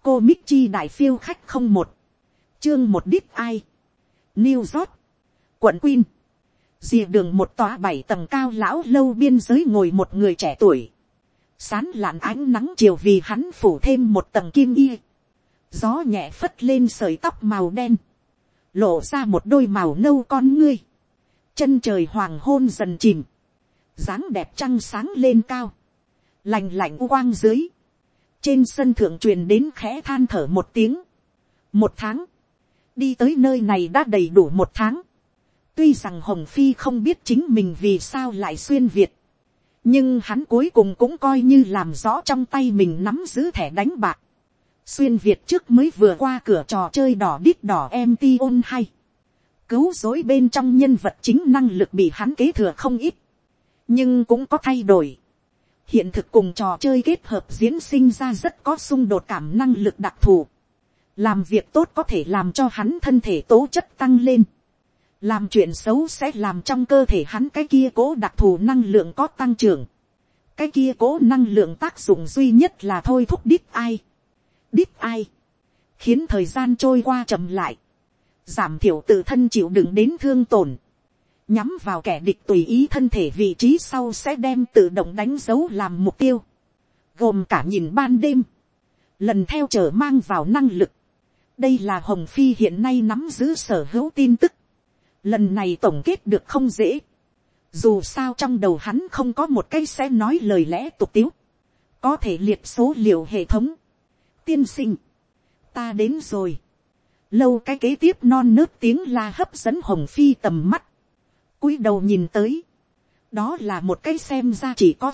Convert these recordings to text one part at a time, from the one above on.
cô Michi đại phiêu khách không một, chương một đít ai, New York, quận Queen, rìa đường một tòa 7 tầng cao lão lâu biên giới ngồi một người trẻ tuổi, sán lạn ánh nắng chiều vì hắn phủ thêm một tầng kim y, gió nhẹ phất lên sợi tóc màu đen, lộ ra một đôi màu nâu con ngươi, chân trời hoàng hôn dần chìm, dáng đẹp trăng sáng lên cao, lành lạnh quang dưới, trên sân thượng truyền đến khẽ than thở một tiếng. 1 tháng, đi tới nơi này đã đầy đủ 1 tháng. Tuy rằng Hồng Phi không biết chính mình vì sao lại xuyên Việt, nhưng hắn cuối cùng cũng coi như làm rõ trong tay mình nắm giữ thẻ đánh bạc. Xuyên Việt trước mới vừa qua cửa trò chơi đỏ đít đỏ MTON hay. Cứu rỗi bên trong nhân vật chính năng lực bị hắn kế thừa không ít, nhưng cũng có thay đổi. Hiện thực cùng trò chơi kết hợp diễn sinh ra rất có xung đột cảm năng lực đặc thù. Làm việc tốt có thể làm cho hắn thân thể tố chất tăng lên. Làm chuyện xấu sẽ làm trong cơ thể hắn cái kia cố đặc thù năng lượng có tăng trưởng. Cái kia cố năng lượng tác dụng duy nhất là thôi thúc đít ai. Đít ai. Khiến thời gian trôi qua chậm lại. Giảm thiểu tự thân chịu đựng đến thương tổn. Nhắm vào kẻ địch tùy ý thân thể vị trí sau sẽ đem tự động đánh dấu làm mục tiêu. Gồm cả nhìn ban đêm. Lần theo trở mang vào năng lực. Đây là Hồng Phi hiện nay nắm giữ sở hữu tin tức. Lần này tổng kết được không dễ. Dù sao trong đầu hắn không có một cái sẽ nói lời lẽ tục tiếu. Có thể liệt số liệu hệ thống. Tiên sinh. Ta đến rồi. Lâu cái kế tiếp non nớt tiếng la hấp dẫn Hồng Phi tầm mắt. Cúi đầu nhìn tới. Đó là một cái xem ra chỉ có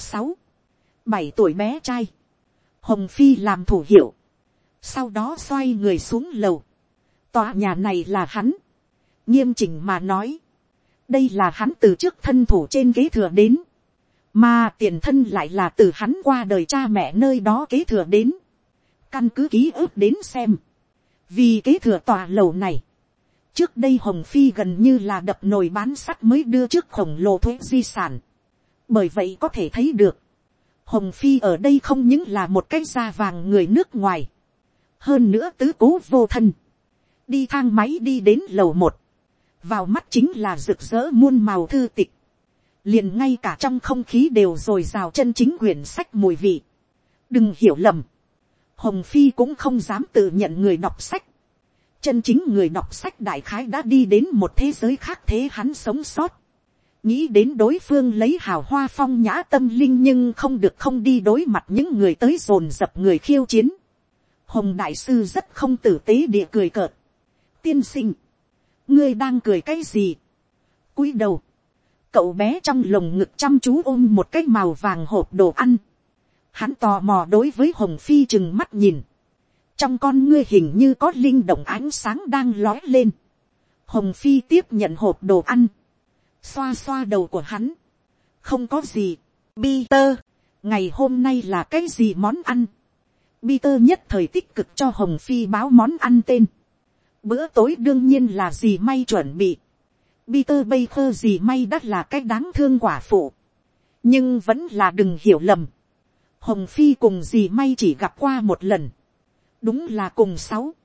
6-7 tuổi bé trai. Hồng Phi làm thủ hiệu. Sau đó xoay người xuống lầu. Tòa nhà này là hắn. Nghiêm chỉnh mà nói. Đây là hắn từ trước thân thủ trên kế thừa đến. Mà tiền thân lại là từ hắn qua đời cha mẹ nơi đó kế thừa đến. Căn cứ ký ức đến xem. Vì kế thừa tòa lầu này. Trước đây Hồng Phi gần như là đập nồi bán sắt mới đưa trước khổng lồ thuế di sản. Bởi vậy có thể thấy được. Hồng Phi ở đây không những là một cái da vàng người nước ngoài. Hơn nữa tứ cố vô thân. Đi thang máy đi đến lầu 1. Vào mắt chính là rực rỡ muôn màu thư tịch. Liền ngay cả trong không khí đều dồi dào chân chính quyển sách mùi vị. Đừng hiểu lầm. Hồng Phi cũng không dám tự nhận người đọc sách. Chân chính người đọc sách đại khái đã đi đến một thế giới khác thế hắn sống sót. Nghĩ đến đối phương lấy hào hoa phong nhã tâm linh nhưng không được không đi đối mặt những người tới dồn dập người khiêu chiến. Hồng đại sư rất không tử tế địa cười cợt. Tiên sinh. Ngươi đang cười cái gì? Cúi đầu. Cậu bé trong lồng ngực chăm chú ôm một cái màu vàng hộp đồ ăn. Hắn tò mò đối với Hồng Phi chừng mắt nhìn. Trong con ngươi hình như có linh động ánh sáng đang lói lên. Hồng Phi tiếp nhận hộp đồ ăn. Xoa xoa đầu của hắn. Không có gì. Peter, ngày hôm nay là cái gì món ăn? Peter nhất thời tích cực cho Hồng Phi báo món ăn tên. Bữa tối đương nhiên là dì may chuẩn bị. Peter Baker dì may đắt là cái đáng thương quả phụ. Nhưng vẫn là đừng hiểu lầm. Hồng Phi cùng dì may chỉ gặp qua một lần. Đúng là cùng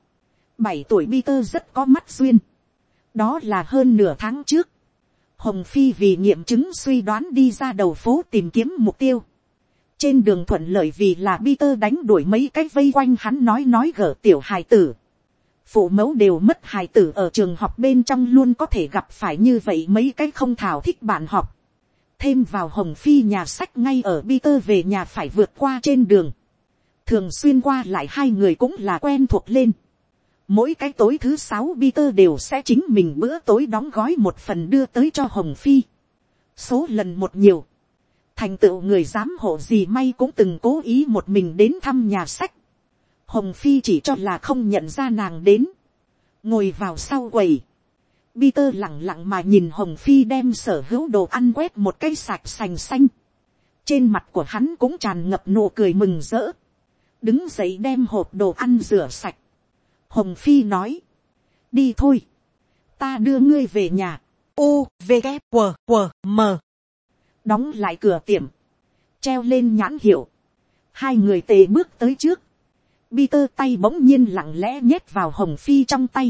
6-7 tuổi Peter rất có mắt duyên. Đó là hơn nửa tháng trước. Hồng Phi vì nghiệm chứng suy đoán đi ra đầu phố tìm kiếm mục tiêu. Trên đường thuận lợi vì là Peter đánh đuổi mấy cái vây quanh hắn nói gở tiểu hài tử. Phụ mẫu đều mất hài tử ở trường học bên trong luôn có thể gặp phải như vậy mấy cái không thảo thích bạn học. Thêm vào Hồng Phi nhà sách ngay ở Peter về nhà phải vượt qua trên đường. Thường xuyên qua lại hai người cũng là quen thuộc lên. Mỗi cái tối thứ 6 Peter đều sẽ chính mình bữa tối đóng gói một phần đưa tới cho Hồng Phi. Số lần một nhiều. Thành tựu người giám hộ gì may cũng từng cố ý một mình đến thăm nhà sách. Hồng Phi chỉ cho là không nhận ra nàng đến. Ngồi vào sau quầy. Peter lặng lặng mà nhìn Hồng Phi đem sở hữu đồ ăn quét một cái sạch sành xanh. Trên mặt của hắn cũng tràn ngập nụ cười mừng rỡ. Đứng dậy đem hộp đồ ăn rửa sạch. Hồng Phi nói. Đi thôi. Ta đưa ngươi về nhà. U, V, K, W, W, M. Đóng lại cửa tiệm. Treo lên nhãn hiệu. Hai người tề bước tới trước. Peter tay bỗng nhiên lặng lẽ nhét vào Hồng Phi trong tay.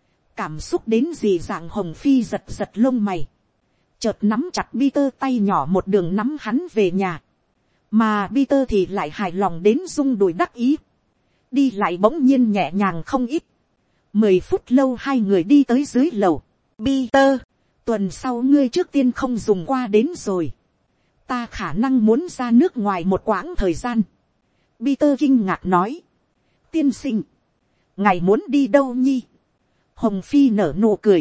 Cảm xúc đến gì dạng Hồng Phi giật giật lông mày. Chợt nắm chặt Peter tay nhỏ một đường nắm hắn về nhà. Mà Peter thì lại hài lòng đến rung đùi đắc ý. Đi lại bỗng nhiên nhẹ nhàng không ít. 10 phút lâu hai người đi tới dưới lầu. Peter, tuần sau ngươi trước tiên không dùng qua đến rồi. Ta khả năng muốn ra nước ngoài một quãng thời gian. Peter kinh ngạc nói. Tiên sinh, ngài muốn đi đâu nhi? Hồng Phi nở nụ cười.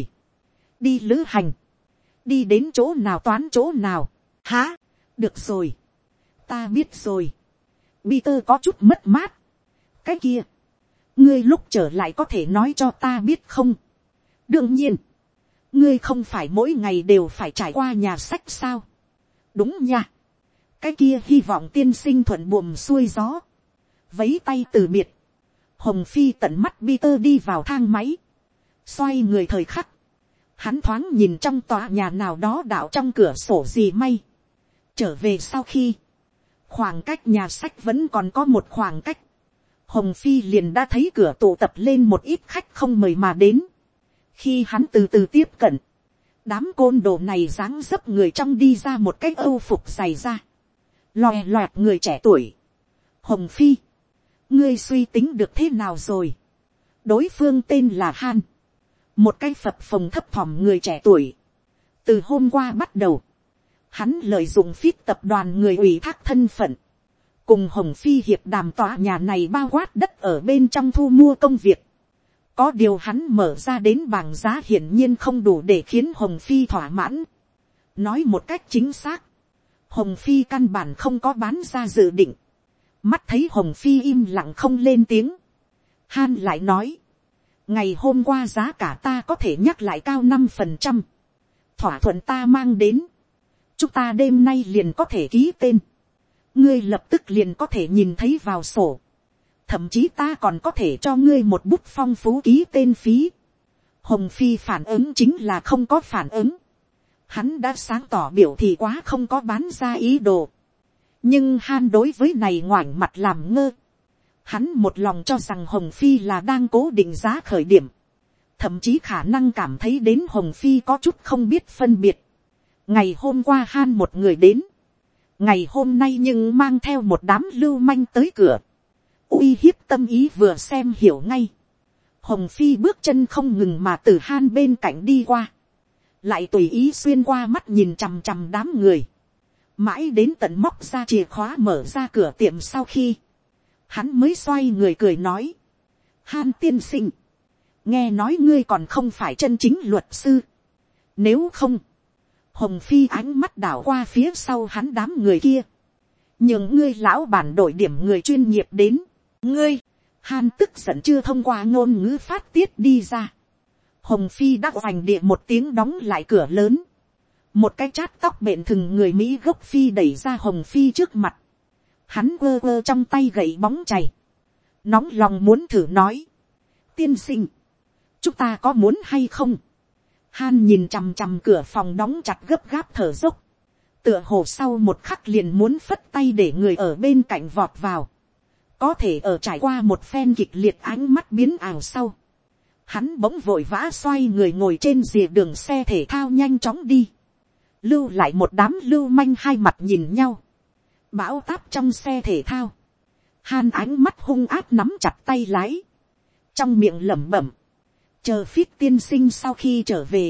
Đi lữ hành. Đi đến chỗ nào toán chỗ nào. Hả? Được rồi. Ta biết rồi. Peter có chút mất mát. Cái kia, ngươi lúc trở lại có thể nói cho ta biết không? Đương nhiên. Ngươi không phải mỗi ngày đều phải trải qua nhà sách sao? Đúng nha. Cái kia hy vọng tiên sinh thuận buồm xuôi gió. Vấy tay từ biệt. Hồng Phi tận mắt Peter đi vào thang máy. Xoay người thời khắc. Hắn thoáng nhìn trong tòa nhà nào đó đạo trong cửa sổ gì may. Trở về sau khi. Khoảng cách nhà sách vẫn còn có một khoảng cách. Hồng Phi liền đã thấy cửa tụ tập lên một ít khách không mời mà đến. Khi hắn từ từ tiếp cận. Đám côn đồ này dáng dấp người trong đi ra một cái âu phục dày ra. Lòe loẹt người trẻ tuổi. Hồng Phi. Ngươi suy tính được thế nào rồi? Đối phương tên là Han. Một cái phập phồng thấp thỏm người trẻ tuổi. Từ hôm qua bắt đầu. Hắn lợi dụng phít tập đoàn người ủy thác thân phận. Cùng Hồng Phi hiệp đàm tòa nhà này bao quát đất ở bên trong thu mua công việc. Có điều hắn mở ra đến bảng giá hiển nhiên không đủ để khiến Hồng Phi thỏa mãn. Nói một cách chính xác. Hồng Phi căn bản không có bán ra dự định. Mắt thấy Hồng Phi im lặng không lên tiếng. Han lại nói. Ngày hôm qua giá cả ta có thể nhắc lại cao 5%. Thỏa thuận ta mang đến. Chúng ta đêm nay liền có thể ký tên. Ngươi lập tức liền có thể nhìn thấy vào sổ. Thậm chí ta còn có thể cho ngươi một bút phong phú ký tên phí. Hồng Phi phản ứng chính là không có phản ứng. Hắn đã sáng tỏ biểu thì quá không có bán ra ý đồ. Nhưng Han đối với này ngoảnh mặt làm ngơ. Hắn một lòng cho rằng Hồng Phi là đang cố định giá khởi điểm. Thậm chí khả năng cảm thấy đến Hồng Phi có chút không biết phân biệt. Ngày hôm qua Han một người đến. Ngày hôm nay nhưng mang theo một đám lưu manh tới cửa. Uy hiếp tâm ý vừa xem hiểu ngay. Hồng Phi bước chân không ngừng mà từ Han bên cạnh đi qua. Lại tùy ý xuyên qua mắt nhìn chằm chằm đám người. Mãi đến tận móc ra chìa khóa mở ra cửa tiệm sau khi. Hắn mới xoay người cười nói. Han tiên sinh. Nghe nói ngươi còn không phải chân chính luật sư. Nếu không. Hồng Phi ánh mắt đảo qua phía sau hắn đám người kia. Nhưng ngươi lão bản đổi điểm người chuyên nghiệp đến. Ngươi. Han tức giận chưa thông qua ngôn ngữ phát tiết đi ra. Hồng Phi đắc hoành địa một tiếng đóng lại cửa lớn. Một cái chát tóc bện thừng người Mỹ gốc Phi đẩy ra Hồng Phi trước mặt. Hắn quơ quơ trong tay gậy bóng chày. Nóng lòng muốn thử nói. Tiên sinh. Chúng ta có muốn hay không? Han nhìn chằm chằm cửa phòng đóng chặt gấp gáp thở dốc. Tựa hồ sau một khắc liền muốn phất tay để người ở bên cạnh vọt vào. Có thể ở trải qua một phen kịch liệt ánh mắt biến ảo sau. Hắn bỗng vội vã xoay người ngồi trên rìa đường xe thể thao nhanh chóng đi. Lưu lại một đám lưu manh hai mặt nhìn nhau. Bão táp trong xe thể thao. Han ánh mắt hung ác nắm chặt tay lái. Trong miệng lẩm bẩm. Chờ Phít tiên sinh sau khi trở về.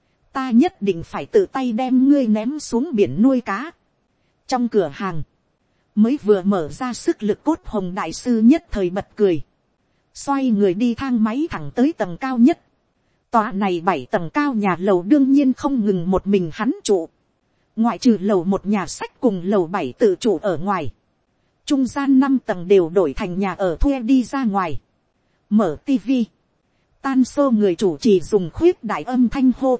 Ta nhất định phải tự tay đem ngươi ném xuống biển nuôi cá. Trong cửa hàng. Mới vừa mở ra sức lực cốt Hồng đại sư nhất thời bật cười. Xoay người đi thang máy thẳng tới tầng cao nhất. Tòa này 7 tầng cao nhà lầu đương nhiên không ngừng một mình hắn trụ. Ngoại trừ lầu 1 nhà sách cùng lầu 7 tự trụ ở ngoài. Trung gian 5 tầng đều đổi thành nhà ở thuê đi ra ngoài. Mở tivi. Tan xô người chủ trì dùng khuyết đại âm thanh hô.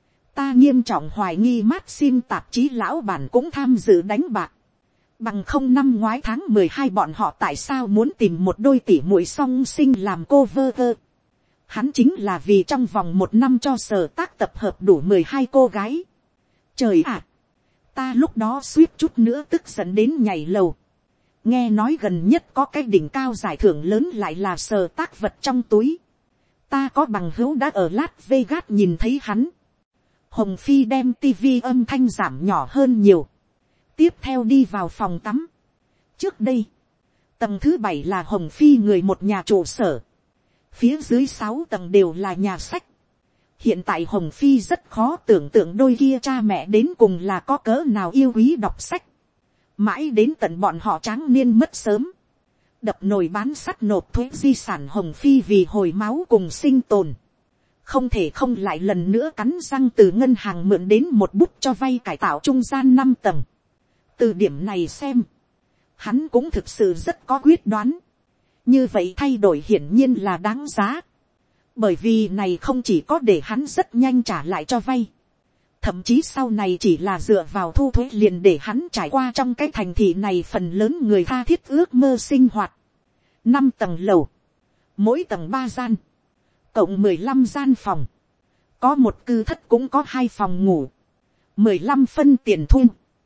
Ta nghiêm trọng hoài nghi Maxim tạp chí lão bản cũng tham dự đánh bạc. Bằng không năm ngoái tháng 12 bọn họ tại sao muốn tìm một đôi tỷ muội song sinh làm cover. Hắn chính là vì trong vòng 1 năm cho sở tác tập hợp đủ 12 cô gái. Trời ạ! Ta lúc đó suýt chút nữa tức giận đến nhảy lầu. nghe nói gần nhất có cái đỉnh cao giải thưởng lớn lại là sờ tác vật trong túi. Ta có bằng hữu đã ở Las Vegas nhìn thấy hắn. Hồng Phi đem tivi âm thanh giảm nhỏ hơn nhiều. Tiếp theo đi vào phòng tắm. Trước đây, tầng thứ 7 là Hồng Phi người một nhà trụ sở. Phía dưới 6 tầng đều là nhà sách. Hiện tại Hồng Phi rất khó tưởng tượng đôi kia cha mẹ đến cùng là có cỡ nào yêu quý đọc sách. Mãi đến tận bọn họ tráng niên mất sớm. Đập nồi bán sắt nộp thuế di sản Hồng Phi vì hồi máu cùng sinh tồn. Không thể không lại lần nữa cắn răng từ ngân hàng mượn đến một bút cho vay cải tạo trung gian 5 tầng. Từ điểm này xem, hắn cũng thực sự rất có quyết đoán. Như vậy thay đổi hiển nhiên là đáng giá. Bởi vì này không chỉ có để hắn rất nhanh trả lại cho vay. Thậm chí sau này chỉ là dựa vào thu thuế liền để hắn trải qua trong cái thành thị này phần lớn người tha thiết ước mơ sinh hoạt. 5 tầng lầu. Mỗi tầng 3 gian. Cộng 15 gian phòng. Có một cư thất cũng có 2 phòng ngủ. 15 phân tiền thuê.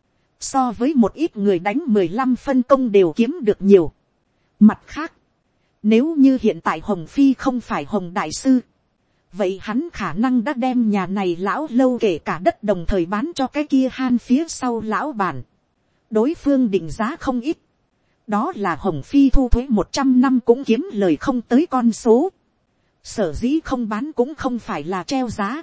So với một ít người đánh 15 phân công đều kiếm được nhiều. Mặt khác, nếu như hiện tại Hồng Phi không phải Hồng Đại Sư, vậy hắn khả năng đã đem nhà này lão lâu kể cả đất đồng thời bán cho cái kia han phía sau lão bản. Đối phương định giá không ít. Đó là Hồng Phi thu thuế 100 năm cũng kiếm lời không tới con số. Sở dĩ không bán cũng không phải là treo giá,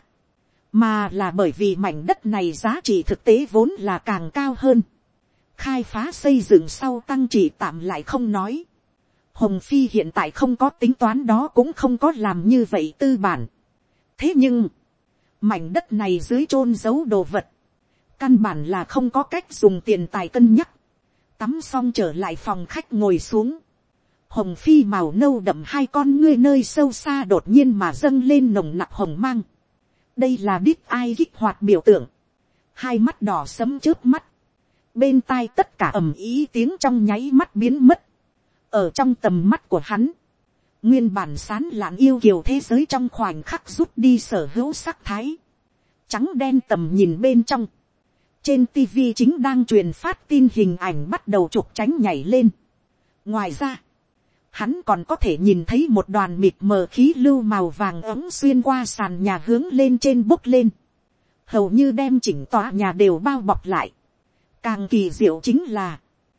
mà là bởi vì mảnh đất này giá trị thực tế vốn là càng cao hơn. Khai phá xây dựng sau tăng trị tạm lại không nói. Hồng Phi hiện tại không có tính toán đó cũng không có làm như vậy tư bản. Thế nhưng, mảnh đất này dưới chôn giấu đồ vật. Căn bản là không có cách dùng tiền tài cân nhắc. Tắm xong trở lại phòng khách ngồi xuống. Hồng Phi màu nâu đậm hai con ngươi nơi sâu xa đột nhiên mà dâng lên nồng nặc hồng mang. Đây là đít ai kích hoạt biểu tượng. Hai mắt đỏ sẫm chớp mắt. Bên tai tất cả ầm ý tiếng trong nháy mắt biến mất. Ở trong tầm mắt của hắn, nguyên bản sán lạn yêu kiều thế giới trong khoảnh khắc rút đi sở hữu sắc thái. Trắng đen tầm nhìn bên trong. Trên tivi chính đang truyền phát tin hình ảnh bắt đầu trục tránh nhảy lên. Ngoài ra, hắn còn có thể nhìn thấy một đoàn mịt mờ khí lưu màu vàng ấm xuyên qua sàn nhà hướng lên trên bốc lên. Hầu như đem chỉnh tòa nhà đều bao bọc lại. Càng kỳ diệu chính là,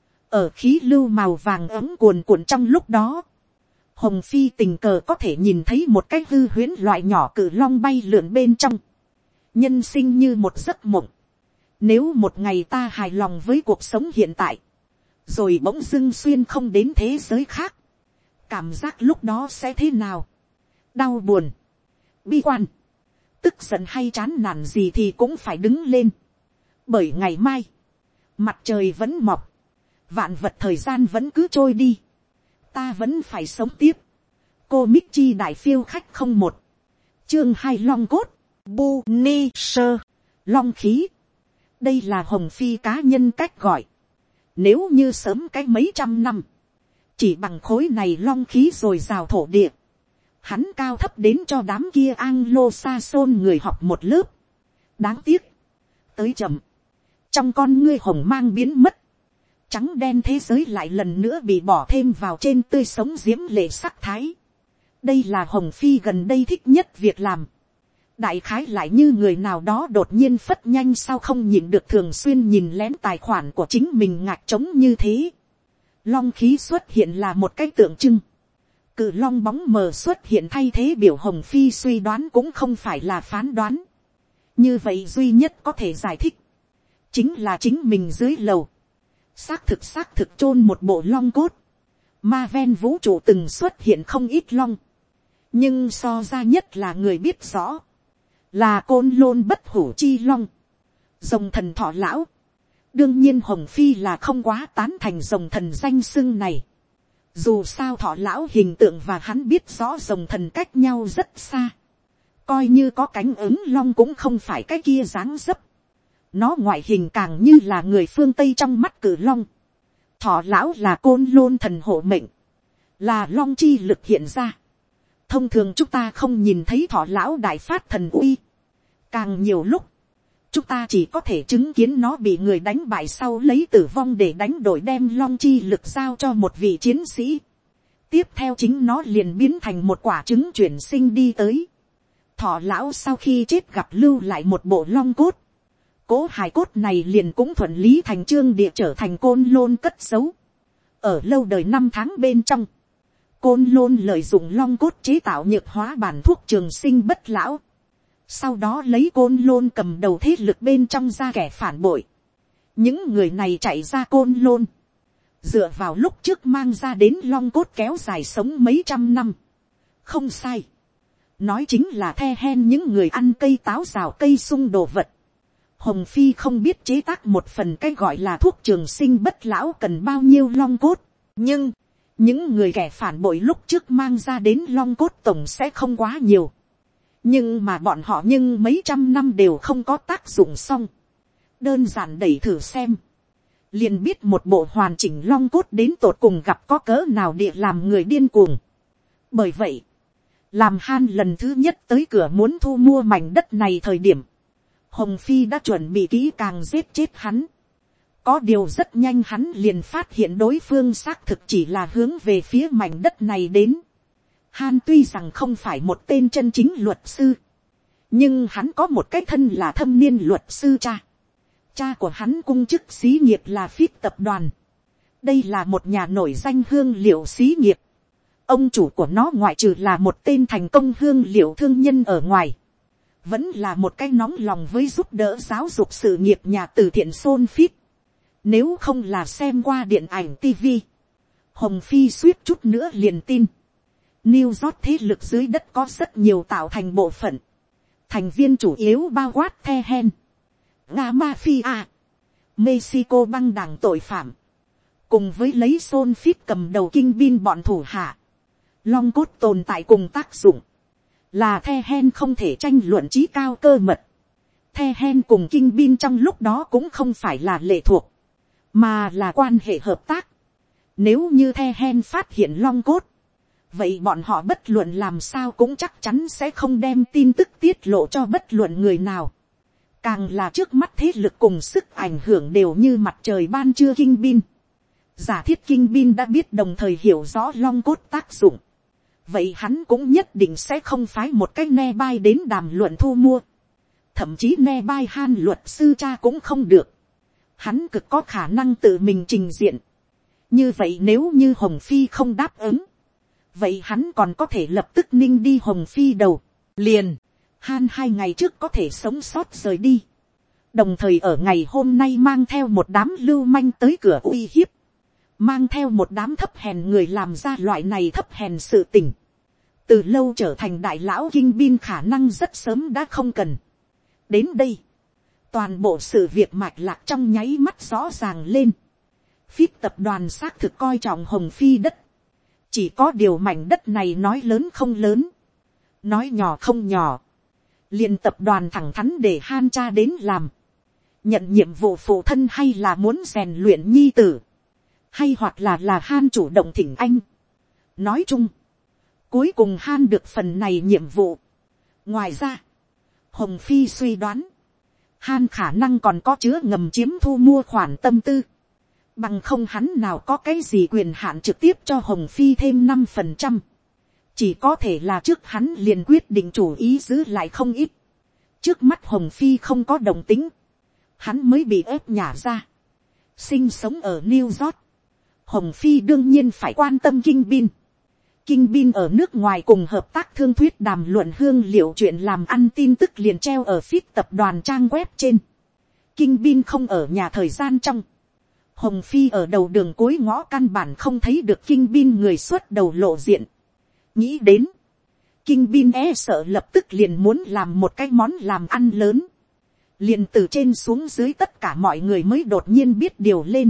ở khí lưu màu vàng ấm cuồn cuộn trong lúc đó, Hồng Phi tình cờ có thể nhìn thấy một cái hư huyễn loại nhỏ cự long bay lượn bên trong. Nhân sinh như một giấc mộng. Nếu một ngày ta hài lòng với cuộc sống hiện tại, rồi bỗng dưng xuyên không đến thế giới khác, cảm giác lúc đó sẽ thế nào? Đau buồn, bi quan, tức giận hay chán nản gì thì cũng phải đứng lên. Bởi ngày mai, mặt trời vẫn mọc, vạn vật thời gian vẫn cứ trôi đi, ta vẫn phải sống tiếp. Cô Michi đại phiêu khách không một, chương 2 long cốt, bu ni sơ, long khí. Đây là Hồng Phi cá nhân cách gọi. Nếu như sớm cái mấy trăm năm, chỉ bằng khối này long khí rồi rào thổ địa, hắn cao thấp đến cho đám kia Anglo-Saxon người học một lớp. Đáng tiếc, tới chậm, trong con ngươi hồng mang biến mất, trắng đen thế giới lại lần nữa bị bỏ thêm vào trên tươi sống diễm lệ sắc thái. Đây là Hồng Phi gần đây thích nhất việc làm. Đại khái lại như người nào đó đột nhiên phất nhanh sao không nhịn được thường xuyên nhìn lén tài khoản của chính mình ngạc trống như thế. Long khí xuất hiện là một cái tượng trưng. Cự long bóng mờ xuất hiện thay thế biểu Hồng Phi suy đoán cũng không phải là phán đoán. Như vậy duy nhất có thể giải thích, chính là chính mình dưới lầu. Xác thực chôn một bộ long cốt. Ma ven vũ trụ từng xuất hiện không ít long. Nhưng so ra nhất là người biết rõ. Là Côn Lôn bất hủ chi long. Rồng thần thọ lão. Đương nhiên Hồng Phi là không quá tán thành rồng thần danh xưng này. Dù sao thọ lão hình tượng và hắn biết rõ rồng thần cách nhau rất xa. Coi như có cánh ứng long cũng không phải cái kia dáng dấp. Nó ngoại hình càng như là người phương Tây trong mắt cử long. Thọ lão là Côn Lôn thần hộ mệnh. Là long chi lực hiện ra. Thông thường chúng ta không nhìn thấy thọ lão đại phát thần uy. Càng nhiều lúc, chúng ta chỉ có thể chứng kiến nó bị người đánh bại sau lấy tử vong để đánh đổi, đem long chi lực giao cho một vị chiến sĩ. Tiếp theo chính nó liền biến thành một quả trứng chuyển sinh đi tới. Thọ lão sau khi chết gặp lưu lại một bộ long cốt. Cố hài cốt này liền cũng thuận lý thành chương địa trở thành Côn Lôn cất giấu. Ở lâu đời năm tháng bên trong, Côn Lôn lợi dụng long cốt chế tạo nhược hóa bản thuốc trường sinh bất lão. Sau đó lấy Côn Lôn cầm đầu thế lực bên trong ra kẻ phản bội. Những người này chạy ra Côn Lôn, dựa vào lúc trước mang ra đến long cốt kéo dài sống mấy trăm năm. Không sai, nói chính là the hen những người ăn cây táo rào cây sung đồ vật. Hồng Phi không biết chế tác một phần cái gọi là thuốc trường sinh bất lão cần bao nhiêu long cốt. Nhưng, những người kẻ phản bội lúc trước mang ra đến long cốt tổng sẽ không quá nhiều. Nhưng mà bọn họ nhưng mấy trăm năm đều không có tác dụng xong. Đơn giản đẩy thử xem, liền biết một bộ hoàn chỉnh long cốt đến tột cùng gặp có cỡ nào địa làm người điên cuồng. Bởi vậy, làm Han lần thứ nhất tới cửa muốn thu mua mảnh đất này thời điểm, Hồng Phi đã chuẩn bị kỹ càng giết chết hắn. Có điều rất nhanh hắn liền phát hiện đối phương xác thực chỉ là hướng về phía mảnh đất này đến. Han tuy rằng không phải một tên chân chính luật sư, nhưng hắn có một cái thân là thâm niên luật sư cha. Cha của hắn cung chức xí nghiệp là Phít tập đoàn. Đây là một nhà nổi danh hương liệu xí nghiệp. Ông chủ của nó ngoại trừ là một tên thành công hương liệu thương nhân ở ngoài, vẫn là một cái nóng lòng với giúp đỡ giáo dục sự nghiệp nhà từ thiện Son Phít. Nếu không là xem qua điện ảnh TV, Hồng Phi suýt chút nữa liền tin New York thế lực dưới đất có rất nhiều tạo thành bộ phận. Thành viên chủ yếu bao quát The Hen, Nga Mafia, Mexico băng đảng tội phạm, cùng với lấy Son Phít cầm đầu kinh bin bọn thủ hạ. Long cốt tồn tại cùng tác dụng, là The Hen không thể tranh luận chí cao cơ mật. The Hen cùng kinh bin trong lúc đó cũng không phải là lệ thuộc, mà là quan hệ hợp tác. Nếu như The Hen phát hiện long cốt, vậy bọn họ bất luận làm sao cũng chắc chắn sẽ không đem tin tức tiết lộ cho bất luận người nào. Càng là trước mắt thế lực cùng sức ảnh hưởng đều như mặt trời ban trưa kinh bin. Giả thiết kinh bin đã biết đồng thời hiểu rõ long cốt tác dụng, vậy hắn cũng nhất định sẽ không phái một cái ne bai đến đàm luận thu mua. Thậm chí ne bai Han luật sư cha cũng không được. Hắn cực có khả năng tự mình trình diện. Như vậy nếu như Hồng Phi không đáp ứng, vậy hắn còn có thể lập tức ninh đi Hồng Phi đầu. Liền, Han 2 ngày trước có thể sống sót rời đi. Đồng thời ở ngày hôm nay mang theo một đám lưu manh tới cửa uy hiếp. Mang theo một đám thấp hèn người làm ra loại này thấp hèn sự tình. Từ lâu trở thành đại lão kinh bin khả năng rất sớm đã không cần. Đến đây, toàn bộ sự việc mạch lạc trong nháy mắt rõ ràng lên. Phít tập đoàn xác thực coi trọng Hồng Phi đất. Chỉ có điều mảnh đất này nói lớn không lớn, nói nhỏ không nhỏ. Liền tập đoàn thẳng thắn để Han cha đến làm. Nhận nhiệm vụ phụ thân hay là muốn rèn luyện nhi tử, hay hoặc là Han chủ động thỉnh anh. Nói chung, cuối cùng Han được phần này nhiệm vụ. Ngoài ra, Hồng Phi suy đoán, Han khả năng còn có chứa ngầm chiếm thu mua khoản tâm tư. Bằng không hắn nào có cái gì quyền hạn trực tiếp cho Hồng Phi thêm 5%. Chỉ có thể là trước hắn liền quyết định chủ ý giữ lại không ít. Trước mắt Hồng Phi không có đồng tính, hắn mới bị ép nhả ra. Sinh sống ở New York, Hồng Phi đương nhiên phải quan tâm kinh bin. Kinh bin ở nước ngoài cùng hợp tác thương thuyết đàm luận hương liệu chuyện làm ăn tin tức liền treo ở Phít tập đoàn trang web trên. Kinh bin không ở nhà thời gian trong. Hồng Phi ở đầu đường cuối ngõ căn bản không thấy được kinh bin người xuất đầu lộ diện. Nghĩ đến, kinh bin sợ lập tức liền muốn làm một cái món làm ăn lớn. Liền từ trên xuống dưới tất cả mọi người mới đột nhiên biết điều lên.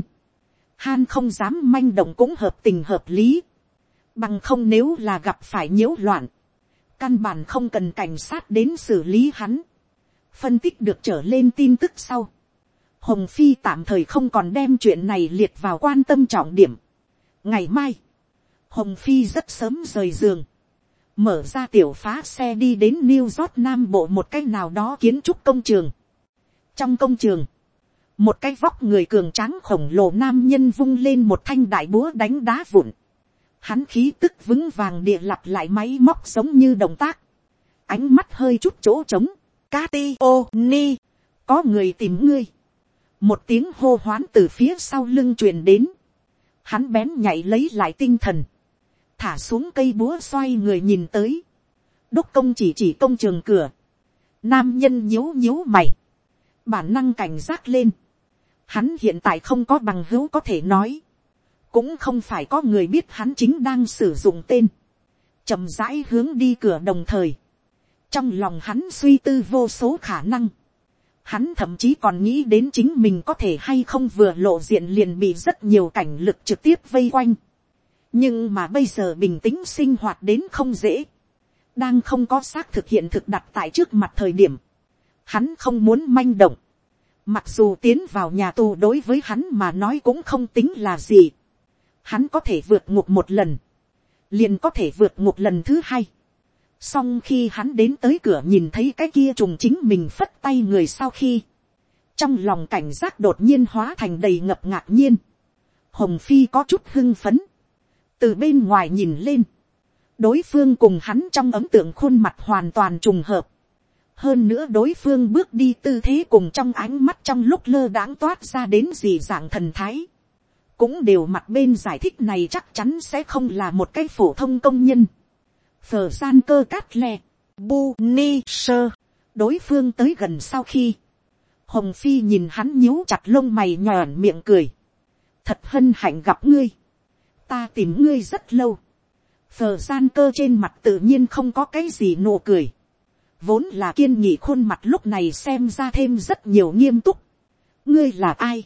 Han không dám manh động cũng hợp tình hợp lý. Bằng không nếu là gặp phải nhiễu loạn, căn bản không cần cảnh sát đến xử lý hắn. Phân tích được trở lên tin tức sau, Hồng Phi tạm thời không còn đem chuyện này liệt vào quan tâm trọng điểm. Ngày mai, Hồng Phi rất sớm rời giường, mở ra tiểu phá xe đi đến New York Nam Bộ một cái nào đó kiến trúc công trường. Trong công trường, một cái vóc người cường tráng khổng lồ nam nhân vung lên một thanh đại búa đánh đá vụn. Hắn khí tức vững vàng địa lặp lại máy móc giống như động tác. Ánh mắt hơi chút chỗ trống. Cationi, có người tìm ngươi. Một tiếng hô hoán từ phía sau lưng truyền đến. Hắn bén nhảy lấy lại tinh thần. Thả xuống cây búa xoay người nhìn tới. Đốc công chỉ công trường cửa. Nam nhân nhíu nhíu mày. Bản năng cảnh giác lên. Hắn hiện tại không có bằng hữu có thể nói. Cũng không phải có người biết hắn chính đang sử dụng tên. Chậm rãi hướng đi cửa đồng thời. Trong lòng hắn suy tư vô số khả năng. Hắn thậm chí còn nghĩ đến chính mình có thể hay không vừa lộ diện liền bị rất nhiều cảnh lực trực tiếp vây quanh. Nhưng mà bây giờ bình tĩnh sinh hoạt đến không dễ. Đang không có xác thực hiện thực đặt tại trước mặt thời điểm. Hắn không muốn manh động. Mặc dù tiến vào nhà tù đối với hắn mà nói cũng không tính là gì. Hắn có thể vượt ngục một lần. Liền có thể vượt ngục lần thứ hai. Song khi hắn đến tới cửa nhìn thấy cái kia trùng chính mình phất tay người sau khi. Trong lòng cảnh giác đột nhiên hóa thành đầy ngập ngạc nhiên. Hồng Phi có chút hưng phấn. Từ bên ngoài nhìn lên. Đối phương cùng hắn trong ấn tượng khuôn mặt hoàn toàn trùng hợp. Hơn nữa đối phương bước đi tư thế cùng trong ánh mắt trong lúc lơ đãng toát ra đến dị dạng thần thái. Cũng đều mặt bên giải thích này chắc chắn sẽ không là một cái phổ thông công nhân. Phở gian cơ cát le, bu ni sơ. Đối phương tới gần sau khi. Hồng Phi nhìn hắn nhíu chặt lông mày nhòn miệng cười. Thật hân hạnh gặp ngươi. Ta tìm ngươi rất lâu. Phở gian cơ trên mặt tự nhiên không có cái gì nụ cười. Vốn là kiên nghị khuôn mặt lúc này xem ra thêm rất nhiều nghiêm túc. Ngươi là ai?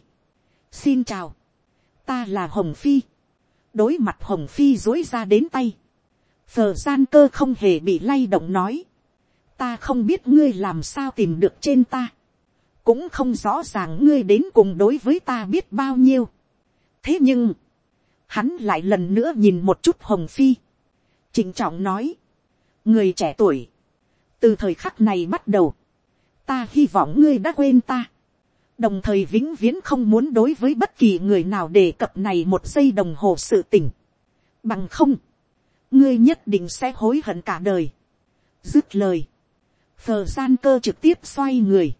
Xin chào. Ta là Hồng Phi. Đối mặt Hồng Phi dối ra đến tay. Phở gian cơ không hề bị lay động nói. Ta không biết ngươi làm sao tìm được trên ta. Cũng không rõ ràng ngươi đến cùng đối với ta biết bao nhiêu. Thế nhưng, hắn lại lần nữa nhìn một chút Hồng Phi. Trịnh trọng nói. Người trẻ tuổi. Từ thời khắc này bắt đầu. Ta hy vọng ngươi đã quên ta. Đồng thời vĩnh viễn không muốn đối với bất kỳ người nào đề cập này một giây đồng hồ sự tình. Bằng không. Ngươi nhất định sẽ hối hận cả đời. Dứt lời. Phở gian cơ trực tiếp xoay người.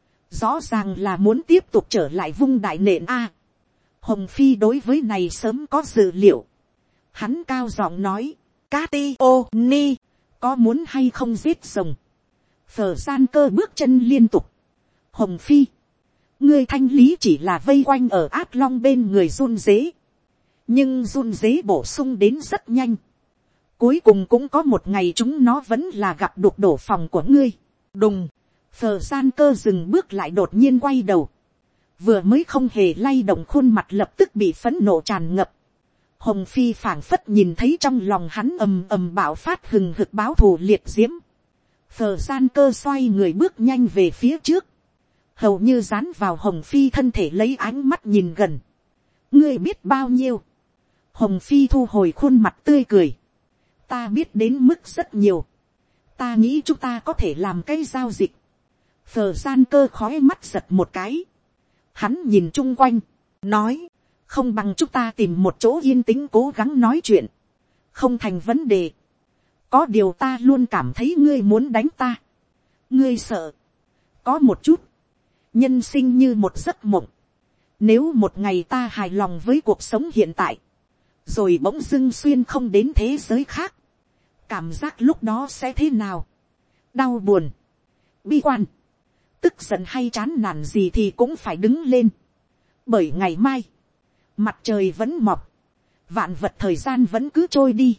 Rõ ràng là muốn tiếp tục trở lại vung đại nện A. Hồng Phi đối với này sớm có dự liệu. Hắn cao giọng nói. Cationi, có muốn hay không giết rồng? Phở gian cơ bước chân liên tục. Hồng Phi, ngươi thanh lý chỉ là vây quanh ở át long bên người run dế. Nhưng run dế bổ sung đến rất nhanh. Cuối cùng cũng có một ngày chúng nó vẫn là gặp đục đổ phòng của ngươi. Đùng, phở gian cơ dừng bước lại đột nhiên quay đầu. Vừa mới không hề lay động khuôn mặt lập tức bị phẫn nộ tràn ngập. Hồng Phi phảng phất nhìn thấy trong lòng hắn ầm ầm bạo phát hừng hực báo thù liệt diễm. Phở gian cơ xoay người bước nhanh về phía trước. Hầu như dán vào Hồng Phi thân thể lấy ánh mắt nhìn gần. Ngươi biết bao nhiêu? Hồng Phi thu hồi khuôn mặt tươi cười. Ta biết đến mức rất nhiều. Ta nghĩ chúng ta có thể làm cái giao dịch. Phở gian cơ khói mắt giật một cái. Hắn nhìn chung quanh. Nói. Không bằng chúng ta tìm một chỗ yên tĩnh cố gắng nói chuyện. Không thành vấn đề. Có điều ta luôn cảm thấy ngươi muốn đánh ta. Ngươi sợ. Có một chút. Nhân sinh như một giấc mộng. Nếu một ngày ta hài lòng với cuộc sống hiện tại. Rồi bỗng dưng xuyên không đến thế giới khác. Cảm giác lúc đó sẽ thế nào? Đau buồn. Bi quan. Tức giận hay chán nản gì thì cũng phải đứng lên. Bởi ngày mai. Mặt trời vẫn mọc. Vạn vật thời gian vẫn cứ trôi đi.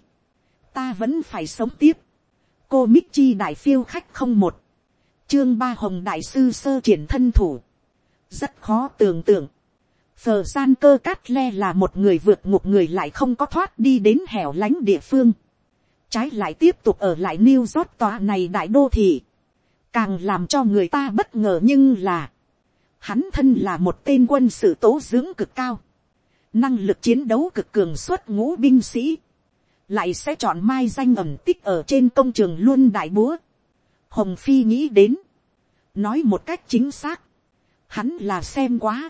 Ta vẫn phải sống tiếp. Cô Michi đại phiêu khách không một. Chương 3 Hồng đại sư sơ triển thân thủ. Rất khó tưởng tượng. Phở gian cơ cát le là một người vượt ngục người lại không có thoát đi đến hẻo lánh địa phương. Trái lại tiếp tục ở lại New York tòa này đại đô thị. Càng làm cho người ta bất ngờ nhưng là. Hắn thân là một tên quân sự tố dưỡng cực cao. Năng lực chiến đấu cực cường xuất ngũ binh sĩ. Lại sẽ chọn mai danh ẩn tích ở trên công trường luôn đại búa. Hồng Phi nghĩ đến. Nói một cách chính xác. Hắn là xem quá.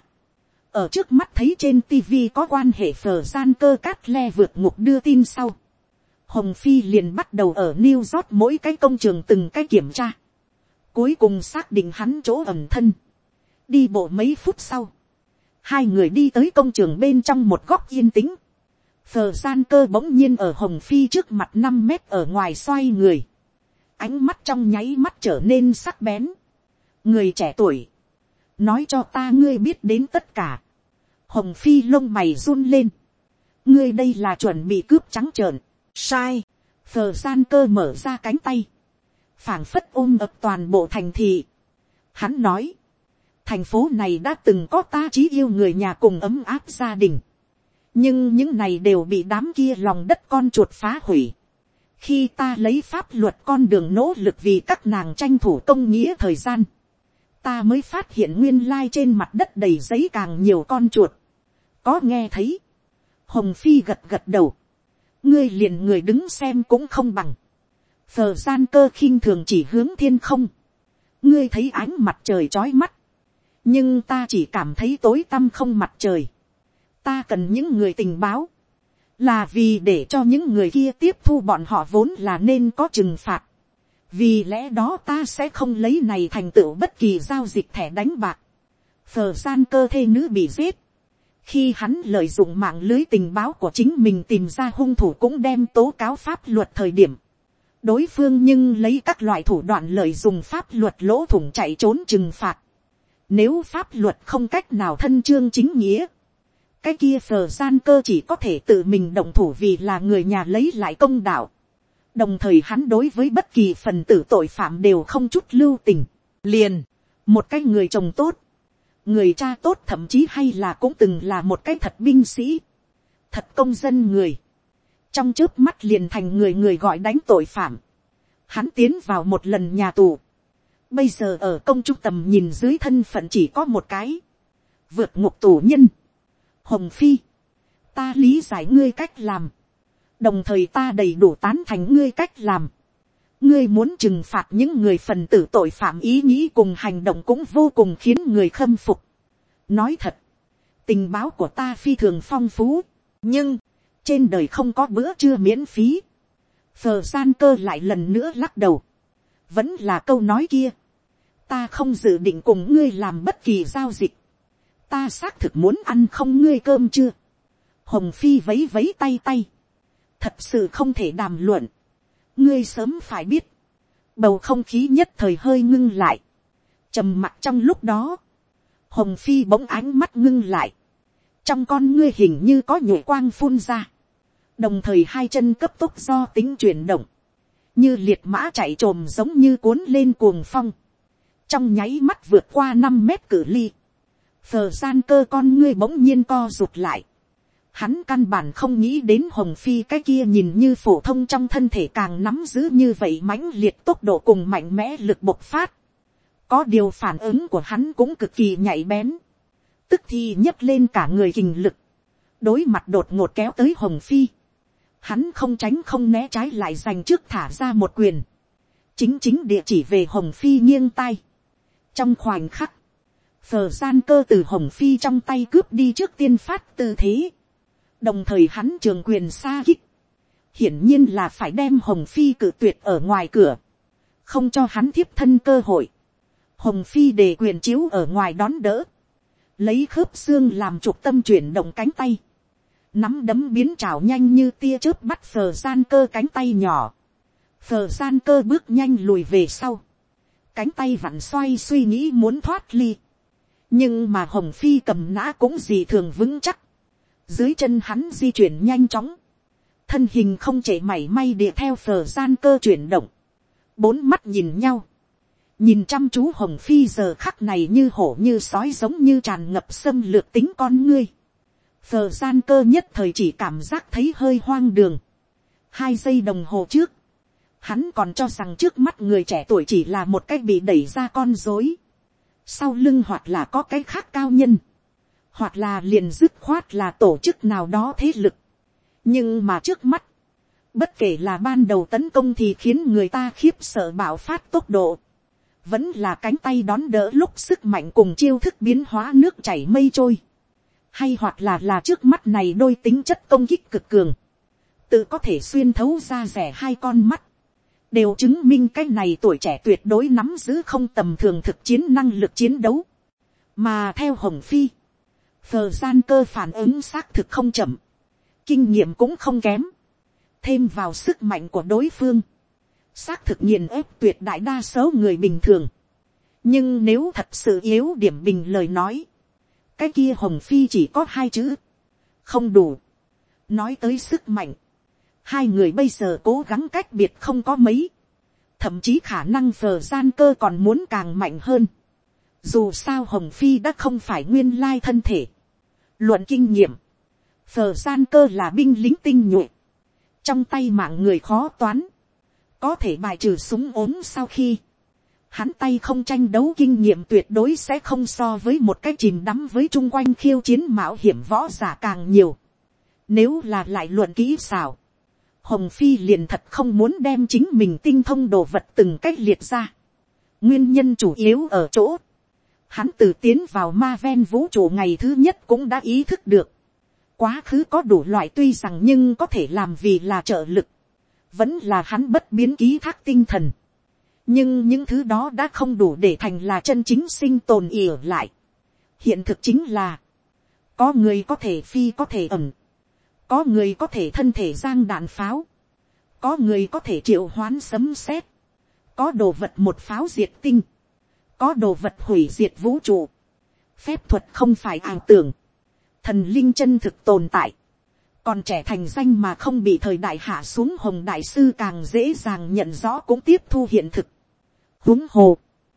Ở trước mắt thấy trên tivi có quan hệ phở gian cơ cát le vượt ngục đưa tin sau. Hồng Phi liền bắt đầu ở New York mỗi cái công trường từng cái kiểm tra. Cuối cùng xác định hắn chỗ ẩn thân. Đi bộ mấy phút sau. Hai người đi tới công trường bên trong một góc yên tĩnh. Phở gian cơ bỗng nhiên ở Hồng Phi trước mặt 5 mét ở ngoài xoay người. Ánh mắt trong nháy mắt trở nên sắc bén. Người trẻ tuổi. Nói cho ta ngươi biết đến tất cả. Hồng Phi lông mày run lên. Ngươi đây là chuẩn bị cướp trắng trợn. Sai. Phở gian cơ mở ra cánh tay. Phảng phất ôm ập toàn bộ thành thị. Hắn nói. Thành phố này đã từng có ta chí yêu người nhà cùng ấm áp gia đình. Nhưng những này đều bị đám kia lòng đất con chuột phá hủy. Khi ta lấy pháp luật con đường nỗ lực vì các nàng tranh thủ công nghĩa thời gian. Ta mới phát hiện nguyên lai trên mặt đất đầy giấy càng nhiều con chuột. Có nghe thấy. Hồng Phi gật gật đầu. Ngươi liền người đứng xem cũng không bằng. Phở gian cơ khinh thường chỉ hướng thiên không. Ngươi thấy ánh mặt trời chói mắt. Nhưng ta chỉ cảm thấy tối tăm không mặt trời. Ta cần những người tình báo. Là vì để cho những người kia tiếp thu bọn họ vốn là nên có trừng phạt. Vì lẽ đó ta sẽ không lấy này thành tựu bất kỳ giao dịch thẻ đánh bạc. Phở gian cơ thê nữ bị giết. Khi hắn lợi dụng mạng lưới tình báo của chính mình tìm ra hung thủ cũng đem tố cáo pháp luật thời điểm. Đối phương nhưng lấy các loại thủ đoạn lợi dụng pháp luật lỗ thủng chạy trốn trừng phạt. Nếu pháp luật không cách nào thân chương chính nghĩa. Cái kia phở gian cơ chỉ có thể tự mình động thủ vì là người nhà lấy lại công đạo. Đồng thời hắn đối với bất kỳ phần tử tội phạm đều không chút lưu tình. Liền, một cái người chồng tốt. Người cha tốt thậm chí hay là cũng từng là một cái thật binh sĩ. Thật công dân người. Trong chớp mắt liền thành người gọi đánh tội phạm. Hắn tiến vào một lần nhà tù. Bây giờ ở công chúng tầm nhìn dưới thân phận chỉ có một cái. Vượt ngục tù nhân. Hồng Phi. Ta lý giải ngươi cách làm. Đồng thời ta đầy đủ tán thành ngươi cách làm. Ngươi muốn trừng phạt những người phần tử tội phạm ý nghĩ cùng hành động cũng vô cùng khiến người khâm phục. Nói thật. Tình báo của ta phi thường phong phú. Nhưng. Trên đời không có bữa trưa miễn phí. Phở gian cơ lại lần nữa lắc đầu. Vẫn là câu nói kia. Ta không dự định cùng ngươi làm bất kỳ giao dịch. Ta xác thực muốn ăn không ngươi cơm chưa. Hồng Phi vấy vấy tay tay. Thật sự không thể đàm luận. Ngươi sớm phải biết. Bầu không khí nhất thời hơi ngưng lại. Trầm mặc trong lúc đó. Hồng Phi bỗng ánh mắt ngưng lại. Trong con ngươi hình như có nhụy quang phun ra. Đồng thời hai chân cấp tốc do tính chuyển động. Như liệt mã chạy trồm giống như cuốn lên cuồng phong. Trong nháy mắt vượt qua 5 mét cự ly. Phở gian cơ con ngươi bỗng nhiên co rụt lại. Hắn căn bản không nghĩ đến Hồng Phi cái kia nhìn như phổ thông trong thân thể càng nắm giữ như vậy mãnh liệt tốc độ cùng mạnh mẽ lực bộc phát. Có điều phản ứng của hắn cũng cực kỳ nhạy bén. Tức thì nhấc lên cả người kình lực. Đối mặt đột ngột kéo tới Hồng Phi. Hắn không tránh không né trái lại giành trước thả ra một quyền. Chính địa chỉ về Hồng Phi nghiêng tay. Trong khoảnh khắc. Phở gian cơ từ Hồng Phi trong tay cướp đi trước tiên phát tư thế. Đồng thời hắn trường quyền xa kích. Hiển nhiên là phải đem Hồng Phi cự tuyệt ở ngoài cửa. Không cho hắn thiếp thân cơ hội. Hồng Phi để quyền chiếu ở ngoài đón đỡ. Lấy khớp xương làm trục tâm chuyển động cánh tay. Nắm đấm biến trào nhanh như tia chớp bắt phở gian cơ cánh tay nhỏ. Phở gian cơ bước nhanh lùi về sau. Cánh tay vặn xoay suy nghĩ muốn thoát ly. Nhưng mà Hồng Phi cầm nã cũng gì thường vững chắc. Dưới chân hắn di chuyển nhanh chóng. Thân hình không chảy mảy may địa theo phở gian cơ chuyển động. Bốn mắt nhìn nhau. Nhìn chăm chú Hồng Phi giờ khắc này như hổ như sói giống như tràn ngập xâm lược tính con ngươi. Phở gian cơ nhất thời chỉ cảm giác thấy hơi hoang đường. 2 giây đồng hồ trước. Hắn còn cho rằng trước mắt người trẻ tuổi chỉ là một cái bị đẩy ra con rối. Sau lưng hoặc là có cái khác cao nhân. Hoặc là liền dứt khoát là tổ chức nào đó thế lực. Nhưng mà trước mắt. Bất kể là ban đầu tấn công thì khiến người ta khiếp sợ bạo phát tốc độ. vẫn là cánh tay đón đỡ lúc sức mạnh cùng chiêu thức biến hóa nước chảy mây trôi, hay hoặc là trước mắt này đôi tính chất công kích cực cường, tự có thể xuyên thấu ra rẻ hai con mắt, đều chứng minh cái này tuổi trẻ tuyệt đối nắm giữ không tầm thường thực chiến năng lực chiến đấu. Mà theo Hồng Phi, Phờ Gian Cơ phản ứng xác thực không chậm, kinh nghiệm cũng không kém, thêm vào sức mạnh của đối phương, xác thực nghiền ép tuyệt đại đa số người bình thường. Nhưng nếu thật sự yếu điểm bình lời nói, cái kia Hồng Phi chỉ có hai chữ, không đủ. Nói tới sức mạnh, hai người bây giờ cố gắng cách biệt không có mấy, thậm chí khả năng Phờ Gian Cơ còn muốn càng mạnh hơn. Dù sao Hồng Phi đã không phải nguyên lai thân thể. Luận kinh nghiệm, Phờ Gian Cơ là binh lính tinh nhuệ, trong tay mạng người khó toán, có thể bài trừ súng ốm sau khi hắn tay không tranh đấu kinh nghiệm tuyệt đối sẽ không so với một cái chìm đắm với chung quanh khiêu chiến mạo hiểm võ giả càng nhiều. Nếu là lại luận kỹ xảo, Hồng Phi liền thật không muốn đem chính mình tinh thông đồ vật từng cách liệt ra. Nguyên nhân chủ yếu ở chỗ, hắn từ tiến vào ma ven vũ trụ ngày thứ nhất cũng đã ý thức được, quá khứ có đủ loại tuy rằng nhưng có thể làm vì là trợ lực, vẫn là hắn bất biến ký thác tinh thần. Nhưng những thứ đó đã không đủ để thành là chân chính sinh tồn ỉa lại. Hiện thực chính là, có người có thể phi có thể ẩn, có người có thể thân thể giang đạn pháo, có người có thể triệu hoán sấm sét, có đồ vật một pháo diệt tinh, có đồ vật hủy diệt vũ trụ. Phép thuật không phải ảo tưởng, thần linh chân thực tồn tại. Còn trẻ thành danh mà không bị thời đại hạ xuống Hồng đại sư càng dễ dàng nhận rõ cũng tiếp thu hiện thực. Huống hồ,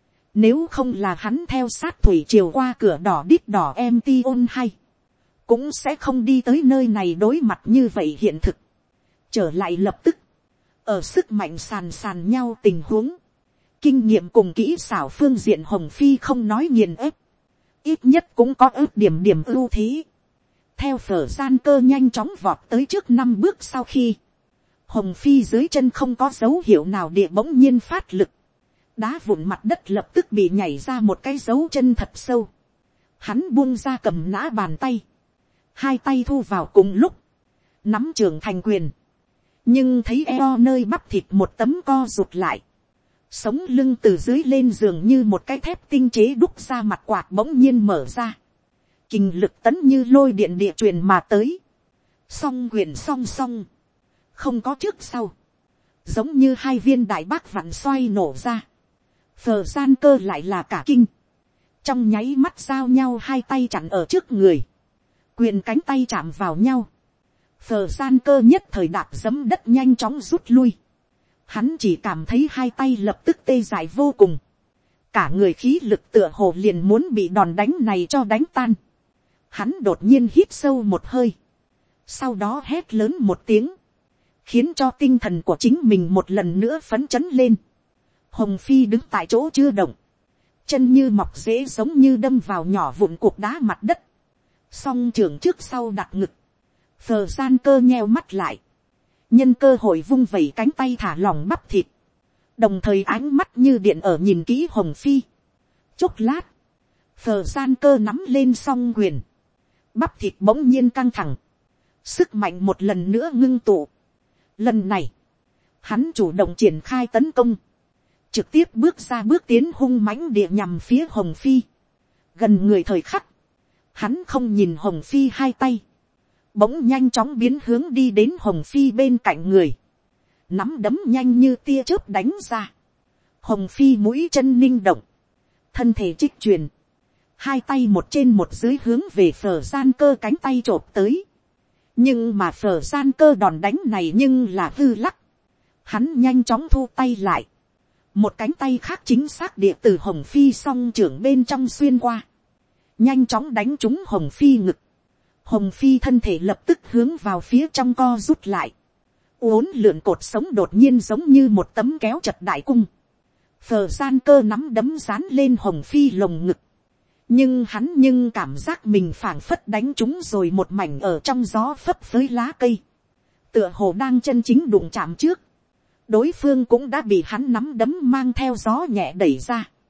nếu không là hắn theo sát thủy triều qua cửa đỏ đít đỏ MT-on hay, cũng sẽ không đi tới nơi này đối mặt như vậy hiện thực. Trở lại lập tức, ở sức mạnh sàn sàn nhau tình huống, kinh nghiệm cùng kỹ xảo phương diện Hồng Phi không nói nghiền ép, ít nhất cũng có ước điểm ưu thế. Theo Phở Gian Cơ nhanh chóng vọt tới trước 5 bước sau khi, Hồng Phi dưới chân không có dấu hiệu nào địa bỗng nhiên phát lực, đá vụn mặt đất lập tức bị nhảy ra một cái dấu chân thật sâu. Hắn buông ra cầm nã bàn tay, hai tay thu vào cùng lúc, nắm trường thành quyền, nhưng thấy eo nơi bắp thịt một tấm co rụt lại, sống lưng từ dưới lên giường như một cái thép tinh chế đúc ra mặt quạt bỗng nhiên mở ra, kình lực tấn như lôi điện địa truyền mà tới, song quyền song song, không có trước sau, giống như hai viên đại bác vặn xoay nổ ra. Phờ Gian Cơ lại là cả kinh, trong nháy mắt giao nhau hai tay chặn ở trước người, quyền cánh tay chạm vào nhau, Phờ Gian Cơ nhất thời đạp giẫm đất nhanh chóng rút lui, hắn chỉ cảm thấy hai tay lập tức tê dại vô cùng, cả người khí lực tựa hồ liền muốn bị đòn đánh này cho đánh tan. Hắn đột nhiên hít sâu một hơi, sau đó hét lớn một tiếng, khiến cho tinh thần của chính mình một lần nữa phấn chấn lên. Hồng Phi đứng tại chỗ chưa động, chân như mọc rễ giống như đâm vào nhỏ vụn cục đá mặt đất, song trường trước sau đặt ngực. Phờ Gian Cơ nheo mắt lại, nhân cơ hội vung vẩy cánh tay thả lỏng bắp thịt, đồng thời ánh mắt như điện ở nhìn kỹ Hồng Phi. Chốc lát, Phờ Gian Cơ nắm lên song quyền, bắp thịt bỗng nhiên căng thẳng, sức mạnh một lần nữa ngưng tụ. Lần này, hắn chủ động triển khai tấn công, trực tiếp bước ra bước tiến hung mãnh địa nhằm phía Hồng Phi. Gần người thời khắc, hắn không nhìn Hồng Phi hai tay, bỗng nhanh chóng biến hướng đi đến Hồng Phi bên cạnh người, nắm đấm nhanh như tia chớp đánh ra. Hồng Phi mũi chân ninh động, thân thể trích truyền, hai tay một trên một dưới hướng về Phở Gian Cơ cánh tay chộp tới. Nhưng mà Phở Gian Cơ đòn đánh này nhưng là hư lắc, hắn nhanh chóng thu tay lại, một cánh tay khác chính xác địa từ Hồng Phi song trưởng bên trong xuyên qua, nhanh chóng đánh trúng Hồng Phi ngực. Hồng Phi thân thể lập tức hướng vào phía trong co rút lại, uốn lượn cột sống đột nhiên giống như một tấm kéo chật đại cung. Phở Gian Cơ nắm đấm dán lên Hồng Phi lồng ngực, nhưng hắn cảm giác mình phảng phất đánh trúng rồi một mảnh ở trong gió phấp phới lá cây, tựa hồ đang chân chính đụng chạm trước, đối phương cũng đã bị hắn nắm đấm mang theo gió nhẹ đẩy ra.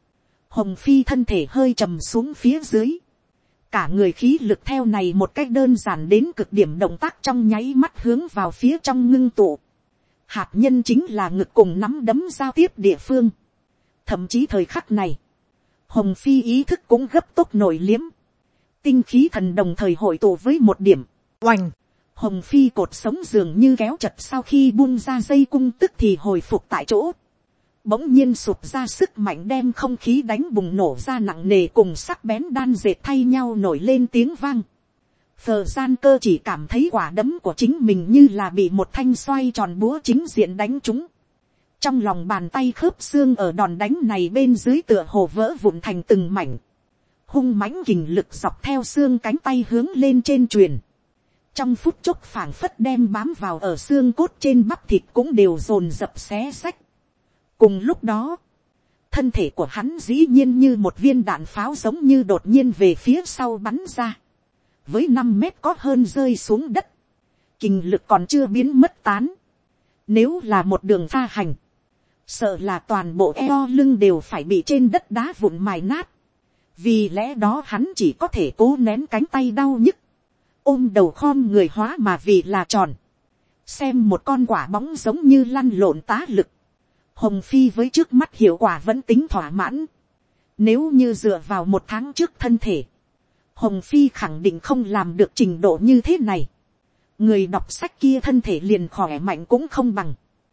Hồng Phi thân thể hơi trầm xuống phía dưới. Cả người khí lực theo này một cách đơn giản đến cực điểm động tác trong nháy mắt hướng vào phía trong ngưng tụ. Hạt nhân chính là ngực cùng nắm đấm giao tiếp địa phương. Thậm chí thời khắc này, Hồng Phi ý thức cũng gấp tốc nổi liếm. Tinh khí thần đồng thời hội tụ với một điểm. Oành! Hồng Phi cột sống dường như kéo chật sau khi buông ra dây cung tức thì hồi phục tại chỗ. Bỗng nhiên sụp ra sức mạnh đem không khí đánh bùng nổ ra nặng nề cùng sắc bén đan dệt thay nhau nổi lên tiếng vang. Phờ gian cơ chỉ cảm thấy quả đấm của chính mình như là bị một thanh xoay tròn búa chính diện đánh trúng. Trong lòng bàn tay khớp xương ở đòn đánh này bên dưới tựa hồ vỡ vụn thành từng mảnh. Hung mãnh kình lực dọc theo xương cánh tay hướng lên trên truyền. Trong phút chốc phảng phất đem bám vào ở xương cốt trên bắp thịt cũng đều dồn dập xé xách. Cùng lúc đó, thân thể của hắn dĩ nhiên như một viên đạn pháo giống như đột nhiên về phía sau bắn ra. Với 5 mét có hơn rơi xuống đất. Kình lực còn chưa biến mất tán. Nếu là một đường pha hành, sợ là toàn bộ eo lưng đều phải bị trên đất đá vụn mài nát. Vì lẽ đó hắn chỉ có thể cố nén cánh tay đau nhức. Ôm đầu khom người hóa mà vì là tròn. Xem một con quả bóng giống như lăn lộn tá lực. Hồng Phi với trước mắt hiệu quả vẫn tính thỏa mãn. Nếu như dựa vào 1 tháng trước thân thể, Hồng Phi khẳng định không làm được trình độ như thế này. Người đọc sách kia thân thể liền khỏe mạnh cũng không bằng.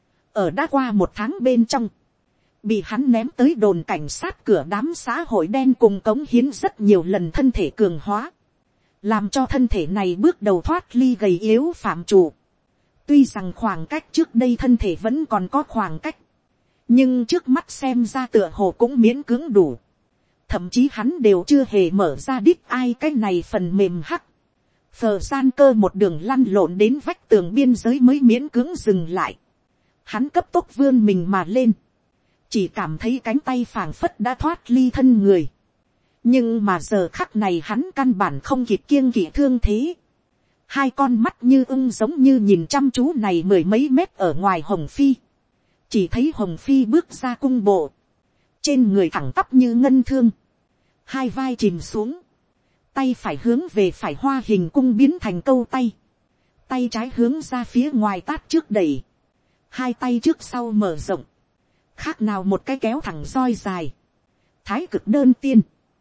Ở đã qua 1 tháng bên trong, bị hắn ném tới đồn cảnh sát cửa đám xã hội đen cùng cống hiến rất nhiều lần thân thể cường hóa. Làm cho thân thể này bước đầu thoát ly gầy yếu phạm trù. Tuy rằng khoảng cách trước đây thân thể vẫn còn có khoảng cách. Nhưng trước mắt xem ra tựa hồ cũng miễn cưỡng đủ. Thậm chí hắn đều chưa hề mở ra đít ai cái này phần mềm hắc. Phờ gian cơ một đường lăn lộn đến vách tường biên giới mới miễn cưỡng dừng lại. Hắn cấp tốc vươn mình mà lên. Chỉ cảm thấy cánh tay phảng phất đã thoát ly thân người. Nhưng mà giờ khắc này hắn căn bản không kịp kiêng kỵ thương thế. 2 con mắt như ưng giống như nhìn chăm chú này 10 mấy mét ở ngoài Hồng Phi. Chỉ thấy Hồng Phi bước ra cung bộ. Trên người thẳng tắp như ngân thương. 2 vai chìm xuống. Tay phải hướng về phải hoa hình cung biến thành câu tay. Tay trái hướng ra phía ngoài tát trước đẩy. 2 tay trước sau mở rộng. Khác nào một cái kéo thẳng roi dài. Thái cực đơn tiên.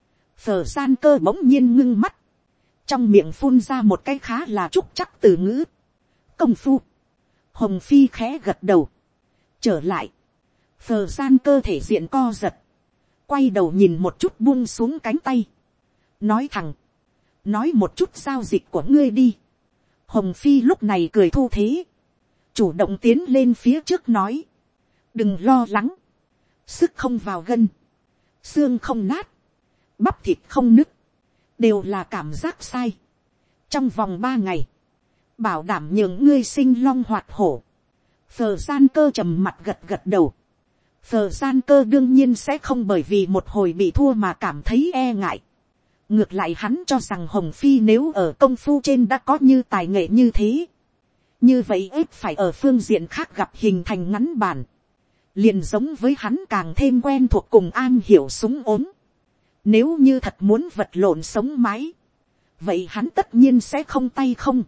Phờ gian cơ bỗng nhiên ngưng mắt. Trong miệng phun ra một cái khá là trúc chắc từ ngữ. Công phu. Hồng Phi khẽ gật đầu. Trở lại. Phờ gian cơ thể diện co giật. Quay đầu nhìn một chút buông xuống cánh tay. Nói thẳng. Nói một chút giao dịch của ngươi đi. Hồng Phi lúc này cười thu thế. Chủ động tiến lên phía trước nói. Đừng lo lắng. Sức không vào gân. Xương không nát. Bắp thịt không nứt. Đều là cảm giác sai. Trong vòng 3 ngày. Bảo đảm nhường ngươi sinh long hoạt hổ. Phờ gian cơ trầm mặt gật gật đầu. Phờ gian cơ đương nhiên sẽ không bởi vì một hồi bị thua mà cảm thấy e ngại. Ngược lại hắn cho rằng Hồng Phi nếu ở công phu trên đã có như tài nghệ như thế. Như vậy ít phải ở phương diện khác gặp hình thành ngắn bản. Liền giống với hắn càng thêm quen thuộc cùng an hiểu súng ốm. Nếu như thật muốn vật lộn sống mái. Vậy hắn tất nhiên sẽ không tay không.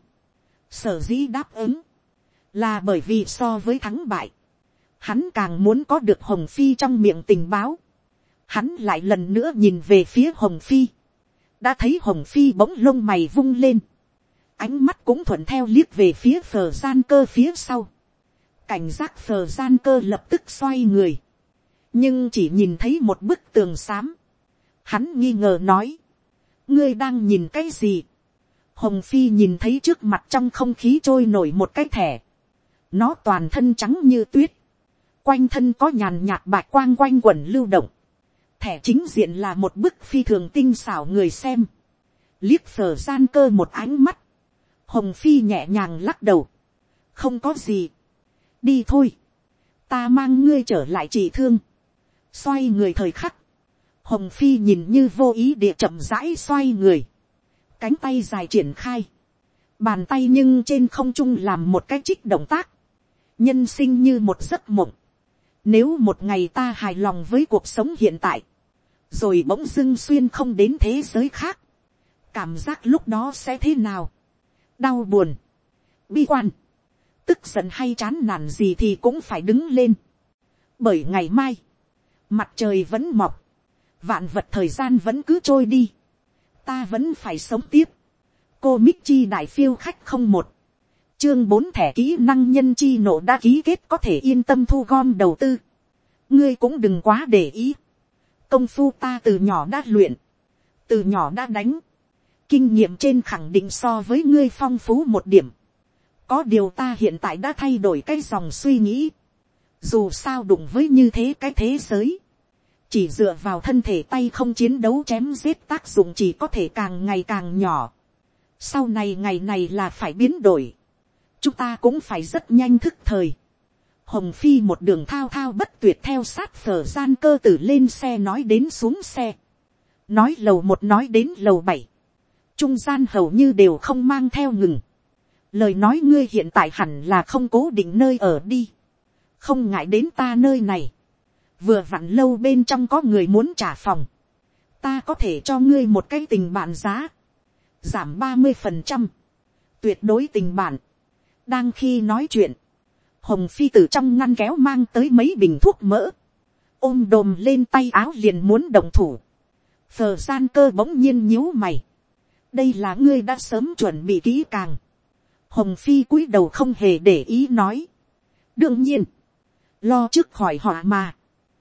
Sở dĩ đáp ứng. Là bởi vì so với thắng bại. Hắn càng muốn có được Hồng Phi trong miệng tình báo. Hắn lại lần nữa nhìn về phía Hồng Phi. Đã thấy Hồng Phi bỗng lông mày vung lên. Ánh mắt cũng thuận theo liếc về phía Phờ gian cơ phía sau. Cảnh giác Phờ gian cơ lập tức xoay người. Nhưng chỉ nhìn thấy một bức tường xám. Hắn nghi ngờ nói. Ngươi đang nhìn cái gì? Hồng Phi nhìn thấy trước mặt trong không khí trôi nổi một cái thẻ. Nó toàn thân trắng như tuyết. Quanh thân có nhàn nhạt bạch quang quanh quẩn lưu động. Thẻ chính diện là một bức phi thường tinh xảo người xem. Liếc Phờ gian cơ một ánh mắt. Hồng Phi nhẹ nhàng lắc đầu. Không có gì. Đi thôi. Ta mang ngươi trở lại trị thương. Xoay người thời khắc. Hồng Phi nhìn như vô ý địa chậm rãi xoay người. Cánh tay dài triển khai. Bàn tay nhưng trên không trung làm một cái trích động tác. Nhân sinh như một giấc mộng. Nếu một ngày ta hài lòng với cuộc sống hiện tại. rồi bỗng dưng xuyên không đến thế giới khác, cảm giác lúc đó sẽ thế nào, đau buồn, bi quan, tức giận hay chán nản gì thì cũng phải đứng lên, bởi ngày mai, mặt trời vẫn mọc, vạn vật thời gian vẫn cứ trôi đi, ta vẫn phải sống tiếp. Cô Michi đại phiêu khách không một, chương 4 thẻ kỹ năng nhân chi nộ đã ký kết, có thể yên tâm thu gom đầu tư. Ngươi cũng đừng quá để ý, công phu ta từ nhỏ đã luyện, từ nhỏ đã đánh, kinh nghiệm trên khẳng định so với ngươi phong phú một điểm. Có điều ta hiện tại đã thay đổi cái dòng suy nghĩ, dù sao đụng với như thế cái thế giới, chỉ dựa vào thân thể tay không chiến đấu chém giết tác dụng chỉ có thể càng ngày càng nhỏ. Sau này ngày này là phải biến đổi, chúng ta cũng phải rất nhanh thức thời. Hồng Phi một đường thao thao bất tuyệt theo sát Phở Gian Cơ tử lên xe nói đến xuống xe, nói lầu 1 nói đến lầu 7, trung gian hầu như đều không mang theo ngừng. Lời nói ngươi hiện tại hẳn là không cố định nơi ở đi, không ngại đến ta nơi này, vừa vặn lâu bên trong có người muốn trả phòng, ta có thể cho ngươi một cái tình bạn giá, giảm 30%, tuyệt đối tình bạn. Đang khi nói chuyện, Hồng Phi từ trong ngăn kéo mang tới mấy bình thuốc mỡ, ôm đồm lên tay áo liền muốn động thủ. Phờ Gian Cơ bỗng nhiên nhíu mày, đây là ngươi đã sớm chuẩn bị kỹ càng. Hồng Phi cúi đầu không hề để ý nói, đương nhiên, lo trước khỏi họa mà,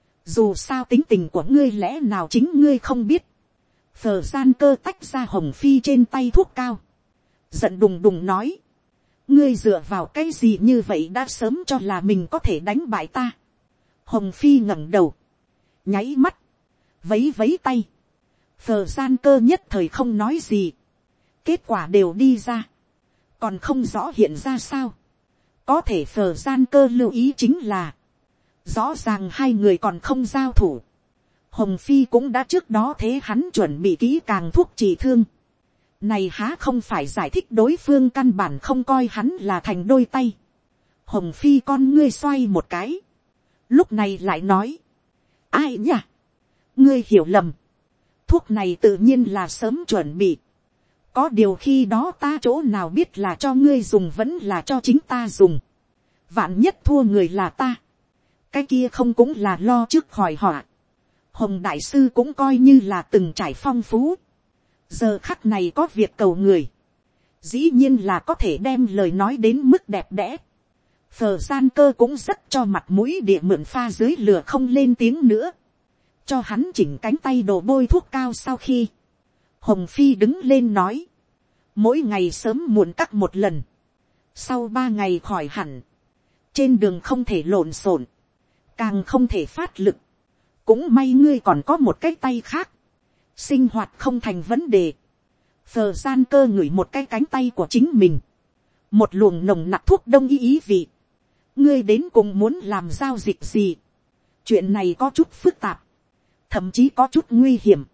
dù sao tính tình của ngươi lẽ nào chính ngươi không biết. Phờ Gian Cơ tách ra Hồng Phi trên tay thuốc cao, giận đùng đùng nói, ngươi dựa vào cái gì như vậy đã sớm cho là mình có thể đánh bại ta. Hồng Phi ngẩng đầu, nháy mắt, vấy vấy tay. Phờ Gian Cơ nhất thời không nói gì, kết quả đều đi ra, còn không rõ hiện ra sao. Có thể Phờ Gian Cơ lưu ý chính là, rõ ràng hai người còn không giao thủ, Hồng Phi cũng đã trước đó thế hắn chuẩn bị kỹ càng thuốc trị thương. Này há không phải giải thích đối phương căn bản không coi hắn là thành đôi tay. Hồng Phi con ngươi xoay một cái, lúc này lại nói, ai nhỉ, ngươi hiểu lầm, thuốc này tự nhiên là sớm chuẩn bị, có điều khi đó ta chỗ nào biết là cho ngươi dùng vẫn là cho chính ta dùng, vạn nhất thua người là ta, cái kia không cũng là lo trước khỏi họa. Hồng đại sư cũng coi như là từng trải phong phú, giờ khắc này có việc cầu người, dĩ nhiên là có thể đem lời nói đến mức đẹp đẽ. Phờ Gian Cơ cũng rất cho mặt mũi địa mượn pha dưới lửa không lên tiếng nữa, cho hắn chỉnh cánh tay đổ bôi thuốc cao. Sau khi Hồng Phi đứng lên nói, mỗi ngày sớm muộn cắt một lần, sau 3 ngày khỏi hẳn, trên đường không thể lộn xộn, càng không thể phát lực, cũng may ngươi còn có một cái tay khác, sinh hoạt không thành vấn đề. Phờ Gian Cơ ngửi một cái cánh tay của chính mình, một luồng nồng nặc thuốc đông y ý vị. Ngươi đến cùng muốn làm giao dịch gì? Chuyện này có chút phức tạp, thậm chí có chút nguy hiểm.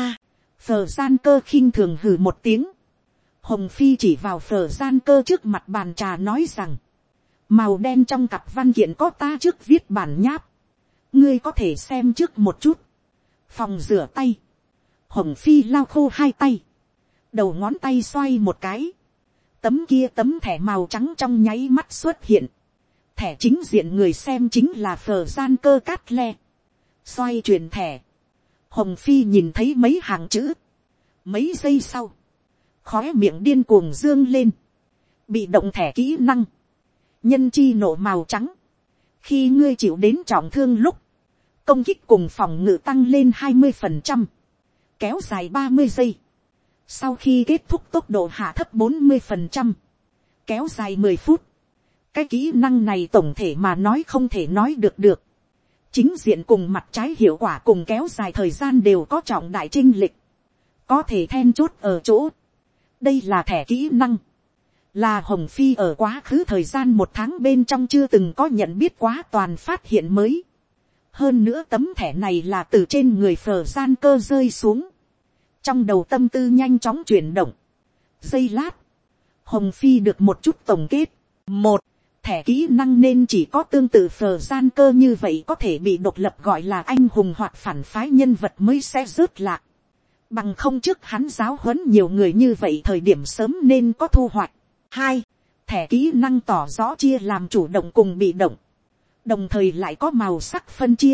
Phờ Gian Cơ khinh thường hừ một tiếng. Hồng Phi chỉ vào Phờ Gian Cơ trước mặt bàn trà nói rằng, màu đen trong cặp văn kiện có ta trước viết bản nháp, ngươi có thể xem trước một chút. Phòng rửa tay. Hồng Phi lau khô 2 tay, đầu ngón tay xoay một cái, tấm thẻ màu trắng trong nháy mắt xuất hiện. Thẻ chính diện người xem chính là Phờ Gian Cơ Cát Le. Xoay chuyển thẻ, Hồng Phi nhìn thấy mấy hàng chữ, mấy giây sau, khóe miệng điên cuồng dương lên. Bị động thẻ kỹ năng, nhân chi nộ màu trắng, khi ngươi chịu đến trọng thương lúc, công kích cùng phòng ngự tăng lên 20%, kéo dài 30 giây, sau khi kết thúc tốc độ hạ thấp 40%, kéo dài 10 phút. Cái kỹ năng này tổng thể mà nói không thể nói được. Chính diện cùng mặt trái hiệu quả cùng kéo dài thời gian đều có trọng đại chênh lệch. Có thể then chốt ở chỗ, đây là thẻ kỹ năng, là Hồng Phi ở quá khứ thời gian 1 tháng bên trong chưa từng có nhận biết quá toàn phát hiện mới. Hơn nữa tấm thẻ này là từ trên người Phờ Gian Cơ rơi xuống. Trong đầu tâm tư nhanh chóng chuyển động. Giây lát, Hồng Phi được một chút tổng kết. 1. Thẻ kỹ năng nên chỉ có tương tự phờ gian cơ như vậy có thể bị độc lập gọi là anh hùng hoặc phản phái nhân vật mới sẽ rớt lạc. Bằng không trước hắn giáo huấn nhiều người như vậy thời điểm sớm nên có thu hoạch. 2. Thẻ kỹ năng tỏ rõ chia làm chủ động cùng bị động. Đồng thời lại có màu sắc phân chia.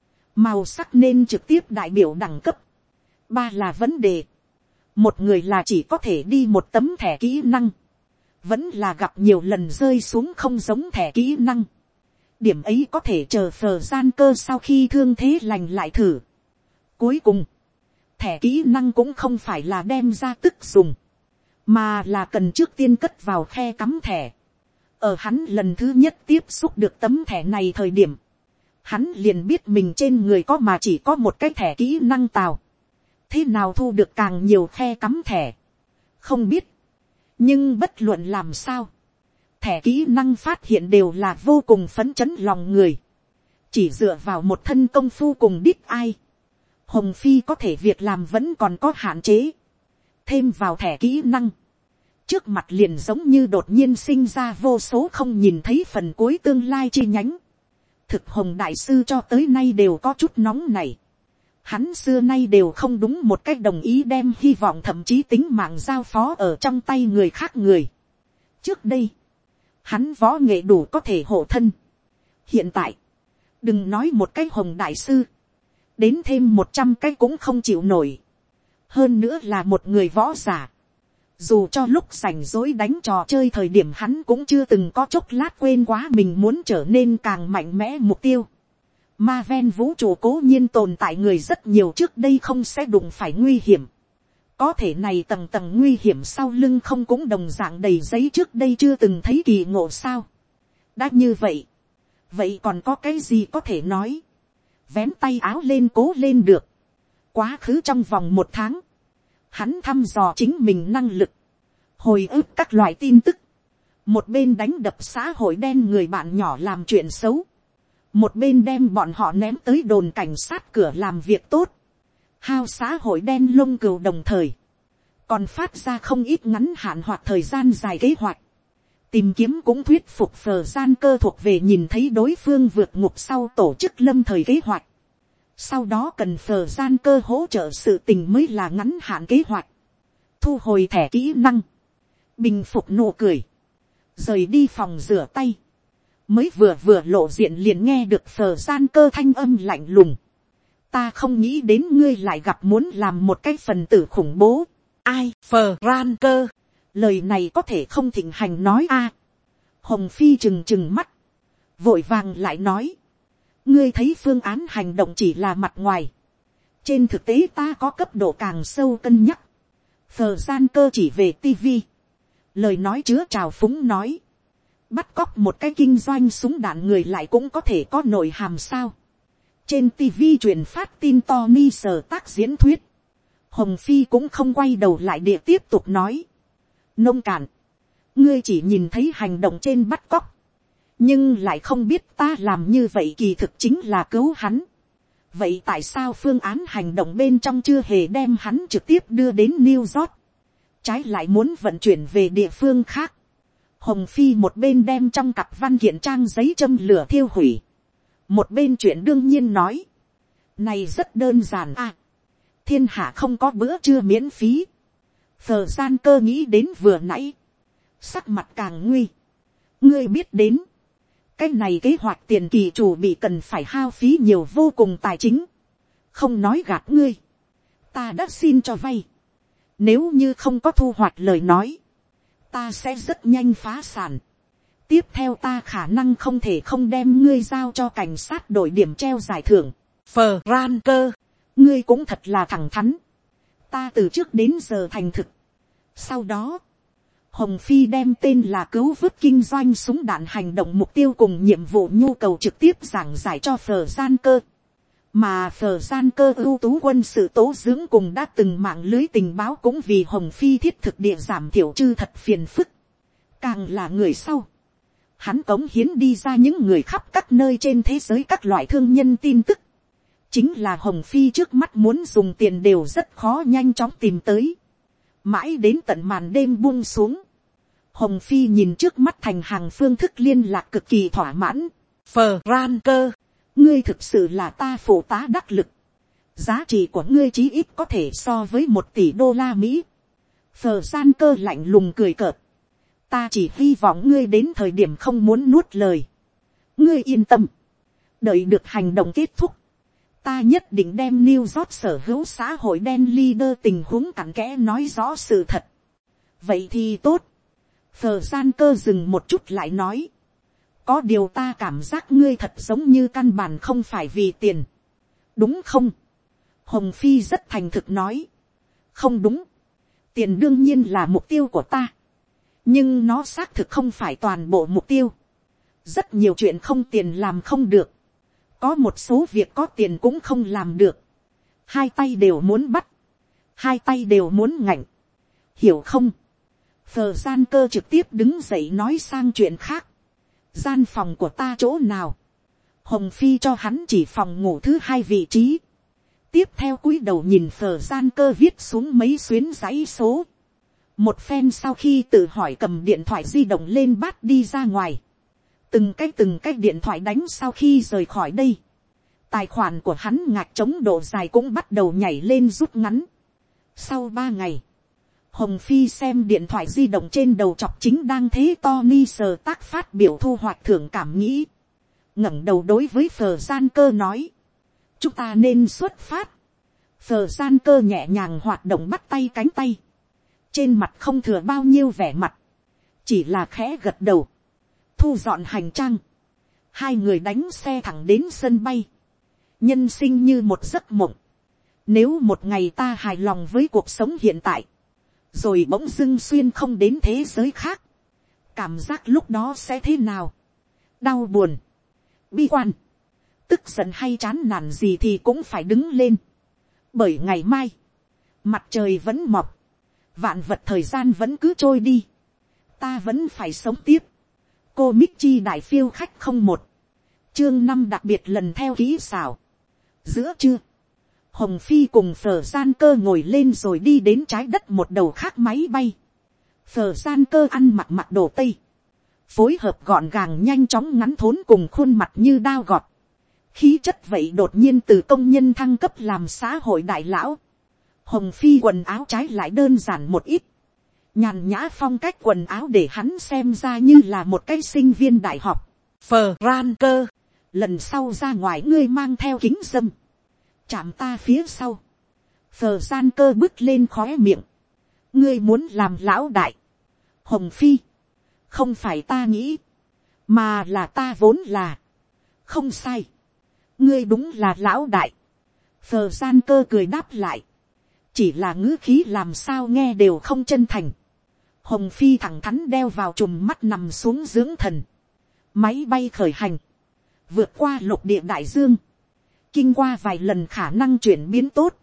Màu sắc nên trực tiếp đại biểu đẳng cấp. 3 là vấn đề. Một người là chỉ có thể đi một tấm thẻ kỹ năng. Vẫn là gặp nhiều lần rơi xuống không giống thẻ kỹ năng. Điểm ấy có thể chờ phờ gian cơ sau khi thương thế lành lại thử. Cuối cùng, thẻ kỹ năng cũng không phải là đem ra tức dùng, mà là cần trước tiên cất vào khe cắm thẻ. Ở hắn lần thứ nhất tiếp xúc được tấm thẻ này thời điểm, hắn liền biết mình trên người có mà chỉ có một cái thẻ kỹ năng tào. Thế nào thu được càng nhiều khe cắm thẻ? Không biết. Nhưng bất luận làm sao, thẻ kỹ năng phát hiện đều là vô cùng phấn chấn lòng người. Chỉ dựa vào một thân công phu cùng đít ai, Hồng Phi có thể việc làm vẫn còn có hạn chế. Thêm vào thẻ kỹ năng, trước mặt liền giống như đột nhiên sinh ra vô số không nhìn thấy phần cuối tương lai chi nhánh. Thực Hồng đại sư cho tới nay đều có chút nóng này. Hắn xưa nay đều không đúng một cách đồng ý đem hy vọng thậm chí tính mạng giao phó ở trong tay người khác người. Trước đây, hắn võ nghệ đủ có thể hộ thân. Hiện tại, đừng nói một cái Hồng đại sư, đến thêm 100 cái cũng không chịu nổi. Hơn nữa là một người võ giả. Dù cho lúc rảnh rỗi đánh trò chơi thời điểm hắn cũng chưa từng có chốc lát quên quá mình muốn trở nên càng mạnh mẽ mục tiêu. Ma ven vũ trụ cố nhiên tồn tại người rất nhiều trước đây không sẽ đụng phải nguy hiểm. Có thể này tầng tầng nguy hiểm sau lưng không cũng đồng dạng đầy giấy trước đây chưa từng thấy kỳ ngộ sao. Đã như vậy, vậy còn có cái gì có thể nói. Vén tay áo lên cố lên được. Quá khứ trong vòng 1 tháng, hắn thăm dò chính mình năng lực, hồi ức các loại tin tức, một bên đánh đập xã hội đen người bạn nhỏ làm chuyện xấu, một bên đem bọn họ ném tới đồn cảnh sát cửa làm việc tốt, hao xã hội đen lông cừu, đồng thời còn phát ra không ít ngắn hạn hoặc thời gian dài kế hoạch. Tìm kiếm cũng thuyết phục phờ gian cơ thuộc về nhìn thấy đối phương vượt ngục sau tổ chức lâm thời kế hoạch. Sau đó cần phờ gian cơ hỗ trợ sự tình mới là ngắn hạn kế hoạch. Thu hồi thẻ kỹ năng, bình phục nụ cười, rời đi phòng rửa tay. Mới vừa lộ diện liền nghe được phờ gian cơ thanh âm lạnh lùng. Ta không nghĩ đến ngươi lại gặp muốn làm một cái phần tử khủng bố. Ai? Phờ gian cơ. Lời này có thể không thịnh hành nói a. Hồng Phi trừng mắt, vội vàng lại nói. Ngươi thấy phương án hành động chỉ là mặt ngoài. Trên thực tế ta có cấp độ càng sâu cân nhắc. Phờ gian cơ chỉ về tivi. Lời nói chứa trào phúng nói. Bắt cóc một cái kinh doanh súng đạn người lại cũng có thể có nội hàm sao. Trên tivi truyền phát tin Tony sở tác diễn thuyết. Hồng Phi cũng không quay đầu lại địa tiếp tục nói. Nông cạn. Ngươi chỉ nhìn thấy hành động trên bắt cóc. Nhưng lại không biết ta làm như vậy kỳ thực chính là cứu hắn. Vậy tại sao phương án hành động bên trong chưa hề đem hắn trực tiếp đưa đến New York? Trái lại muốn vận chuyển về địa phương khác. Hồng Phi một bên đem trong cặp văn kiện trang giấy châm lửa thiêu hủy. Một bên chuyện đương nhiên nói. Này rất đơn giản à. Thiên hạ không có bữa trưa miễn phí. Phờ gian cơ nghĩ đến vừa nãy. Sắc mặt càng nguy. Ngươi biết đến. Cái này kế hoạch tiền kỳ chủ bị cần phải hao phí nhiều vô cùng tài chính. Không nói gạt ngươi. Ta đã xin cho vay. Nếu như không có thu hoạch lời nói. Ta sẽ rất nhanh phá sản. Tiếp theo ta khả năng không thể không đem ngươi giao cho cảnh sát đổi điểm treo giải thưởng. Phờ ran cơ. Ngươi cũng thật là thẳng thắn. Ta từ trước đến giờ thành thực. Sau đó. Hồng Phi đem tên là cứu vớt kinh doanh súng đạn hành động mục tiêu cùng nhiệm vụ nhu cầu trực tiếp giảng giải cho phờ gian cơ. Mà phờ gian cơ ưu tú quân sự tố dưỡng cùng đã từng mạng lưới tình báo cũng vì Hồng Phi thiết thực địa giảm thiểu chư thật phiền phức. Càng là người sau. Hắn cống hiến đi ra những người khắp các nơi trên thế giới các loại thương nhân tin tức. Chính là Hồng Phi trước mắt muốn dùng tiền đều rất khó nhanh chóng tìm tới. Mãi đến tận màn đêm buông xuống. Hồng Phi nhìn trước mắt thành hàng phương thức liên lạc cực kỳ thỏa mãn. Franker, ngươi thực sự là ta phụ tá đắc lực. Giá trị của ngươi chí ít có thể so với 1 tỷ đô la Mỹ. Franker lạnh lùng cười cợt. Ta chỉ hy vọng ngươi đến thời điểm không muốn nuốt lời. Ngươi yên tâm. Đợi được hành động kết thúc. Ta nhất định đem New York sở hữu xã hội đen leader tình huống cặn kẽ nói rõ sự thật. Vậy thì tốt. Franker dừng một chút lại nói. Có điều ta cảm giác ngươi thật giống như căn bản không phải vì tiền. Đúng không? Hồng Phi rất thành thực nói. Không đúng. Tiền đương nhiên là mục tiêu của ta. Nhưng nó xác thực không phải toàn bộ mục tiêu. Rất nhiều chuyện không tiền làm không được. Có một số việc có tiền cũng không làm được. Hai tay đều muốn bắt. Hai tay đều muốn ngạnh. Hiểu không? Franker trực tiếp đứng dậy nói sang chuyện khác. Gian phòng của ta chỗ nào? Hồng Phi cho hắn chỉ phòng ngủ thứ 2 vị trí. Tiếp theo cúi đầu nhìn Franker viết xuống mấy xuyến dãy số. Một phen sau khi tự hỏi cầm điện thoại di động lên bắt đi ra ngoài. Từng cái điện thoại đánh sau khi rời khỏi đây. Tài khoản của hắn ngạc chống độ dài cũng bắt đầu nhảy lên rút ngắn. Sau 3 ngày. Hồng Phi xem điện thoại di động trên đầu chọc chính đang thế Tony sờ tác phát biểu thu hoạch thưởng cảm nghĩ. Ngẩng đầu đối với Franker nói. Chúng ta nên xuất phát. Franker nhẹ nhàng hoạt động bắt tay cánh tay. Trên mặt không thừa bao nhiêu vẻ mặt. Chỉ là khẽ gật đầu. Thu dọn hành trang. Hai người đánh xe thẳng đến sân bay. Nhân sinh như một giấc mộng. Nếu một ngày ta hài lòng với cuộc sống hiện tại. Rồi bỗng dưng xuyên không đến thế giới khác. Cảm giác lúc đó sẽ thế nào? Đau buồn. Bi quan. Tức giận hay chán nản gì thì cũng phải đứng lên. Bởi ngày mai. Mặt trời vẫn mọc. Vạn vật thời gian vẫn cứ trôi đi. Ta vẫn phải sống tiếp. Cô Michi đại phiêu khách 01. Chương 5 đặc biệt lần theo kỹ xảo. Giữa trưa. Hồng Phi cùng Franker ngồi lên rồi đi đến trái đất một đầu khác máy bay. Franker ăn mặc đồ tây. Phối hợp gọn gàng nhanh chóng ngắn thốn cùng khuôn mặt như đao gọt. Khí chất vậy đột nhiên từ công nhân thăng cấp làm xã hội đại lão. Hồng Phi quần áo trái lại đơn giản một ít. Nhàn nhã phong cách quần áo để hắn xem ra như là một cái sinh viên đại học. Franker, lần sau ra ngoài ngươi mang theo kính râm. Chạm ta phía sau. Franker bước lên khóe miệng. Ngươi muốn làm lão đại. Hồng Phi, không phải ta nghĩ, mà là ta vốn là. Không sai. Ngươi đúng là lão đại. Franker cười đáp lại. Chỉ là ngữ khí làm sao nghe đều không chân thành. Hồng Phi thẳng thắn đeo vào chùm mắt nằm xuống dưỡng thần. Máy bay khởi hành. Vượt qua lục địa đại dương. Kinh qua vài lần khả năng chuyển biến tốt.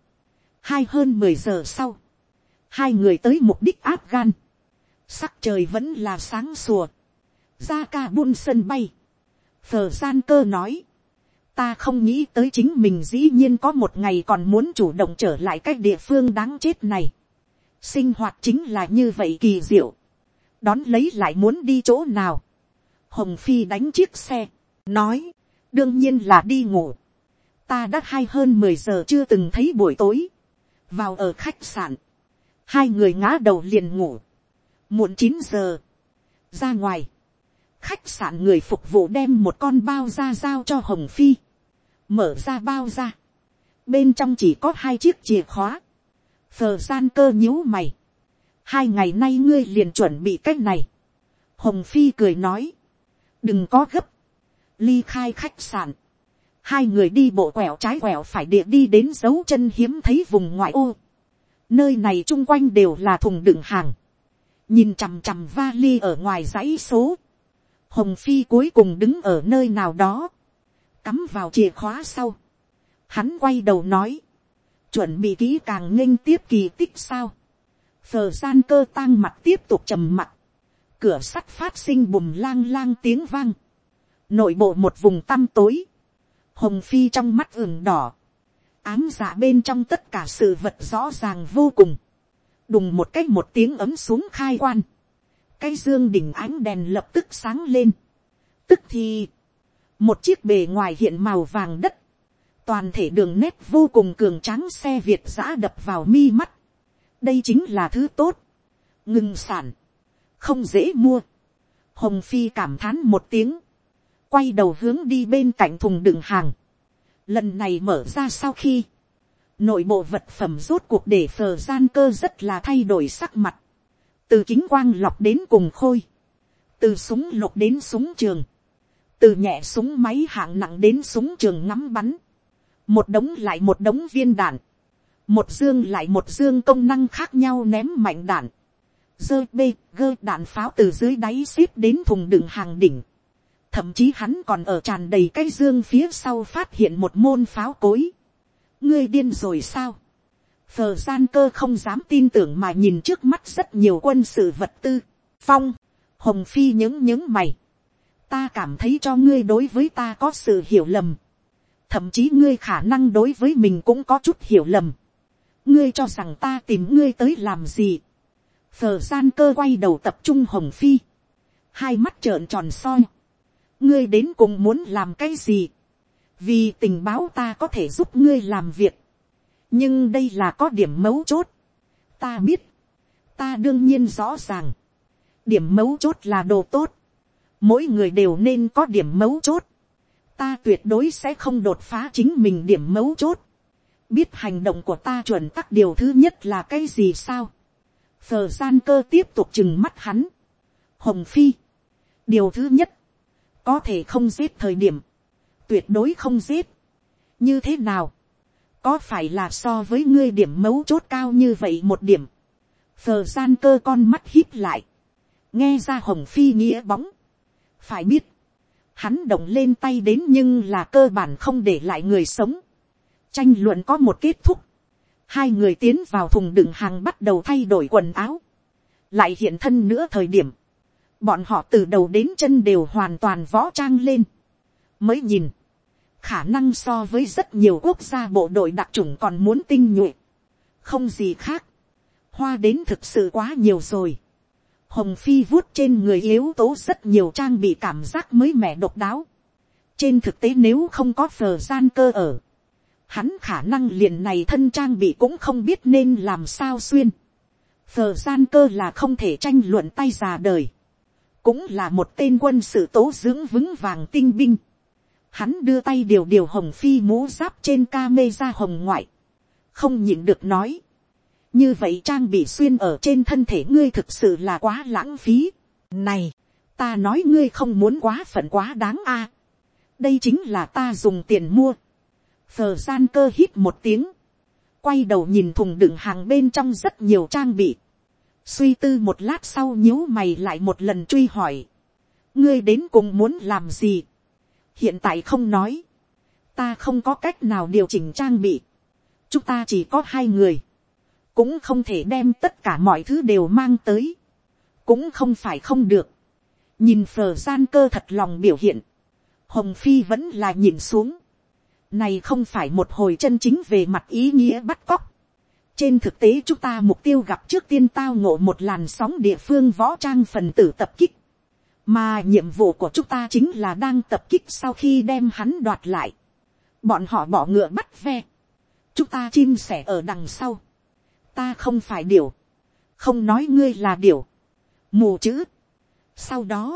Hơn 10 giờ sau. Hai người tới mục đích Afghan. Sắc trời vẫn là sáng sủa. Ra Kabul sân bay. Franker nói. Ta không nghĩ tới chính mình dĩ nhiên có một ngày còn muốn chủ động trở lại cái địa phương đáng chết này. Sinh hoạt chính là như vậy kỳ diệu. Đón lấy lại muốn đi chỗ nào. Hồng Phi đánh chiếc xe. Nói. Đương nhiên là đi ngủ. Ta đã hơn 10 giờ chưa từng thấy buổi tối. Vào ở khách sạn. Hai người ngã đầu liền ngủ. Muộn 9 giờ. Ra ngoài. Khách sạn người phục vụ đem một con bao da giao cho Hồng Phi. Mở ra bao da. Bên trong chỉ có 2 chiếc chìa khóa. Franker nhíu mày. 2 ngày nay ngươi liền chuẩn bị cách này. Hồng Phi cười nói. Đừng có gấp. Ly khai khách sạn. Hai người đi bộ quẹo trái quẹo phải địa đi đến dấu chân hiếm thấy vùng ngoại ô. Nơi này chung quanh đều là thùng đựng hàng. Nhìn chằm chằm vali ở ngoài dãy số. Hồng Phi cuối cùng đứng ở nơi nào đó. Cắm vào chìa khóa sau. Hắn quay đầu nói. Chuẩn bị kỹ càng nghênh tiếp kỳ tích sao. Franker tang mặt tiếp tục trầm mặc. Cửa sắt phát sinh bùm lang lang tiếng vang. Nội bộ một vùng tăm tối. Hồng Phi trong mắt ửng đỏ. Ám dạ bên trong tất cả sự vật rõ ràng vô cùng. Đùng một cách một tiếng ấm xuống khai quan. cái dương đỉnh ánh đèn lập tức sáng lên. Tức thì, một chiếc bề ngoài hiện màu vàng đất, toàn thể đường nét vô cùng cường tráng xe Việt giã đập vào mi mắt. Đây chính là thứ tốt. Ngừng sản. Không dễ mua. Hồng Phi cảm thán một tiếng. Quay đầu hướng đi bên cạnh thùng đựng hàng. Lần này mở ra sau khi. Nội bộ vật phẩm rốt cuộc để Phờ Gian Cơ rất là thay đổi sắc mặt. Từ kính quang lọc đến cùng khôi. Từ súng lục đến súng trường. Từ nhẹ súng máy hạng nặng đến súng trường ngắm bắn. Một đống lại một đống viên đạn. Một dương lại một dương công năng khác nhau ném mạnh đạn. Dơ bê gơ đạn pháo từ dưới đáy xếp đến thùng đựng hàng đỉnh. Thậm chí hắn còn ở tràn đầy cái dương phía sau phát hiện một môn pháo cối. Ngươi điên rồi sao? Phờ Gian Cơ không dám tin tưởng mà nhìn trước mắt rất nhiều quân sự vật tư. Phong, Hồng Phi những mày. Ta cảm thấy cho ngươi đối với ta có sự hiểu lầm. Thậm chí ngươi khả năng đối với mình cũng có chút hiểu lầm. Ngươi cho rằng ta tìm ngươi tới làm gì? Phờ Gian Cơ quay đầu tập trung Hồng Phi. Hai mắt trợn tròn soi. Ngươi đến cùng muốn làm cái gì? Vì tình báo ta có thể giúp ngươi làm việc. Nhưng đây là có điểm mấu chốt. Ta biết. Ta đương nhiên rõ ràng. Điểm mấu chốt là đồ tốt. Mỗi người đều nên có điểm mấu chốt. Ta tuyệt đối sẽ không đột phá chính mình điểm mấu chốt. Biết hành động của ta chuẩn tắc điều thứ nhất là cái gì sao? Phờ Gian Cơ tiếp tục trừng mắt hắn. Hồng Phi. Điều thứ nhất. Có thể không giết thời điểm. Tuyệt đối không giết. Như thế nào? Có phải là so với ngươi điểm mấu chốt cao như vậy một điểm? Phờ Gian Cơ con mắt híp lại. Nghe ra Hồng Phi nghĩa bóng. Phải biết. Hắn động lên tay đến nhưng là cơ bản không để lại người sống. Tranh luận có một kết thúc. Hai người tiến vào thùng đựng hàng bắt đầu thay đổi quần áo. Lại hiện thân nữa thời điểm. Bọn họ từ đầu đến chân đều hoàn toàn võ trang lên. Mới nhìn. Khả năng so với rất nhiều quốc gia bộ đội đặc chủng còn muốn tinh nhuệ. Không gì khác. Hoa đến thực sự quá nhiều rồi. Hồng Phi vuốt trên người yếu tố rất nhiều trang bị cảm giác mới mẻ độc đáo. Trên thực tế nếu không có Phờ Gian Cơ ở. Hắn khả năng liền này thân trang bị cũng không biết nên làm sao xuyên. Phờ Gian Cơ là không thể tranh luận tay già đời. Cũng là một tên quân sự tố dưỡng vững vàng tinh binh. Hắn đưa tay điều Hồng Phi mũ giáp trên camera hồng ngoại. Không nhịn được nói. Như vậy trang bị xuyên ở trên thân thể ngươi thực sự là quá lãng phí. Này, ta nói ngươi không muốn quá phận quá đáng a. Đây chính là ta dùng tiền mua. Phờ Gian Cơ hít một tiếng. Quay đầu nhìn thùng đựng hàng bên trong rất nhiều trang bị. Suy tư một lát sau nhíu mày lại một lần truy hỏi. Ngươi đến cùng muốn làm gì? Hiện tại không nói. Ta không có cách nào điều chỉnh trang bị. Chúng ta chỉ có hai người. Cũng không thể đem tất cả mọi thứ đều mang tới. Cũng không phải không được. Nhìn Phờ Gian Cơ thật lòng biểu hiện. Hồng Phi vẫn là nhìn xuống. Này không phải một hồi chân chính về mặt ý nghĩa bắt cóc. Trên thực tế chúng ta mục tiêu gặp trước tiên tao ngộ một làn sóng địa phương võ trang phần tử tập kích. Mà nhiệm vụ của chúng ta chính là đang tập kích sau khi đem hắn đoạt lại. Bọn họ bỏ ngựa bắt ve. Chúng ta chim sẻ ở đằng sau. Ta không phải điểu. Không nói ngươi là điểu. Mù chữ. Sau đó.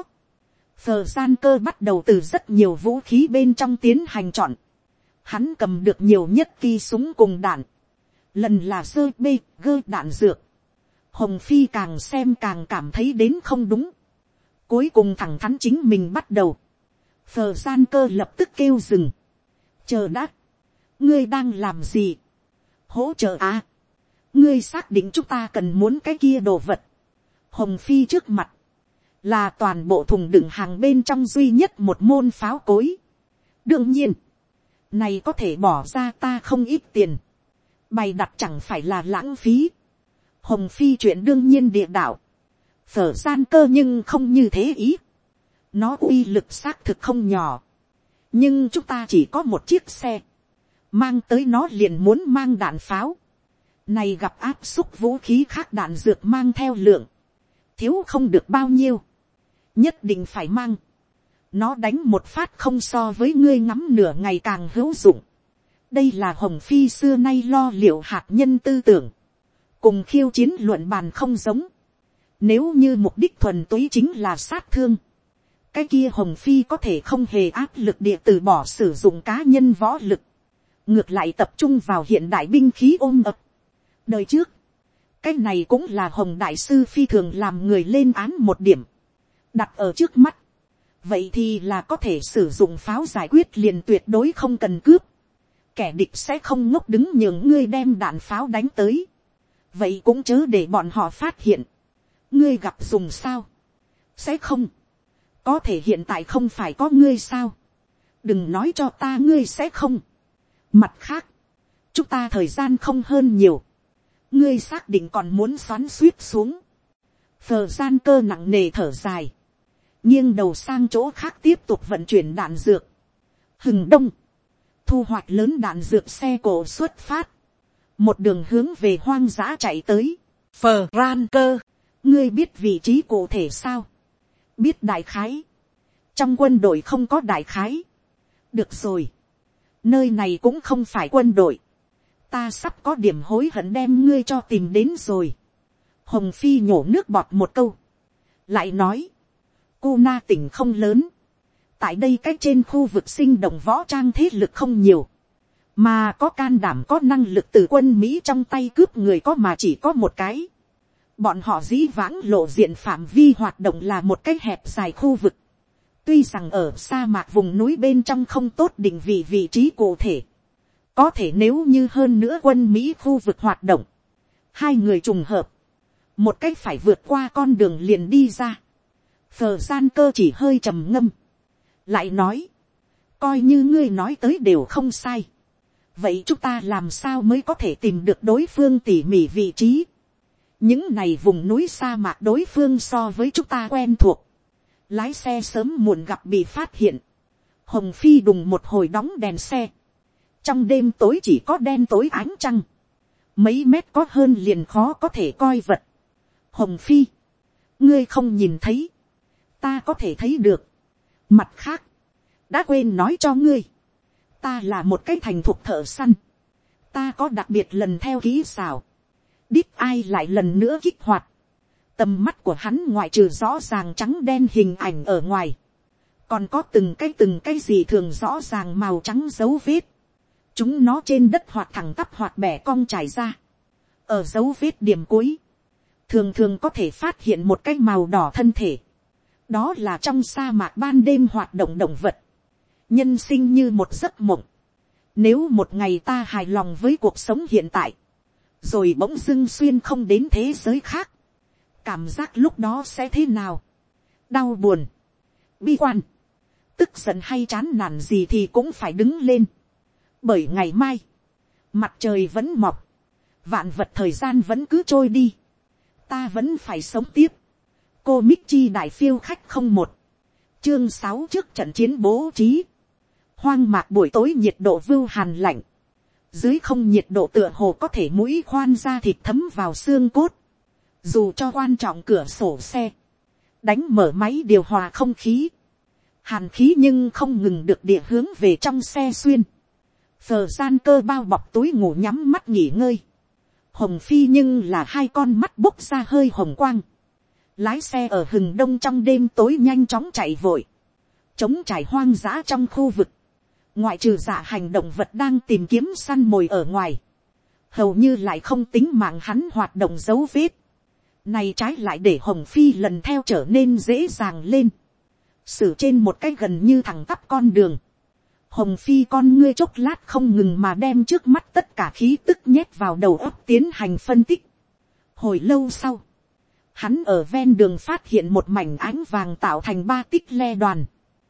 Phờ Gian Cơ bắt đầu từ rất nhiều vũ khí bên trong tiến hành chọn. Hắn cầm được nhiều nhất kỳ súng cùng đạn. Lần là sơ bê gơ đạn dược. Hồng Phi càng xem càng cảm thấy đến không đúng. Cuối cùng thẳng thắn chính mình bắt đầu. Phờ Gian Cơ lập tức kêu dừng. Chờ đã. Ngươi đang làm gì? Hỗ trợ à? Ngươi xác định chúng ta cần muốn cái kia đồ vật. Hồng Phi trước mặt. Là toàn bộ thùng đựng hàng bên trong duy nhất một môn pháo cối. Đương nhiên. Này có thể bỏ ra ta không ít tiền. Bày đặt chẳng phải là lãng phí. Hồng Phi chuyện đương nhiên địa đạo. Phở Gian Cơ nhưng không như thế ý. Nó uy lực xác thực không nhỏ. Nhưng chúng ta chỉ có một chiếc xe. Mang tới nó liền muốn mang đạn pháo. Này gặp áp xúc vũ khí khác đạn dược mang theo lượng. thiếu không được bao nhiêu, nhất định phải mang, nó đánh một phát không so với ngươi ngắm nửa ngày càng hữu dụng. Đây là Hồng Phi xưa nay lo liệu hạt nhân tư tưởng, cùng khiêu chiến luận bàn không giống. Nếu như mục đích thuần túy chính là sát thương, cái kia Hồng Phi có thể không hề áp lực địa từ bỏ sử dụng cá nhân võ lực, ngược lại tập trung vào hiện đại binh khí ôm ập. Đời trước, cái này cũng là Hồng Đại Sư phi thường làm người lên án một điểm, đặt ở trước mắt, vậy thì là có thể sử dụng pháo giải quyết liền tuyệt đối không cần cướp, kẻ địch sẽ không ngốc đứng nhường ngươi đem đạn pháo đánh tới, vậy cũng chớ để bọn họ phát hiện, ngươi gặp dùng sao, sẽ không, có thể hiện tại không phải có ngươi sao, đừng nói cho ta ngươi sẽ không. Mặt khác, chúng ta thời gian không hơn nhiều, ngươi xác định còn muốn xoắn suýt xuống. Phờ gian cơ nặng nề thở dài, nghiêng đầu sang chỗ khác tiếp tục vận chuyển đạn dược. Hừng đông, thu hoạch lớn đạn dược xe cổ xuất phát, một đường hướng về hoang dã chạy tới. Phờ ran cơ, ngươi biết vị trí cụ thể sao? Biết đại khái, trong quân đội không có đại khái. Được rồi, nơi này cũng không phải quân đội, ta sắp có điểm hối hận đem ngươi cho tìm đến rồi. Hồng Phi nhổ nước bọt một câu, lại nói, Cu Na tỉnh không lớn, tại đây cách trên khu vực sinh động võ trang thế lực không nhiều, mà có can đảm có năng lực từ quân Mỹ trong tay cướp người có mà chỉ có một cái. Bọn họ dĩ vãng lộ diện phạm vi hoạt động là một cái hẹp dài khu vực, tuy rằng ở sa mạc vùng núi bên trong không tốt định vị trí cụ thể, có thể nếu như hơn nữa quân Mỹ khu vực hoạt động, hai người trùng hợp, một cách phải vượt qua con đường liền đi ra. Phờ gian cơ chỉ hơi trầm ngâm, lại nói, coi như ngươi nói tới đều không sai, vậy chúng ta làm sao mới có thể tìm được đối phương tỉ mỉ vị trí? Những này vùng núi sa mạc đối phương so với chúng ta quen thuộc, lái xe sớm muộn gặp bị phát hiện. Hồng Phi đùng một hồi đóng đèn xe, trong đêm tối chỉ có đen tối ánh trăng, mấy mét có hơn liền khó có thể coi vật. Hồng Phi, ngươi không nhìn thấy, ta có thể thấy được. Mặt khác, đã quên nói cho ngươi, ta là một cái thành thục thợ săn, ta có đặc biệt lần theo kỹ xảo. Đít ai lại lần nữa kích hoạt, tầm mắt của hắn ngoại trừ rõ ràng trắng đen hình ảnh ở ngoài, còn có từng cái gì thường rõ ràng màu trắng dấu vết, chúng nó trên đất hoạt thẳng tắp hoạt bẻ cong trải ra, ở dấu vết điểm cuối, thường thường có thể phát hiện một cái màu đỏ thân thể, đó là trong sa mạc ban đêm hoạt động động vật. Nhân sinh như một giấc mộng, nếu một ngày ta hài lòng với cuộc sống hiện tại, rồi bỗng dưng xuyên không đến thế giới khác, cảm giác lúc đó sẽ thế nào? Đau buồn, bi quan, tức giận hay chán nản gì thì cũng phải đứng lên, bởi ngày mai, mặt trời vẫn mọc, vạn vật thời gian vẫn cứ trôi đi, ta vẫn phải sống tiếp. Cô Michi đại phiêu khách không một, chương 6 trước trận chiến bố trí. Hoang mạc buổi tối nhiệt độ vưu hàn lạnh, dưới không nhiệt độ tựa hồ có thể mũi khoan ra thịt thấm vào xương cốt. Dù cho quan trọng cửa sổ xe, đánh mở máy điều hòa không khí, hàn khí nhưng không ngừng được địa hướng về trong xe xuyên. Phờ gian cơ bao bọc túi ngủ nhắm mắt nghỉ ngơi. Hồng Phi nhưng là hai con mắt bốc ra hơi hồng quang, lái xe ở hừng đông trong đêm tối nhanh chóng chạy vội, chống trải hoang dã trong khu vực, ngoại trừ dạ hành động vật đang tìm kiếm săn mồi ở ngoài, hầu như lại không tính mạng hắn hoạt động dấu vết. Này trái lại để Hồng Phi lần theo trở nên dễ dàng lên, xử trên một cái gần như thẳng tắp con đường. Hồng Phi con ngươi chốc lát không ngừng mà đem trước mắt tất cả khí tức nhét vào đầu óc tiến hành phân tích. Hồi lâu sau, hắn ở ven đường phát hiện một mảnh ánh vàng tạo thành 3 tích le đoàn.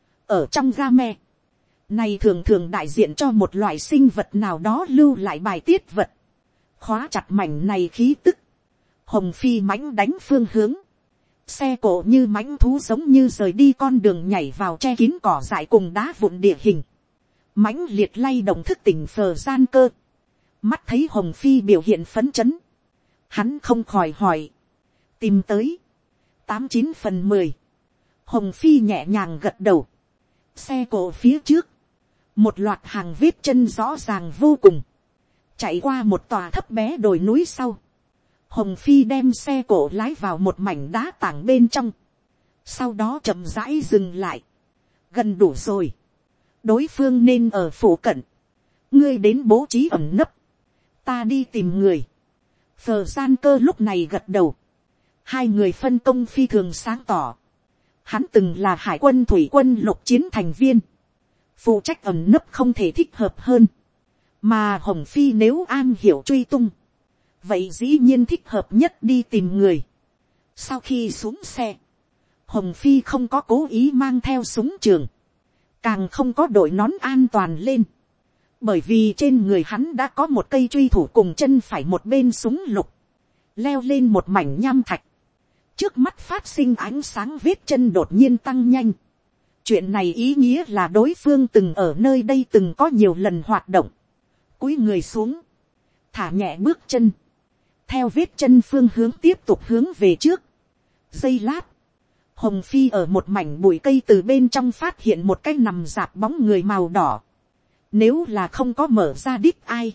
Ở trong game, này thường thường đại diện cho một loại sinh vật nào đó lưu lại bài tiết vật. Khóa chặt mảnh này khí tức, Hồng Phi mãnh đánh phương hướng. Xe cộ như mãnh thú giống như rời đi con đường nhảy vào che kín cỏ dại cùng đá vụn địa hình. Mãnh liệt lay động thức tỉnh Phờ gian cơ. Mắt thấy Hồng Phi biểu hiện phấn chấn, hắn không khỏi hỏi, tìm tới, 89/10. Hồng Phi nhẹ nhàng gật đầu. Xe cộ phía trước, một loạt hàng vết chân rõ ràng vô cùng, chạy qua một tòa thấp bé đồi núi sau. Hồng Phi đem xe cộ lái vào một mảnh đá tảng bên trong, sau đó chậm rãi dừng lại. Gần đủ rồi, đối phương nên ở phủ cận, ngươi đến bố trí ẩn nấp, ta đi tìm người. Phờ Gian Cơ lúc này gật đầu, hai người phân công phi thường sáng tỏ. Hắn từng là hải quân thủy quân lục chiến thành viên, phụ trách ẩn nấp không thể thích hợp hơn, mà Hồng Phi nếu an hiểu truy tung, vậy dĩ nhiên thích hợp nhất đi tìm người. Sau khi xuống xe, Hồng Phi không có cố ý mang theo súng trường, càng không có đội nón an toàn lên, bởi vì trên người hắn đã có một cây truy thủ cùng chân phải một bên súng lục, leo lên một mảnh nham thạch. Trước mắt phát sinh ánh sáng, vết chân đột nhiên tăng nhanh. Chuyện này ý nghĩa là đối phương từng ở nơi đây từng có nhiều lần hoạt động. Cúi người xuống, thả nhẹ bước chân, theo vết chân phương hướng tiếp tục hướng về trước. Giây lát, Hồng Phi ở một mảnh bụi cây từ bên trong phát hiện một cái nằm dạp bóng người màu đỏ. Nếu là không có mở ra đít ai,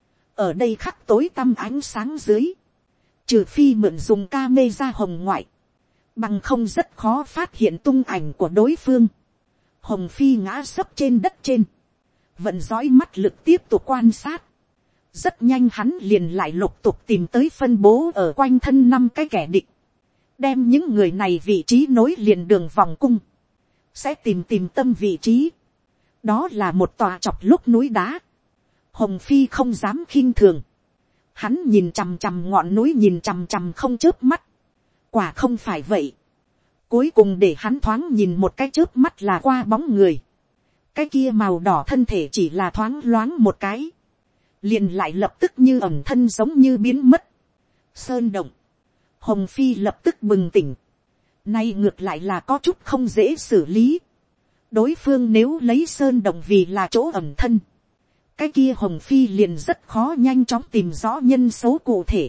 ở đây khắc tối tăm ánh sáng dưới, trừ phi mượn dùng ca mê ra hồng ngoại, bằng không rất khó phát hiện tung ảnh của đối phương. Hồng Phi ngã sấp trên đất trên, vận dõi mắt lực tiếp tục quan sát. Rất nhanh hắn liền lại lục tục tìm tới phân bố ở quanh thân 5 cái kẻ địch, đem những người này vị trí nối liền đường vòng cung, sẽ tìm tâm vị trí. Đó là một tòa chọc lúc núi đá. Hồng Phi không dám khinh thường, hắn nhìn chằm chằm ngọn núi, nhìn chằm chằm không chớp mắt. Quả không phải vậy, cuối cùng để hắn thoáng nhìn một cái chớp mắt là qua bóng người. Cái kia màu đỏ thân thể chỉ là thoáng loáng một cái, liền lại lập tức như ẩm thân, giống như biến mất. Sơn động. Hồng Phi lập tức bừng tỉnh. Nay ngược lại là có chút không dễ xử lý. Đối phương nếu lấy sơn động vì là chỗ ẩm thân, cái kia Hồng Phi liền rất khó nhanh chóng tìm rõ nhân số cụ thể.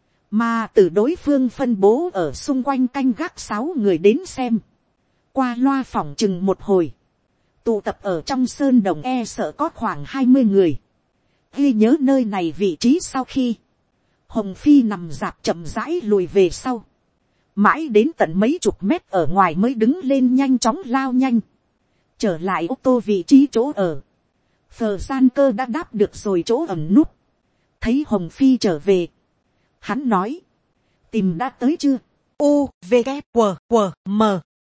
Mà từ đối phương phân bố ở xung quanh canh gác 6 người đến xem, qua loa phỏng chừng một hồi, tụ tập ở trong sơn đồng e sợ có khoảng 20 người. Ghi nhớ nơi này vị trí sau khi, Hồng Phi nằm dạp chậm rãi lùi về sau, mãi đến tận mấy chục mét ở ngoài mới đứng lên nhanh chóng lao nhanh, trở lại ô tô vị trí chỗ ở. Phờ Gian Cơ đã đáp được rồi chỗ ẩn núp, thấy Hồng Phi trở về, hắn nói, tìm đã tới chưa? U, V, K, W, W, M.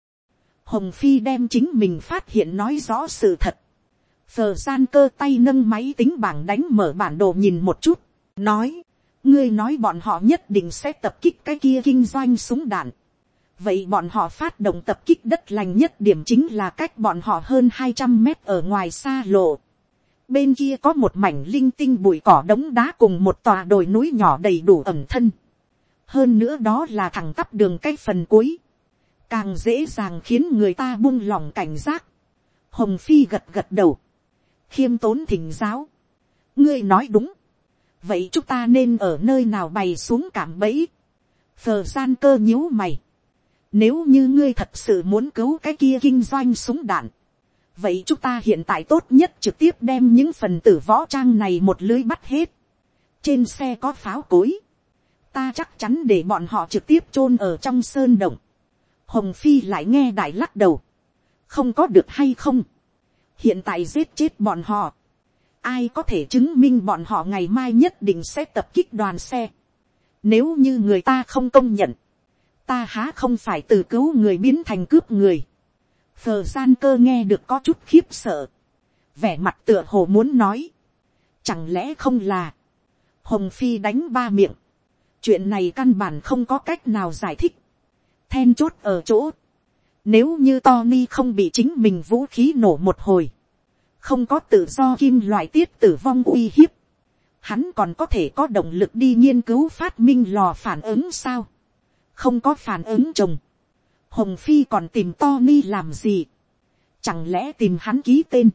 Hồng Phi đem chính mình phát hiện nói rõ sự thật. Phờ Gian Cơ tay nâng máy tính bảng đánh mở bản đồ nhìn một chút, nói, ngươi nói bọn họ nhất định sẽ tập kích cái kia kinh doanh súng đạn. Vậy bọn họ phát động tập kích đất lành nhất điểm chính là cách bọn họ hơn 200 mét ở ngoài xa lộ. Bên kia có một mảnh linh tinh bụi cỏ đống đá cùng một tòa đồi núi nhỏ đầy đủ ẩm thân. Hơn nữa đó là thẳng tắp đường cái phần cuối, càng dễ dàng khiến người ta buông lỏng cảnh giác. Hồng Phi gật gật đầu, khiêm tốn thỉnh giáo, ngươi nói đúng. Vậy chúng ta nên ở nơi nào bày xuống cạm bẫy? Phờ Gian Cơ nhíu mày, nếu như ngươi thật sự muốn cứu cái kia kinh doanh súng đạn, vậy chúng ta hiện tại tốt nhất trực tiếp đem những phần tử võ trang này một lưới bắt hết. Trên xe có pháo cối, ta chắc chắn để bọn họ trực tiếp chôn ở trong sơn động. Hồng Phi lại nghe đại lắc đầu, không có được hay không, hiện tại giết chết bọn họ, ai có thể chứng minh bọn họ ngày mai nhất định sẽ tập kích đoàn xe. Nếu như người ta không công nhận, ta há không phải từ cứu người biến thành cướp người. Phờ Gian Cơ nghe được có chút khiếp sợ, vẻ mặt tựa hồ muốn nói, chẳng lẽ không là. Hồng Phi đánh ba miệng, chuyện này căn bản không có cách nào giải thích. Then chốt ở chỗ, nếu như Tony không bị chính mình vũ khí nổ một hồi, không có tự do kim loại tiết tử vong uy hiếp, hắn còn có thể có động lực đi nghiên cứu phát minh lò phản ứng sao? Không có phản ứng chồng, Hồng Phi còn tìm Tony làm gì? Chẳng lẽ tìm hắn ký tên,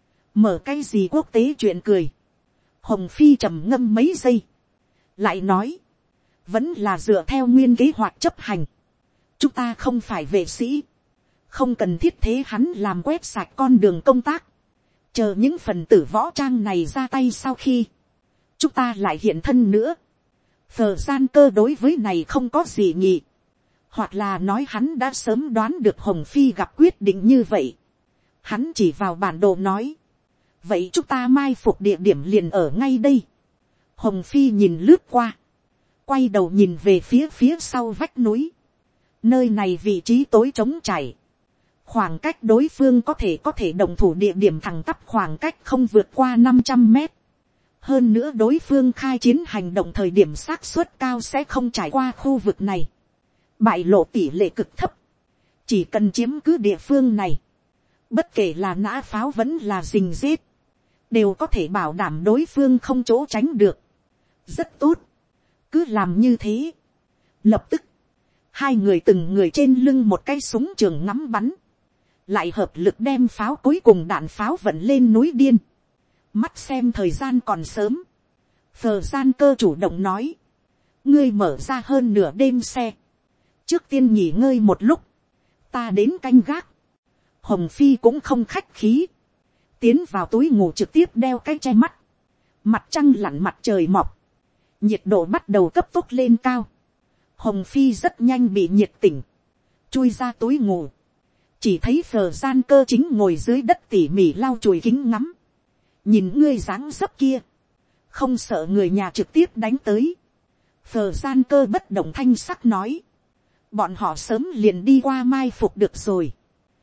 mở cái gì quốc tế chuyện cười? Hồng Phi trầm ngâm mấy giây, lại nói, vẫn là dựa theo nguyên kế hoạch chấp hành. chúng ta không phải vệ sĩ, không cần thiết thế hắn làm quét sạch con đường công tác, chờ những phần tử võ trang này ra tay sau khi, chúng ta lại hiện thân nữa. Phờ gian cơ đối với này không có gì nhỉ, hoặc là nói hắn đã sớm đoán được Hồng Phi gặp quyết định như vậy. Hắn chỉ vào bản đồ nói, vậy chúng ta mai phục địa điểm liền ở ngay đây. Hồng Phi nhìn lướt qua, quay đầu nhìn về phía sau vách núi. Nơi này vị trí tối trống trải, khoảng cách đối phương có thể đồng thủ địa điểm thẳng tắp khoảng cách không vượt qua 500 mét. Hơn nữa đối phương khai chiến hành động thời điểm xác suất cao sẽ không trải qua khu vực này, bại lộ tỷ lệ cực thấp. Chỉ cần chiếm cứ địa phương này, bất kể là nã pháo vẫn là rình rết, đều có thể bảo đảm đối phương không chỗ tránh được. Rất tốt, cứ làm như thế. Lập tức, hai người từng người trên lưng một cái súng trường ngắm bắn, lại hợp lực đem pháo cuối cùng đạn pháo vận lên núi điên. Mắt xem thời gian còn sớm, Phờ gian cơ chủ động nói, ngươi mở ra hơn nửa đêm xe, trước tiên nghỉ ngơi một lúc, ta đến canh gác. Hồng Phi cũng không khách khí, tiến vào túi ngủ trực tiếp đeo cái che mắt. Mặt trăng lặn mặt trời mọc, nhiệt độ bắt đầu cấp tốc lên cao. Hồng Phi rất nhanh bị nhiệt tỉnh, chui ra túi ngủ, chỉ thấy Phờ gian cơ chính ngồi dưới đất tỉ mỉ lau chùi kính ngắm. Nhìn ngươi dáng dấp kia, không sợ người nhà trực tiếp đánh tới. Phờ gian cơ bất động thanh sắc nói, bọn họ sớm liền đi qua mai phục được rồi.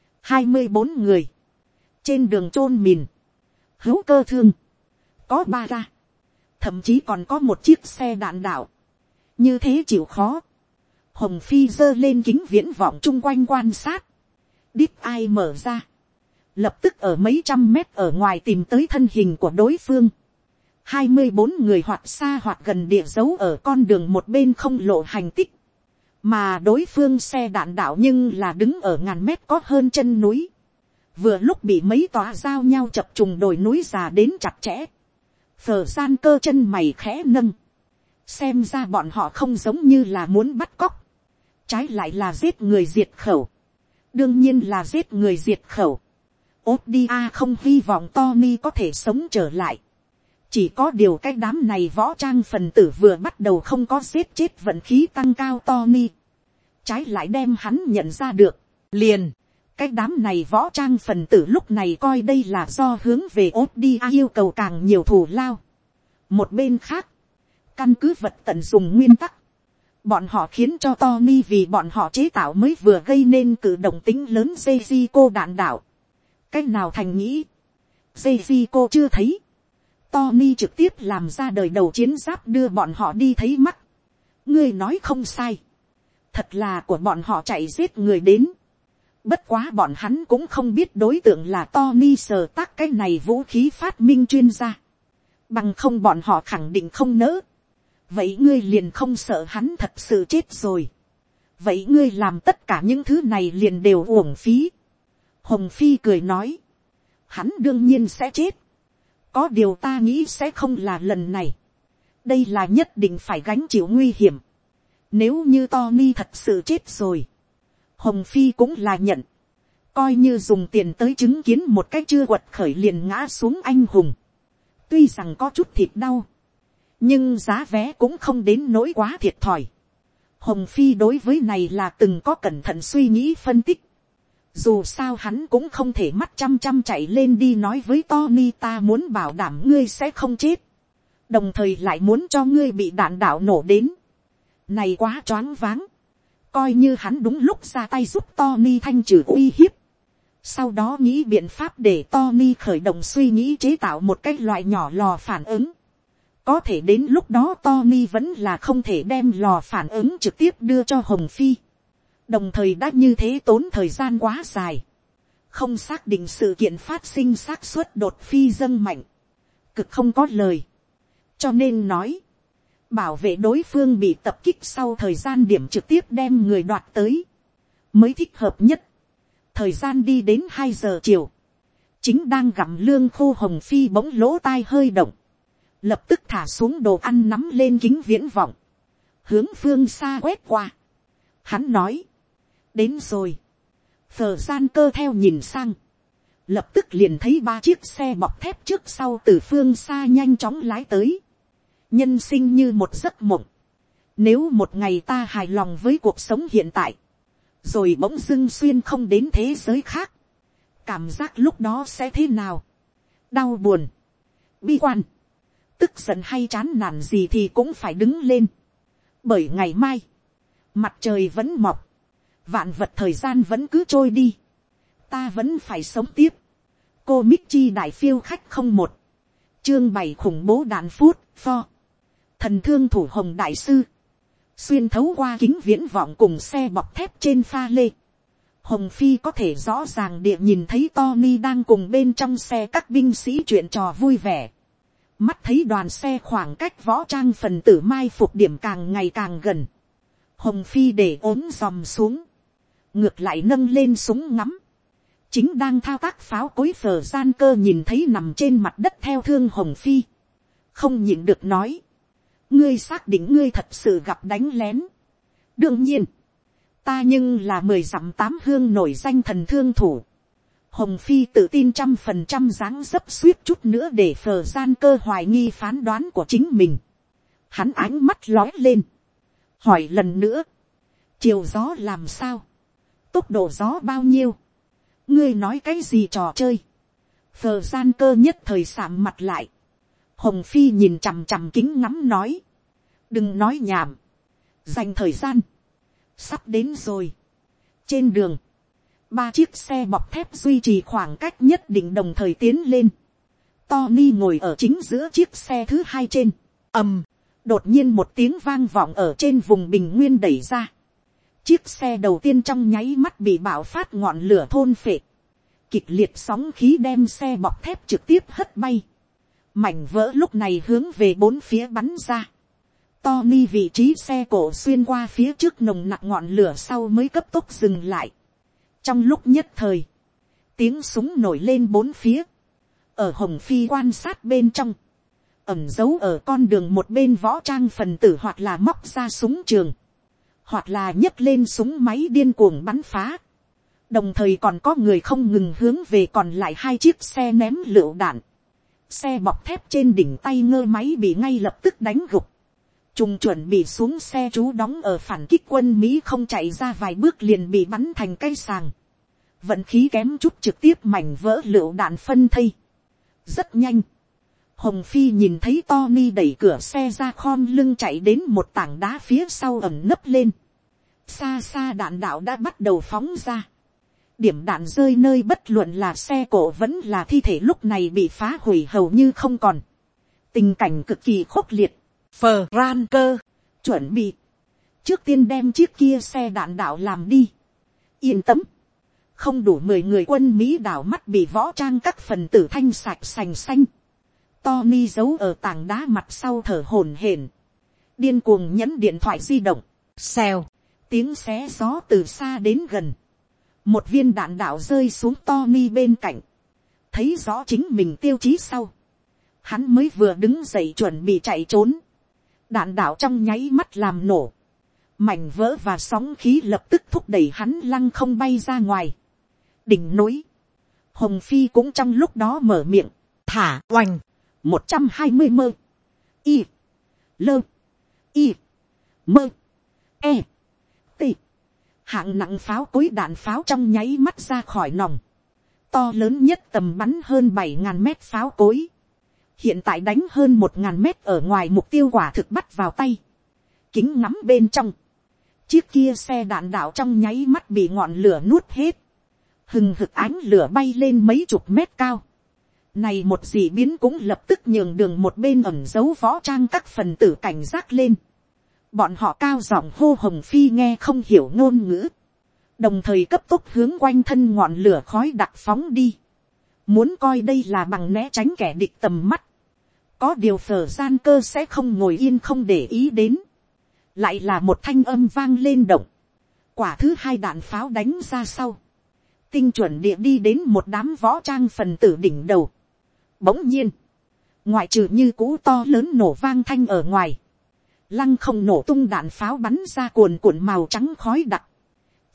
24 người, trên đường chôn mìn, hữu cơ thương, có 3 ra, thậm chí còn có một chiếc xe đạn đạo, như thế chịu khó. Hồng Phi giơ lên kính viễn vọng chung quanh quan sát, đít ai mở ra, lập tức ở mấy trăm mét ở ngoài tìm tới thân hình của đối phương. 24 người hoặc xa hoặc gần địa dấu ở con đường một bên không lộ hành tích, mà đối phương xe đạn đạo nhưng là đứng ở ngàn mét có hơn chân núi, vừa lúc bị mấy tòa giao nhau chập trùng đồi núi già đến chặt chẽ. Phờ gian cơ chân mày khẽ nâng, xem ra bọn họ không giống như là muốn bắt cóc, trái lại là giết người diệt khẩu. Đương nhiên là giết người diệt khẩu. Odia không hy vọng Tony có thể sống trở lại. Chỉ có điều cái đám này võ trang phần tử vừa bắt đầu không có giết chết vận khí tăng cao Tony, trái lại đem hắn nhận ra được. Liền, cái đám này võ trang phần tử lúc này coi đây là do hướng về Odia yêu cầu càng nhiều thù lao. Một bên khác, căn cứ vật tận dùng nguyên tắc, bọn họ khiến cho Tony vì bọn họ chế tạo mới vừa gây nên cử động tính lớn Jessico đạn đạo. Cách nào thành nghĩ, Jessico chưa thấy, Tony trực tiếp làm ra đời đầu chiến giáp đưa bọn họ đi thấy mắt. Ngươi nói không sai, thật là của bọn họ chạy giết người đến. Bất quá bọn hắn cũng không biết đối tượng là Tony sờ tác cái này vũ khí phát minh chuyên gia, bằng không bọn họ khẳng định không nỡ. Vậy ngươi liền không sợ hắn thật sự chết rồi. Vậy ngươi làm tất cả những thứ này liền đều uổng phí. Hồng Phi cười nói, hắn đương nhiên sẽ chết, có điều ta nghĩ sẽ không là lần này. Đây là nhất định phải gánh chịu nguy hiểm. Nếu như Tony thật sự chết rồi, Hồng Phi cũng là nhận, coi như dùng tiền tới chứng kiến một cách chưa quật khởi liền ngã xuống anh hùng. Tuy rằng có chút thịt đau, nhưng giá vé cũng không đến nỗi quá thiệt thòi. Hồng Phi đối với này là từng có cẩn thận suy nghĩ phân tích. Dù sao hắn cũng không thể mắt chăm chăm chạy lên đi nói với Tony ta muốn bảo đảm ngươi sẽ không chết, đồng thời lại muốn cho ngươi bị đạn đạo nổ đến. Này quá choáng váng. Coi như hắn đúng lúc ra tay giúp Tony thanh trừ uy hiếp, sau đó nghĩ biện pháp để Tony khởi động suy nghĩ chế tạo một cái loại nhỏ lò phản ứng. Có thể đến lúc đó Tony vẫn là không thể đem lò phản ứng trực tiếp đưa cho Hồng Phi. Đồng thời đã như thế tốn thời gian quá dài, không xác định sự kiện phát sinh xác suất đột phi dâng mạnh, cực không có lời. Cho nên nói, bảo vệ đối phương bị tập kích sau thời gian điểm trực tiếp đem người đoạt tới, mới thích hợp nhất. Thời gian đi đến 2 giờ chiều, chính đang gặm lương khô Hồng Phi bỗng lỗ tai hơi động, lập tức thả xuống đồ ăn nắm lên kính viễn vọng, hướng phương xa quét qua. Hắn nói, Đến rồi. Phờ gian cơ theo nhìn sang. Lập tức liền thấy 3 chiếc xe bọc thép trước sau từ phương xa nhanh chóng lái tới. Nhân sinh như một giấc mộng. Nếu một ngày ta hài lòng với cuộc sống hiện tại, rồi bỗng dưng xuyên không đến thế giới khác, cảm giác lúc đó sẽ thế nào? Đau buồn, bi quan, tức giận hay chán nản gì thì cũng phải đứng lên. Bởi ngày mai, mặt trời vẫn mọc, vạn vật thời gian vẫn cứ trôi đi, ta vẫn phải sống tiếp. Cô Michi đại phiêu khách 01, chương 7 khủng bố đạn phút, pho. Thần thương thủ hồng đại sư, xuyên thấu qua kính viễn vọng cùng xe bọc thép trên pha lê. Hồng Phi có thể rõ ràng địa nhìn thấy Tony đang cùng bên trong xe các binh sĩ chuyện trò vui vẻ. Mắt thấy đoàn xe khoảng cách võ trang phần tử mai phục điểm càng ngày càng gần. Hồng Phi để ốm giòm xuống. Ngược lại nâng lên súng ngắm. Chính đang thao tác pháo cối Phờ gian cơ nhìn thấy nằm trên mặt đất theo thương Hồng Phi. Không nhịn được nói. Ngươi xác định ngươi thật sự gặp đánh lén. Đương nhiên. Ta nhưng là 10 dặm 8 hương nổi danh thần thương thủ. Hồng Phi tự tin 100% dáng dấp suýt chút nữa để Phờ gian cơ hoài nghi phán đoán của chính mình. Hắn ánh mắt lói lên. Hỏi lần nữa. Chiều gió làm sao? Tốc độ gió bao nhiêu? Ngươi nói cái gì trò chơi? Phờ gian cơ nhất thời sạm mặt lại. Hồng Phi nhìn chằm chằm kính ngắm nói. Đừng nói nhảm. Dành thời gian. Sắp đến rồi. Trên đường. 3 chiếc xe bọc thép duy trì khoảng cách nhất định đồng thời tiến lên. Tony ngồi ở chính giữa chiếc xe thứ 2 trên. Đột nhiên một tiếng vang vọng ở trên vùng bình nguyên đẩy ra. Chiếc xe đầu tiên trong nháy mắt bị bạo phát ngọn lửa thôn phệ. Kịch liệt sóng khí đem xe bọc thép trực tiếp hất bay. Mảnh vỡ lúc này hướng về 4 phía bắn ra. Tony vị trí xe cổ xuyên qua phía trước nồng nặc ngọn lửa sau mới cấp tốc dừng lại. Trong lúc nhất thời, tiếng súng nổi lên 4 phía. Ở Hồng Phi quan sát bên trong, ẩn giấu ở con đường một bên võ trang phần tử hoặc là móc ra súng trường, hoặc là nhấc lên súng máy điên cuồng bắn phá. Đồng thời còn có người không ngừng hướng về còn lại 2 chiếc xe ném lựu đạn. Xe bọc thép trên đỉnh tay ngơ máy bị ngay lập tức đánh gục. Trùng chuẩn bị xuống xe trú đóng ở phản kích quân Mỹ không chạy ra vài bước liền bị bắn thành cây sàng. Vận khí kém chút trực tiếp mảnh vỡ lựu đạn phân thây. Rất nhanh. Hồng Phi nhìn thấy Tony đẩy cửa xe ra khom lưng chạy đến một tảng đá phía sau ẩn nấp lên. Xa xa đạn đạo đã bắt đầu phóng ra. Điểm đạn rơi nơi bất luận là xe cộ vẫn là thi thể lúc này bị phá hủy hầu như không còn. Tình cảnh cực kỳ khốc liệt. Phờ ran cơ, chuẩn bị. Trước tiên đem chiếc kia xe đạn đạo làm đi. Yên tâm. Không đủ 10 người quân Mỹ đảo mắt bị võ trang các phần tử thanh sạch sành xanh. Tony giấu ở tảng đá mặt sau thở hổn hển. Điên cuồng nhấn điện thoại di động. Xèo. Tiếng xé gió từ xa đến gần. Một viên đạn đạo rơi xuống Tony bên cạnh. Thấy rõ chính mình tiêu chí sau. Hắn mới vừa đứng dậy chuẩn bị chạy trốn. Đạn đạo trong nháy mắt làm nổ. Mảnh vỡ và sóng khí lập tức thúc đẩy hắn lăng không bay ra ngoài. Đỉnh núi. Hồng Phi cũng trong lúc đó mở miệng. Thả oanh. 120 mơ. Y. Lơ. Y. Mơ. E. T. Hạng nặng pháo cối đạn pháo trong nháy mắt ra khỏi nòng. To lớn nhất tầm bắn hơn 7.000 mét pháo cối. Hiện tại đánh hơn 1.000 mét ở ngoài mục tiêu quả thực bắt vào tay. Kính ngắm bên trong. Chiếc kia xe đạn đạo trong nháy mắt bị ngọn lửa nuốt hết. Hừng hực ánh lửa bay lên mấy chục mét cao. Này một dị biến cũng lập tức nhường đường một bên ẩn giấu võ trang các phần tử cảnh giác lên. Bọn họ cao giọng hô Hồng Phi nghe không hiểu ngôn ngữ. Đồng thời cấp tốc hướng quanh thân ngọn lửa khói đặc phóng đi. Muốn coi đây là bằng né tránh kẻ địch tầm mắt. Có điều Phờ gian cơ sẽ không ngồi yên không để ý đến. Lại là một thanh âm vang lên động. Quả thứ 2 đạn pháo đánh ra sau. Tinh chuẩn địa đi đến một đám võ trang phần tử đỉnh đầu. Bỗng nhiên. Ngoại trừ như cũ to lớn nổ vang thanh ở ngoài. Lăng không nổ tung đạn pháo bắn ra cuồn cuộn màu trắng khói đặc.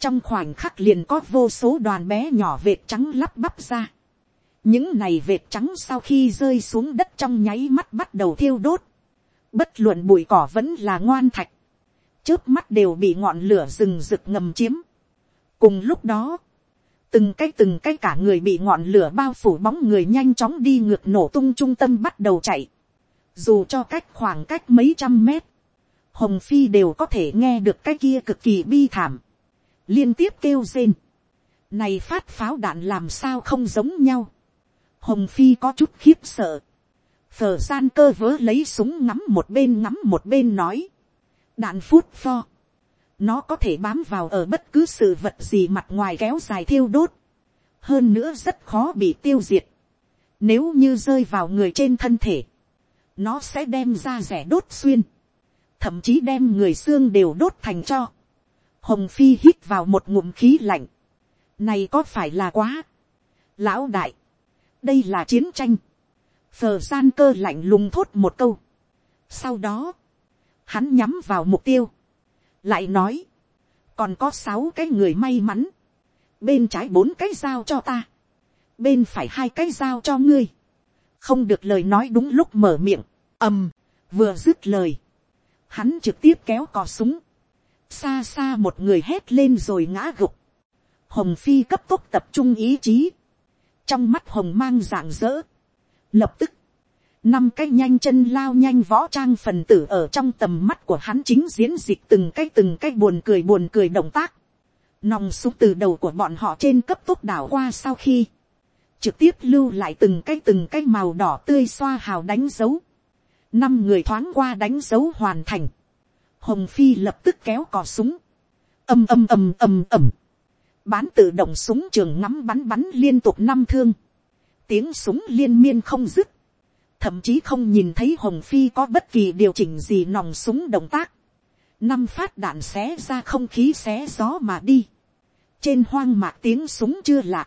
Trong khoảnh khắc liền có vô số đoàn bé nhỏ vệt trắng lắp bắp ra. Những này vệt trắng sau khi rơi xuống đất trong nháy mắt bắt đầu thiêu đốt. Bất luận bụi cỏ vẫn là ngoan thạch, chớp mắt đều bị ngọn lửa rừng rực ngầm chiếm. Cùng lúc đó, từng cái cả người bị ngọn lửa bao phủ bóng người nhanh chóng đi ngược nổ tung trung tâm bắt đầu chạy. Dù cho khoảng cách mấy trăm mét, Hồng Phi đều có thể nghe được cái kia cực kỳ bi thảm, liên tiếp kêu rên. Này phát pháo đạn làm sao không giống nhau. Hồng Phi có chút khiếp sợ. Phở Gian Cơ vớ lấy súng ngắm một bên nói. Đạn phút pho. Nó có thể bám vào ở bất cứ sự vật gì mặt ngoài kéo dài thiêu đốt. Hơn nữa rất khó bị tiêu diệt. Nếu như rơi vào người trên thân thể, nó sẽ đem da rẻ đốt xuyên. Thậm chí đem người xương đều đốt thành tro. Hồng Phi hít vào một ngụm khí lạnh. Này có phải là quá. Lão đại. Đây là chiến tranh. Phở Gian Cơ lạnh lùng thốt một câu. Sau đó, hắn nhắm vào mục tiêu. Lại nói, còn có 6 cái người may mắn. Bên trái 4 cái dao cho ta. Bên phải 2 cái dao cho ngươi. Không được lời nói đúng lúc mở miệng. Vừa dứt lời, hắn trực tiếp kéo cò súng. Xa xa một người hét lên rồi ngã gục. Hồng Phi cấp tốc tập trung ý chí. Trong mắt hồng mang rạng rỡ. Lập tức, 5 cái nhanh chân lao nhanh võ trang phần tử ở trong tầm mắt của hắn chính diễn dịch từng cái buồn cười động tác. Nòng súng từ đầu của bọn họ trên cấp tốc đảo qua sau khi, trực tiếp lưu lại từng cái màu đỏ tươi xoa hào đánh dấu. 5 người thoáng qua đánh dấu hoàn thành. Hồng Phi lập tức kéo cò súng. ầm. Bán tự động súng trường ngắm bắn liên tục 5 thương. Tiếng súng liên miên không dứt. Thậm chí không nhìn thấy Hồng Phi có bất kỳ điều chỉnh gì nòng súng động tác. 5 phát đạn xé ra không khí xé gió mà đi. Trên hoang mạc tiếng súng chưa lạc.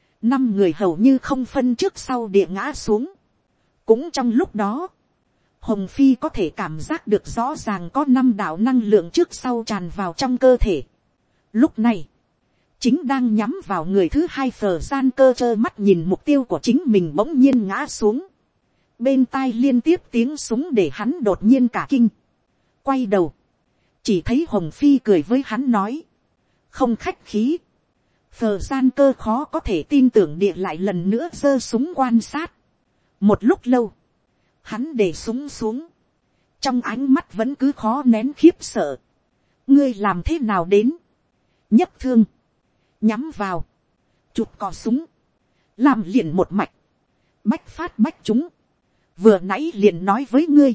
5 người hầu như không phân trước sau địa ngã xuống. Cũng trong lúc đó, Hồng Phi có thể cảm giác được rõ ràng có 5 đạo năng lượng trước sau tràn vào trong cơ thể. Lúc này, chính đang nhắm vào người thứ 2 Phở Gian Cơ trơ mắt nhìn mục tiêu của chính mình bỗng nhiên ngã xuống. Bên tai liên tiếp tiếng súng để hắn đột nhiên cả kinh. Quay đầu, chỉ thấy Hồng Phi cười với hắn nói. Không khách khí. Phở Gian Cơ khó có thể tin tưởng địa lại lần nữa giơ súng quan sát. Một lúc lâu, hắn để súng xuống. Trong ánh mắt vẫn cứ khó nén khiếp sợ. Ngươi làm thế nào đến? Nhấc thương, nhắm vào, chụp cò súng, làm liền một mạch, bách phát bách chúng. Vừa nãy liền nói với ngươi,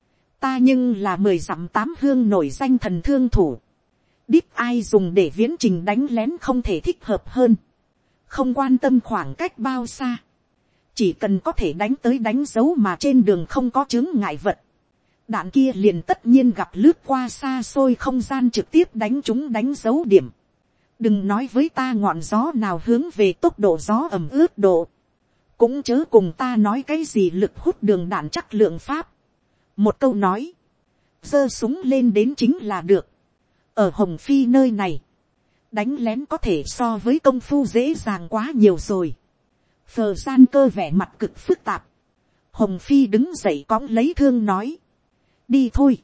ta nhưng là 10 dặm 8 hương nổi danh thần thương thủ. Đít ai dùng để viễn trình đánh lén không thể thích hợp hơn. Không quan tâm khoảng cách bao xa, chỉ cần có thể đánh tới đánh dấu mà trên đường không có chướng ngại vật, đạn kia liền tất nhiên gặp lướt qua xa xôi không gian trực tiếp đánh chúng đánh dấu điểm. Đừng nói với ta ngọn gió nào hướng về tốc độ gió ẩm ướt độ. Cũng chớ cùng ta nói cái gì lực hút đường đạn chắc lượng pháp. Một câu nói, giơ súng lên đến chính là được. Ở Hồng Phi nơi này, đánh lén có thể so với công phu dễ dàng quá nhiều rồi. Phở Gian Cơ vẻ mặt cực phức tạp. Hồng Phi đứng dậy cõng lấy thương nói. Đi thôi.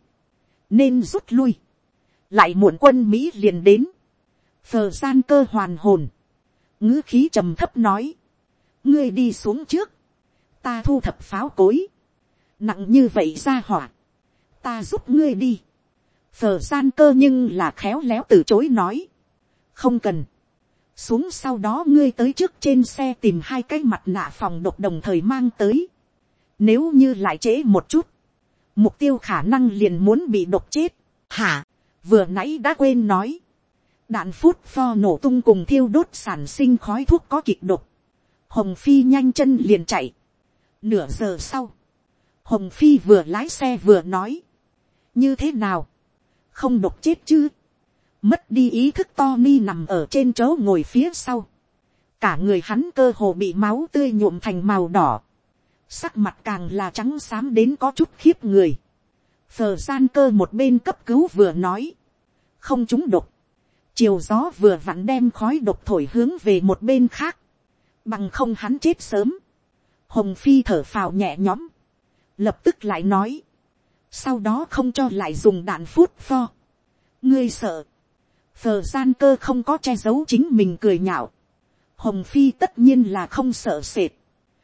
Nên rút lui. Lại muộn quân Mỹ liền đến. Phở Gian Cơ hoàn hồn. Ngữ khí trầm thấp nói. Ngươi đi xuống trước. Ta thu thập pháo cối. Nặng như vậy ra hỏa. Ta giúp ngươi đi. Phở Gian Cơ nhưng là khéo léo từ chối nói. Không cần. Xuống sau đó ngươi tới trước trên xe tìm 2 cái mặt nạ phòng độc đồng thời mang tới. Nếu như lại trễ một chút, mục tiêu khả năng liền muốn bị độc chết. Hả? Vừa nãy đã quên nói. Đạn phút pho nổ tung cùng thiêu đốt sản sinh khói thuốc có kịch độc. Hồng Phi nhanh chân liền chạy. Nửa giờ sau, Hồng Phi vừa lái xe vừa nói. Như thế nào? Không độc chết chứ? Mất đi ý thức Tony nằm ở trên chỗ ngồi phía sau. Cả người hắn cơ hồ bị máu tươi nhuộm thành màu đỏ. Sắc mặt càng là trắng xám đến có chút khiếp người. Phở Gian Cơ một bên cấp cứu vừa nói. Không trúng độc. chiều gió vừa vặn đem khói độc thổi hướng về một bên khác, bằng không hắn chết sớm. Hồng Phi thở phào nhẹ nhõm, lập tức lại nói, sau đó không cho lại dùng đạn phút pho. Ngươi sợ. Phờ gian cơ không có che giấu chính mình cười nhạo. Hồng Phi tất nhiên là không sợ sệt,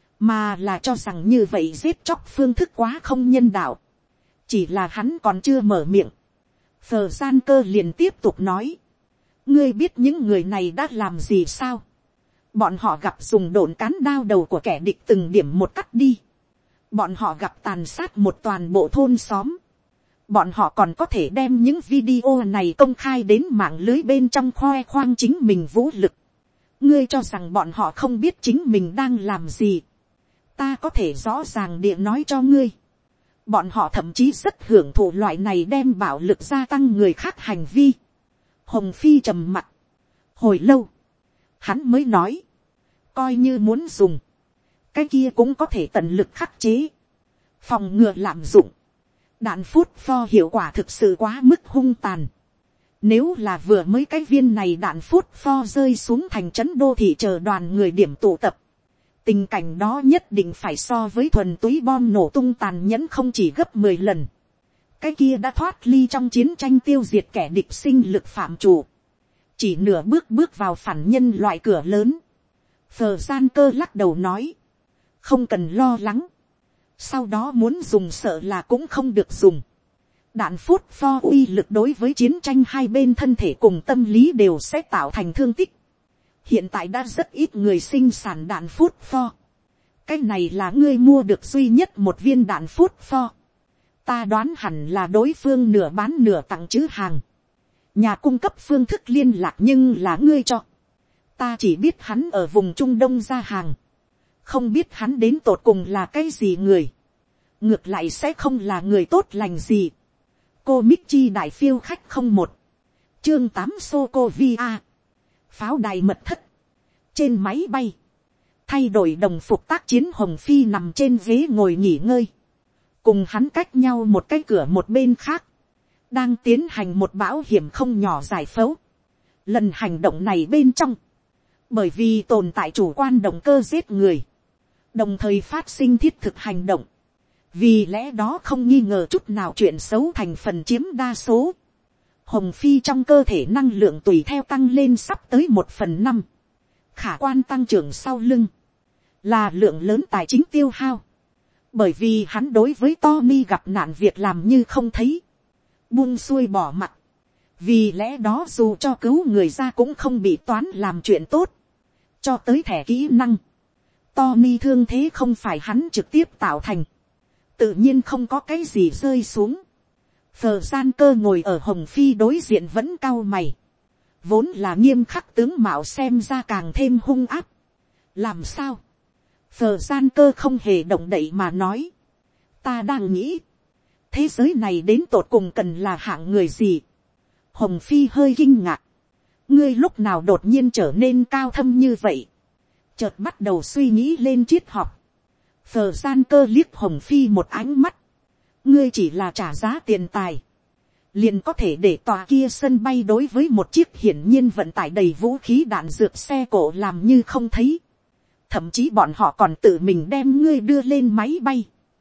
mà là cho rằng như vậy giết chóc phương thức quá không nhân đạo. Chỉ là hắn còn chưa mở miệng, Phờ gian cơ liền tiếp tục nói, ngươi biết những người này đã làm gì sao? Bọn họ gặp dùng độn cán đao đầu của kẻ địch từng điểm một cắt đi. Bọn họ gặp tàn sát một toàn bộ thôn xóm. Bọn họ còn có thể đem những video này công khai đến mạng lưới bên trong khoe khoang chính mình vũ lực. Ngươi cho rằng bọn họ không biết chính mình đang làm gì? Ta có thể rõ ràng địa nói cho ngươi. Bọn họ thậm chí rất hưởng thụ loại này đem bạo lực gia tăng người khác hành vi. Hồng Phi trầm mặc hồi lâu, hắn mới nói, coi như muốn dùng, cái kia cũng có thể tận lực khắc chế, phòng ngừa lạm dụng. Đạn phút pho hiệu quả thực sự quá mức hung tàn. Nếu là vừa mới cái viên này đạn phút pho rơi xuống thành trấn đô thị chờ đoàn người điểm tụ tập, tình cảnh đó nhất định phải so với thuần túy bom nổ tung tàn nhẫn không chỉ gấp 10 lần. Cái kia đã thoát ly trong chiến tranh tiêu diệt kẻ địch sinh lực phạm chủ, chỉ nửa bước vào phản nhân loại cửa lớn. Phờ gian cơ lắc đầu nói, không cần lo lắng, sau đó muốn dùng sợ là cũng không được dùng. Đạn phút pho uy lực đối với chiến tranh hai bên thân thể cùng tâm lý đều sẽ tạo thành thương tích. Hiện tại đã rất ít người sinh sản đạn phút pho. Cái này là ngươi mua được duy nhất một viên đạn phút pho. Ta đoán hẳn là đối phương nửa bán nửa tặng chứ hàng. Nhà cung cấp phương thức liên lạc nhưng là ngươi cho. Ta chỉ biết hắn ở vùng Trung Đông ra hàng. Không biết hắn đến tột cùng là cái gì người. Ngược lại sẽ không là người tốt lành gì. Cô Michi đại phiêu khách 01. Chương 8 Sokovia. Pháo đài mật thất. Trên máy bay. Thay đổi đồng phục tác chiến, Hồng Phi nằm trên ghế ngồi nghỉ ngơi. Cùng hắn cách nhau một cái cửa một bên khác. Đang tiến hành một bão hiểm không nhỏ giải phẫu. Lần hành động này bên trong. Bởi vì tồn tại chủ quan động cơ giết người. Đồng thời phát sinh thiết thực hành động. Vì lẽ đó không nghi ngờ chút nào chuyện xấu thành phần chiếm đa số. Hồng Phi trong cơ thể năng lượng tùy theo tăng lên sắp tới 1/5. Khả quan tăng trưởng sau lưng. Là lượng lớn tài chính tiêu hao. Bởi vì hắn đối với Tommy gặp nạn việc làm như không thấy. Buông xuôi bỏ mặt. Vì lẽ đó dù cho cứu người ra cũng không bị toán làm chuyện tốt. Cho tới thẻ kỹ năng. Tommy thương thế không phải hắn trực tiếp tạo thành. Tự nhiên không có cái gì rơi xuống. Phờ gian cơ ngồi ở Hồng Phi đối diện vẫn cau mày. Vốn là nghiêm khắc tướng mạo xem ra càng thêm hung áp. Làm sao? Phờ gian cơ không hề động đậy mà nói. Ta đang nghĩ. Thế giới này đến tột cùng cần là hạng người gì? Hồng Phi hơi kinh ngạc. Ngươi lúc nào đột nhiên trở nên cao thâm như vậy? Chợt bắt đầu suy nghĩ lên triết học. Phờ gian cơ liếc Hồng Phi một ánh mắt. Ngươi chỉ là trả giá tiền tài. Liền có thể để tòa kia sân bay đối với một chiếc hiển nhiên vận tải đầy vũ khí đạn dược xe cộ làm như không thấy. Thậm chí bọn họ còn tự mình đem ngươi đưa lên máy bay.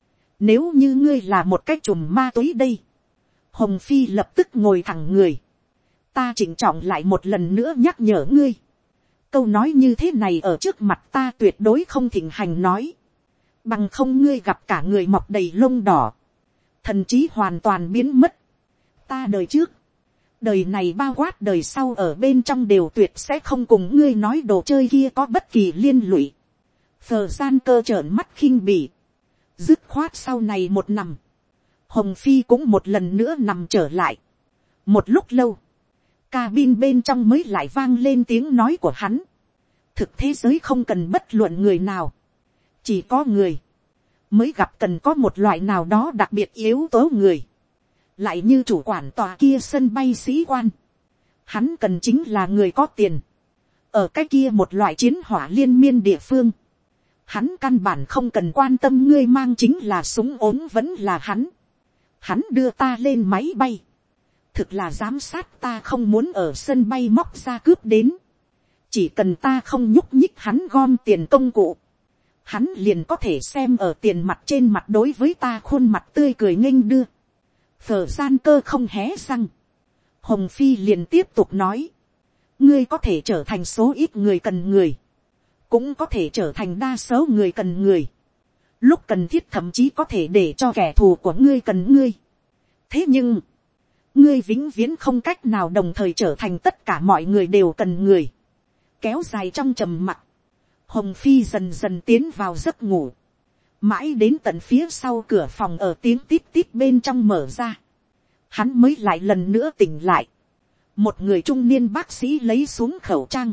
Nếu như ngươi là một cái chùm ma túy đây. Hồng Phi lập tức ngồi thẳng người. Ta chỉnh trọng lại một lần nữa nhắc nhở ngươi. Câu nói như thế này ở trước mặt ta tuyệt đối không thịnh hành nói. Bằng không ngươi gặp cả người mọc đầy lông đỏ. Thần trí hoàn toàn biến mất. Ta đời trước. Đời này bao quát đời sau ở bên trong đều tuyệt sẽ không cùng ngươi nói đồ chơi kia có bất kỳ liên lụy. Phờ gian cơ trợn mắt khinh bỉ. Dứt khoát sau này một nằm. Hồng Phi cũng một lần nữa nằm trở lại. Một lúc lâu. Cabin bên trong mới lại vang lên tiếng nói của hắn. Thực thế giới không cần bất luận người nào. Chỉ có người. Mới gặp cần có một loại nào đó đặc biệt yếu tố người. Lại như chủ quản tòa kia sân bay sĩ quan. Hắn cần chính là người có tiền. Ở cái kia một loại chiến hỏa liên miên địa phương. Hắn căn bản không cần quan tâm ngươi mang chính là súng ốm vẫn là hắn. Hắn đưa ta lên máy bay. thực là giám sát ta không muốn ở sân bay móc ra cướp đến. Chỉ cần ta không nhúc nhích hắn gom tiền công cụ, hắn liền có thể xem ở tiền mặt trên mặt đối với ta khuôn mặt tươi cười nghênh đưa. Phở gian cơ không hé răng. Hồng Phi liền tiếp tục nói. Ngươi có thể trở thành số ít người cần người, cũng có thể trở thành đa số người cần người. Lúc cần thiết thậm chí có thể để cho kẻ thù của ngươi cần ngươi. Thế nhưng, ngươi vĩnh viễn không cách nào đồng thời trở thành tất cả mọi người đều cần người. Kéo dài trong trầm mặc, Hồng Phi dần dần tiến vào giấc ngủ. Mãi đến tận phía sau cửa phòng ở tiếng tít tít bên trong mở ra, hắn mới lại lần nữa tỉnh lại. Một người trung niên bác sĩ lấy xuống khẩu trang,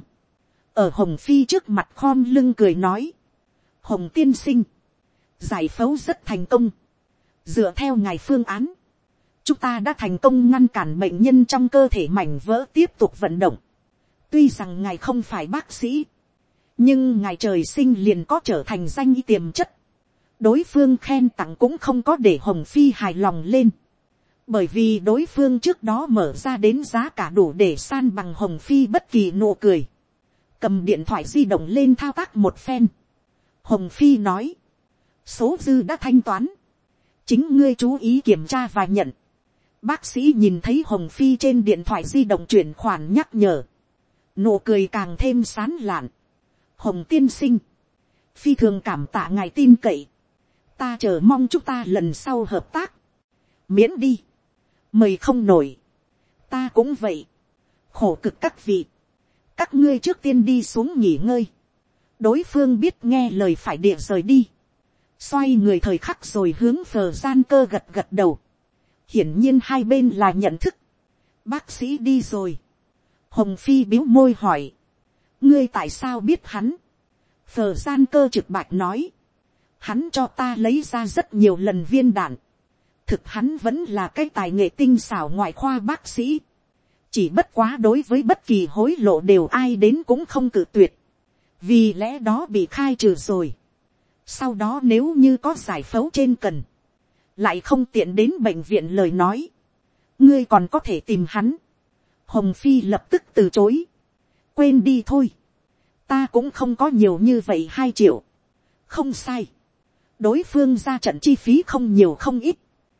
ở Hồng Phi trước mặt khom lưng cười nói. Hồng tiên sinh, giải phẫu rất thành công. Dựa theo ngài phương án, chúng ta đã thành công ngăn cản bệnh nhân trong cơ thể mảnh vỡ tiếp tục vận động. Tuy rằng ngài không phải bác sĩ, nhưng ngài trời sinh liền có trở thành danh y tiềm chất. Đối phương khen tặng cũng không có để Hồng Phi hài lòng lên, bởi vì đối phương trước đó mở ra đến giá cả đủ để san bằng Hồng Phi bất kỳ nụ cười. Cầm điện thoại di động lên thao tác một phen, Hồng Phi nói. Số dư đã thanh toán, chính ngươi chú ý kiểm tra và nhận. Bác sĩ nhìn thấy Hồng Phi trên điện thoại di động chuyển khoản nhắc nhở, nụ cười càng thêm sán lạn. Hồng tiên sinh, phi thường cảm tạ ngài tin cậy, ta chờ mong chúng ta lần sau hợp tác. Miễn đi, mời không nổi. Ta cũng vậy, khổ cực các vị, các ngươi trước tiên đi xuống nghỉ ngơi. Đối phương biết nghe lời phải địa rời đi, xoay người thời khắc rồi hướng Phờ gian cơ gật gật đầu. Hiển nhiên hai bên là nhận thức. Bác sĩ đi rồi. Hồng Phi biếu môi hỏi, ngươi tại sao biết hắn? Phờ gian cơ trực bạch nói, hắn cho ta lấy ra rất nhiều lần viên đạn. Thực hắn vẫn là cái tài nghệ tinh xảo ngoại khoa bác sĩ, chỉ bất quá đối với bất kỳ hối lộ đều ai đến cũng không cự tuyệt, vì lẽ đó bị khai trừ rồi. Sau đó nếu như có giải phẫu trên cần, lại không tiện đến bệnh viện lời nói, ngươi còn có thể tìm hắn. Hồng Phi lập tức từ chối. Quên đi thôi, ta cũng không có nhiều như vậy 2 triệu. Không sai, đối phương ra trận chi phí không nhiều không ít,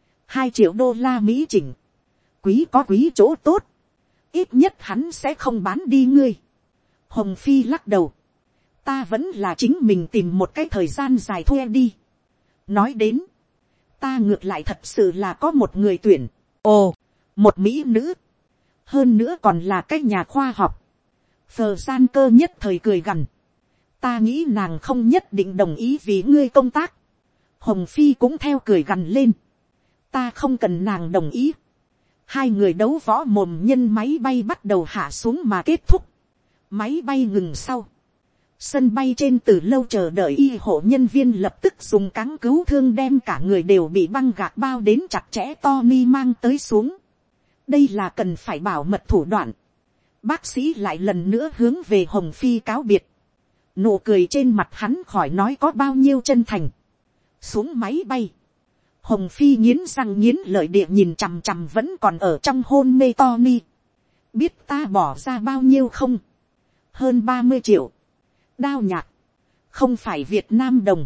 2 triệu đô la Mỹ chỉnh. Quý có quý chỗ tốt, ít nhất hắn sẽ không bán đi ngươi. Hồng Phi lắc đầu, ta vẫn là chính mình tìm một cái thời gian dài thuê đi. Nói đến, ta ngược lại thật sự là có một người tuyển. Ồ, một mỹ nữ, hơn nữa còn là cái nhà khoa học. Phờ gian cơ nhất thời cười gằn, ta nghĩ nàng không nhất định đồng ý vì ngươi công tác. Hồng Phi cũng theo cười gằn lên, ta không cần nàng đồng ý. Hai người đấu võ mồm nhân máy bay bắt đầu hạ xuống mà kết thúc. Máy bay ngừng sau, sân bay trên từ lâu chờ đợi y hộ nhân viên lập tức dùng cáng cứu thương đem cả người đều bị băng gạc bao đến chặt chẽ Tony mang tới xuống. Đây là cần phải bảo mật thủ đoạn. Bác sĩ lại lần nữa hướng về Hồng Phi cáo biệt. Nụ cười trên mặt hắn khỏi nói có bao nhiêu chân thành. Xuống máy bay, Hồng Phi nghiến răng nghiến lợi địa nhìn chằm chằm vẫn còn ở trong hôn mê Tony. Biết ta bỏ ra bao nhiêu không? Hơn 30 triệu. Đao nhạc, không phải Việt Nam đồng.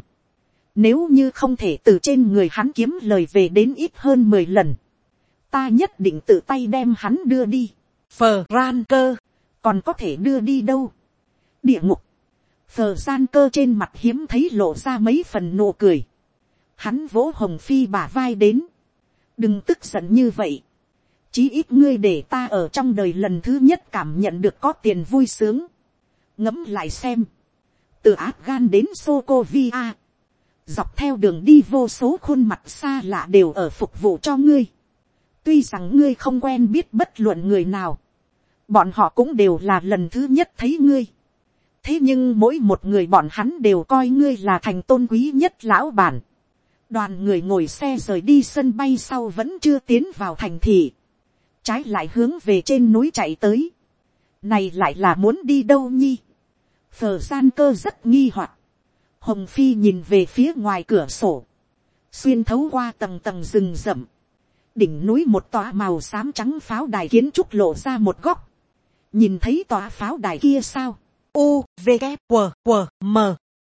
Nếu như không thể từ trên người hắn kiếm lời về đến ít hơn 10 lần, ta nhất định tự tay đem hắn đưa đi. Phờ ran cơ, còn có thể đưa đi đâu? Địa ngục. Phờ gian cơ trên mặt hiếm thấy lộ ra mấy phần nụ cười. Hắn vỗ Hồng Phi bả vai đến. Đừng tức giận như vậy. Chí ít ngươi để ta ở trong đời lần thứ nhất cảm nhận được có tiền vui sướng. Ngẫm lại xem. Từ Afghan đến Sokovia, dọc theo đường đi vô số khuôn mặt xa lạ đều ở phục vụ cho ngươi. Tuy rằng ngươi không quen biết bất luận người nào, bọn họ cũng đều là lần thứ nhất thấy ngươi. Thế nhưng mỗi một người bọn hắn đều coi ngươi là thành tôn quý nhất lão bản. Đoàn người ngồi xe rời đi sân bay sau vẫn chưa tiến vào thành thị, trái lại hướng về trên núi chạy tới. Này lại là muốn đi đâu nhi? Phờ gian cơ rất nghi hoặc. Hồng Phi nhìn về phía ngoài cửa sổ, xuyên thấu qua tầng tầng rừng rậm, Đỉnh núi một tòa màu xám trắng pháo đài kiến trúc lộ ra một góc. Nhìn thấy tòa pháo đài kia sao? U, V, K, W, W, M.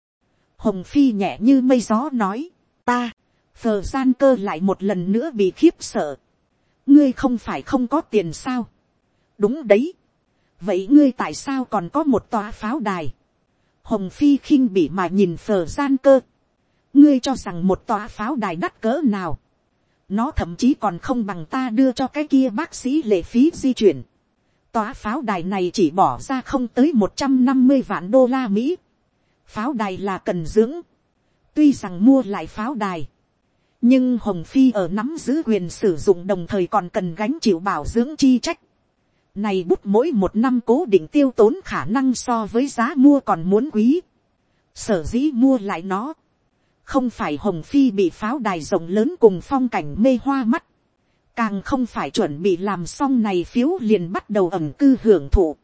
Hồng Phi nhẹ như mây gió nói. Ta, Phờ Gian Cơ lại một lần nữa bị khiếp sợ. Ngươi không phải không có tiền sao? Đúng đấy. Vậy ngươi tại sao còn có một tòa pháo đài? Hồng Phi khinh bỉ mà nhìn Phờ Gian Cơ. Ngươi cho rằng một tòa pháo đài đắt cỡ nào? Nó thậm chí còn không bằng ta đưa cho cái kia bác sĩ lệ phí di chuyển. Tòa pháo đài này chỉ bỏ ra không tới 150 vạn đô la Mỹ. Pháo đài là cần dưỡng. Tuy rằng mua lại pháo đài, nhưng Hồng Phi ở nắm giữ quyền sử dụng đồng thời còn cần gánh chịu bảo dưỡng chi trách. Này bút mỗi một năm cố định tiêu tốn khả năng so với giá mua còn muốn quý. Sở dĩ mua lại nó, không phải Hồng Phi bị pháo đài rộng lớn cùng phong cảnh mê hoa mắt, càng không phải chuẩn bị làm xong này phiếu liền bắt đầu ẩn cư hưởng thụ,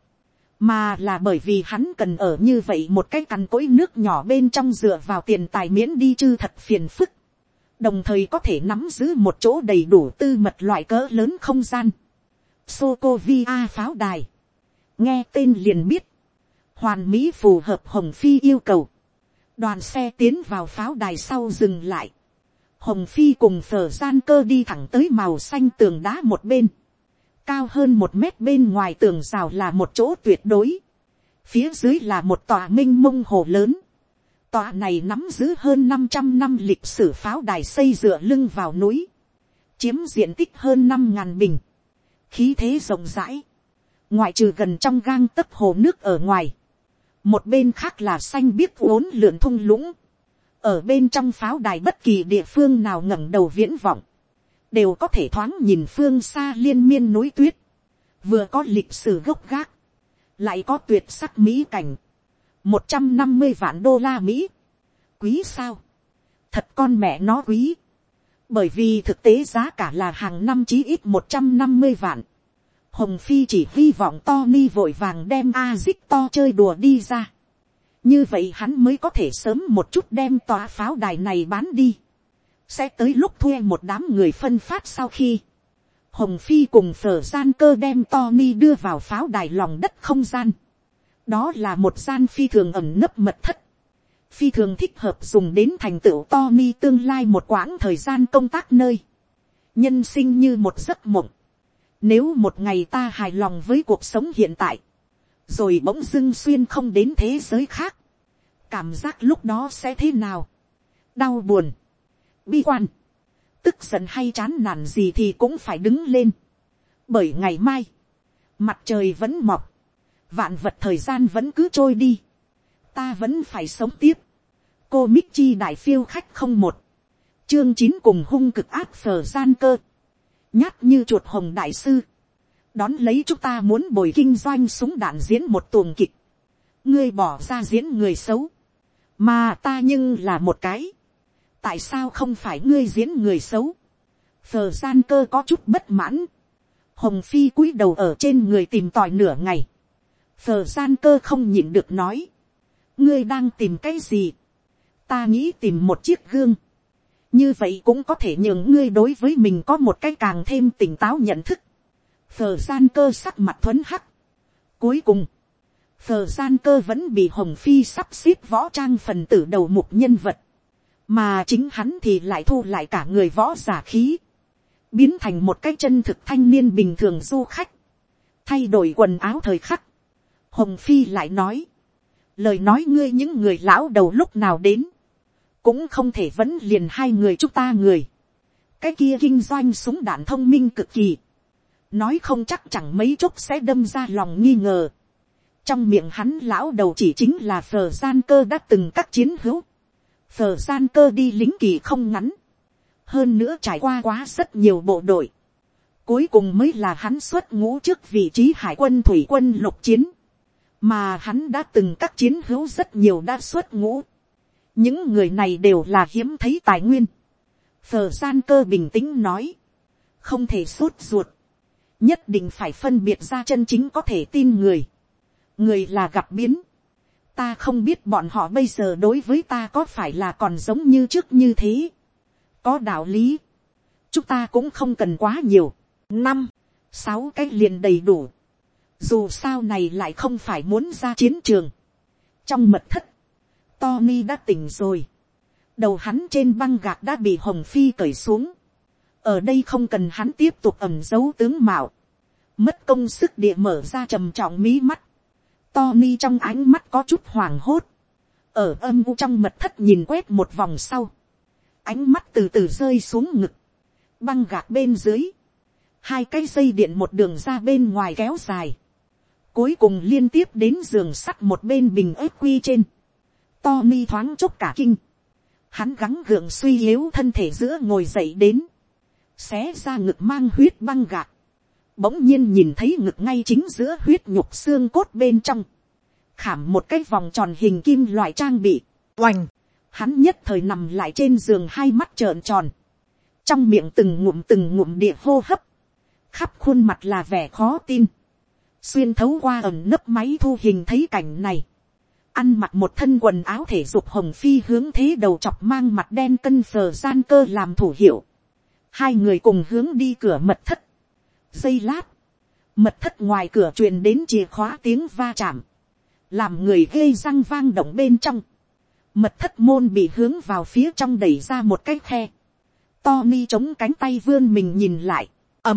mà là bởi vì hắn cần ở như vậy một cái cằn cỗi nước nhỏ bên trong dựa vào tiền tài miễn đi chư thật phiền phức, đồng thời có thể nắm giữ một chỗ đầy đủ tư mật loại cỡ lớn không gian. Sokovia pháo đài, nghe tên liền biết, hoàn mỹ phù hợp Hồng Phi yêu cầu. Đoàn xe tiến vào pháo đài sau dừng lại. Hồng Phi cùng Phờ Gian Cơ đi thẳng tới màu xanh tường đá một bên. Cao hơn 1 mét bên ngoài tường rào là một chỗ tuyệt đối. Phía dưới là một tòa minh mông hồ lớn. Tòa này nắm giữ hơn 500 năm lịch sử pháo đài xây dựa lưng vào núi. Chiếm diện tích hơn 5.000 bình. Khí thế rộng rãi. Ngoại trừ gần trong gang tấc hồ nước ở ngoài. Một bên khác là xanh biếc uốn lượn thung lũng. Ở bên trong pháo đài bất kỳ địa phương nào ngẩng đầu viễn vọng, đều có thể thoáng nhìn phương xa liên miên núi tuyết. Vừa có lịch sử gốc gác, lại có tuyệt sắc mỹ cảnh. 150 vạn đô la Mỹ. Quý sao? Thật con mẹ nó quý. Bởi vì thực tế giá cả là hàng năm chí ít 150 vạn. Hồng Phi chỉ hy vọng Tony vội vàng đem Azito chơi đùa đi ra. Như vậy hắn mới có thể sớm một chút đem tòa pháo đài này bán đi. Sẽ tới lúc thuê một đám người phân phát sau khi. Hồng Phi cùng Phờ Gian Cơ đem Tony đưa vào pháo đài lòng đất không gian. Đó là một gian phi thường ẩn nấp mật thất. Phi thường thích hợp dùng đến thành tựu Tony tương lai một quãng thời gian công tác nơi. Nhân sinh như một giấc mộng. Nếu một ngày ta hài lòng với cuộc sống hiện tại, rồi bỗng dưng xuyên không đến thế giới khác, cảm giác lúc đó sẽ thế nào? Đau buồn, bi quan, tức giận hay chán nản gì thì cũng phải đứng lên. Bởi ngày mai, mặt trời vẫn mọc, vạn vật thời gian vẫn cứ trôi đi, ta vẫn phải sống tiếp. Cô Michi đại phiêu khách không một, chương 9 cùng hung cực ác Phờ Gian Cơ. Nhát như chuột hồng đại sư, đón lấy chúng ta muốn bồi kinh doanh súng đạn diễn một tuồng kịch. Ngươi bỏ ra diễn người xấu, mà ta nhưng là một cái. Tại sao không phải ngươi diễn người xấu? Phờ Gian Cơ có chút bất mãn. Hồng Phi cúi đầu ở trên người tìm tòi nửa ngày. Phờ Gian Cơ không nhịn được nói. Ngươi đang tìm cái gì? Ta nghĩ tìm một chiếc gương. Như vậy cũng có thể nhường ngươi đối với mình có một cái càng thêm tỉnh táo nhận thức. Phờ Gian Cơ sắc mặt thuấn hắc. Cuối cùng, Phờ Gian Cơ vẫn bị Hồng Phi sắp xếp võ trang phần tử đầu mục nhân vật. Mà chính hắn thì lại thu lại cả người võ giả khí. Biến thành một cái chân thực thanh niên bình thường du khách. Thay đổi quần áo thời khắc. Hồng Phi lại nói. Lời nói ngươi những người lão đầu lúc nào đến. Cũng không thể vẫn liền hai người chúng ta người. Cái kia kinh doanh súng đạn thông minh cực kỳ. Nói không chắc chẳng mấy chốc sẽ đâm ra lòng nghi ngờ. Trong miệng hắn lão đầu chỉ chính là Phờ Gian Cơ đã từng các chiến hữu. Phờ Gian Cơ đi lính kỳ không ngắn. Hơn nữa trải qua quá rất nhiều bộ đội. Cuối cùng mới là hắn xuất ngũ trước vị trí hải quân thủy quân lục chiến. Mà hắn đã từng các chiến hữu rất nhiều đã xuất ngũ. Những người này đều là hiếm thấy tài nguyên. Phờ Gian Cơ bình tĩnh nói. Không thể sốt ruột. Nhất định phải phân biệt ra chân chính có thể tin người. Người là gặp biến. Ta không biết bọn họ bây giờ đối với ta có phải là còn giống như trước như thế. Có đạo lý. chúng ta cũng không cần quá nhiều, 5, 6 cái liền đầy đủ, dù sao này lại không phải muốn ra chiến trường. Trong mật thất, Tommy đã tỉnh rồi, đầu hắn trên băng gạc đã bị Hồng Phi cởi xuống, ở đây không cần hắn tiếp tục ẩn giấu tướng mạo, mất công sức địa mở ra trầm trọng mí mắt. Tommy trong ánh mắt có chút hoảng hốt, ở âm u trong mật thất nhìn quét một vòng sau, ánh mắt từ từ rơi xuống ngực, băng gạc bên dưới, 2 cái dây điện một đường ra bên ngoài kéo dài, cuối cùng liên tiếp đến giường sắt một bên bình ếch quy trên. Tommy thoáng chốc cả kinh, hắn gắng gượng suy yếu thân thể giữa ngồi dậy đến, xé ra ngực mang huyết băng gạc, bỗng nhiên nhìn thấy ngực ngay chính giữa huyết nhục xương cốt bên trong, khảm một cái vòng tròn hình kim loại trang bị, oành, hắn nhất thời nằm lại trên giường, 2 mắt trợn tròn, trong miệng từng ngụm địa hô hấp, khắp khuôn mặt là vẻ khó tin, xuyên thấu qua ẩn nấp máy thu hình thấy cảnh này, ăn mặc một thân quần áo thể dục Hồng Phi hướng thế đầu chọc mang mặt đen cân phờ gian cơ làm thủ hiệu, 2 người cùng hướng đi cửa mật thất. Giây lát, mật thất ngoài cửa truyền đến chìa khóa tiếng va chạm, làm người ghê răng vang động bên trong, mật thất môn bị hướng vào phía trong đẩy ra một cái khe. Tommy chống cánh tay vươn mình nhìn lại,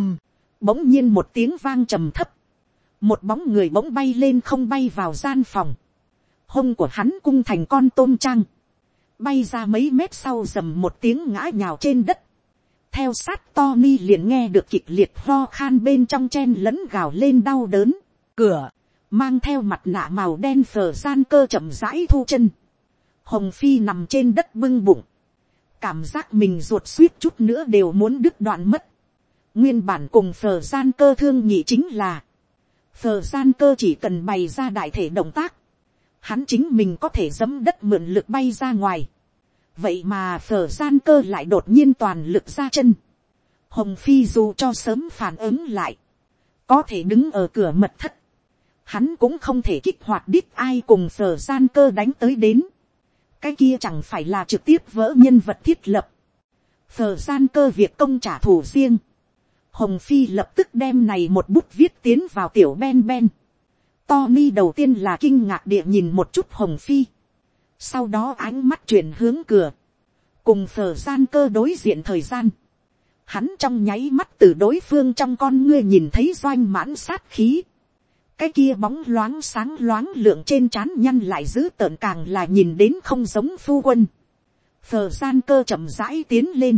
bỗng nhiên một tiếng vang trầm thấp, một bóng người bỗng bay lên không bay vào gian phòng, hông của hắn cung thành con tôm trăng, bay ra mấy mét sau rầm một tiếng ngã nhào trên đất. Theo sát Tommy liền nghe được kịch liệt ho khan bên trong chen lẫn gào lên đau đớn. Cửa, mang theo mặt nạ màu đen phờ gian cơ chậm rãi thu chân. Hồng Phi nằm trên đất bưng bụng, cảm giác mình ruột suýt chút nữa đều muốn đứt đoạn mất. Nguyên bản cùng phờ gian cơ thương nhị chính là, phờ gian cơ chỉ cần bày ra đại thể động tác, hắn chính mình có thể giẫm đất mượn lực bay ra ngoài. Vậy mà phở gian cơ lại đột nhiên toàn lực ra chân. Hồng Phi dù cho sớm phản ứng lại, có thể đứng ở cửa mật thất, hắn cũng không thể kích hoạt đít ai cùng phở gian cơ đánh tới đến. Cái kia chẳng phải là trực tiếp vỡ nhân vật thiết lập. Phở gian cơ việc công trả thù riêng. Hồng Phi lập tức đem này một bút viết tiến vào tiểu ben ben. Tommy đầu tiên là kinh ngạc địa nhìn một chút Hồng Phi, sau đó ánh mắt chuyển hướng cửa, cùng phở gian cơ đối diện thời gian, hắn trong nháy mắt từ đối phương trong con ngươi nhìn thấy doanh mãn sát khí, cái kia bóng loáng sáng loáng lượng trên trán nhăn lại dữ tợn, càng là nhìn đến không giống phu quân. Phở gian cơ chậm rãi tiến lên,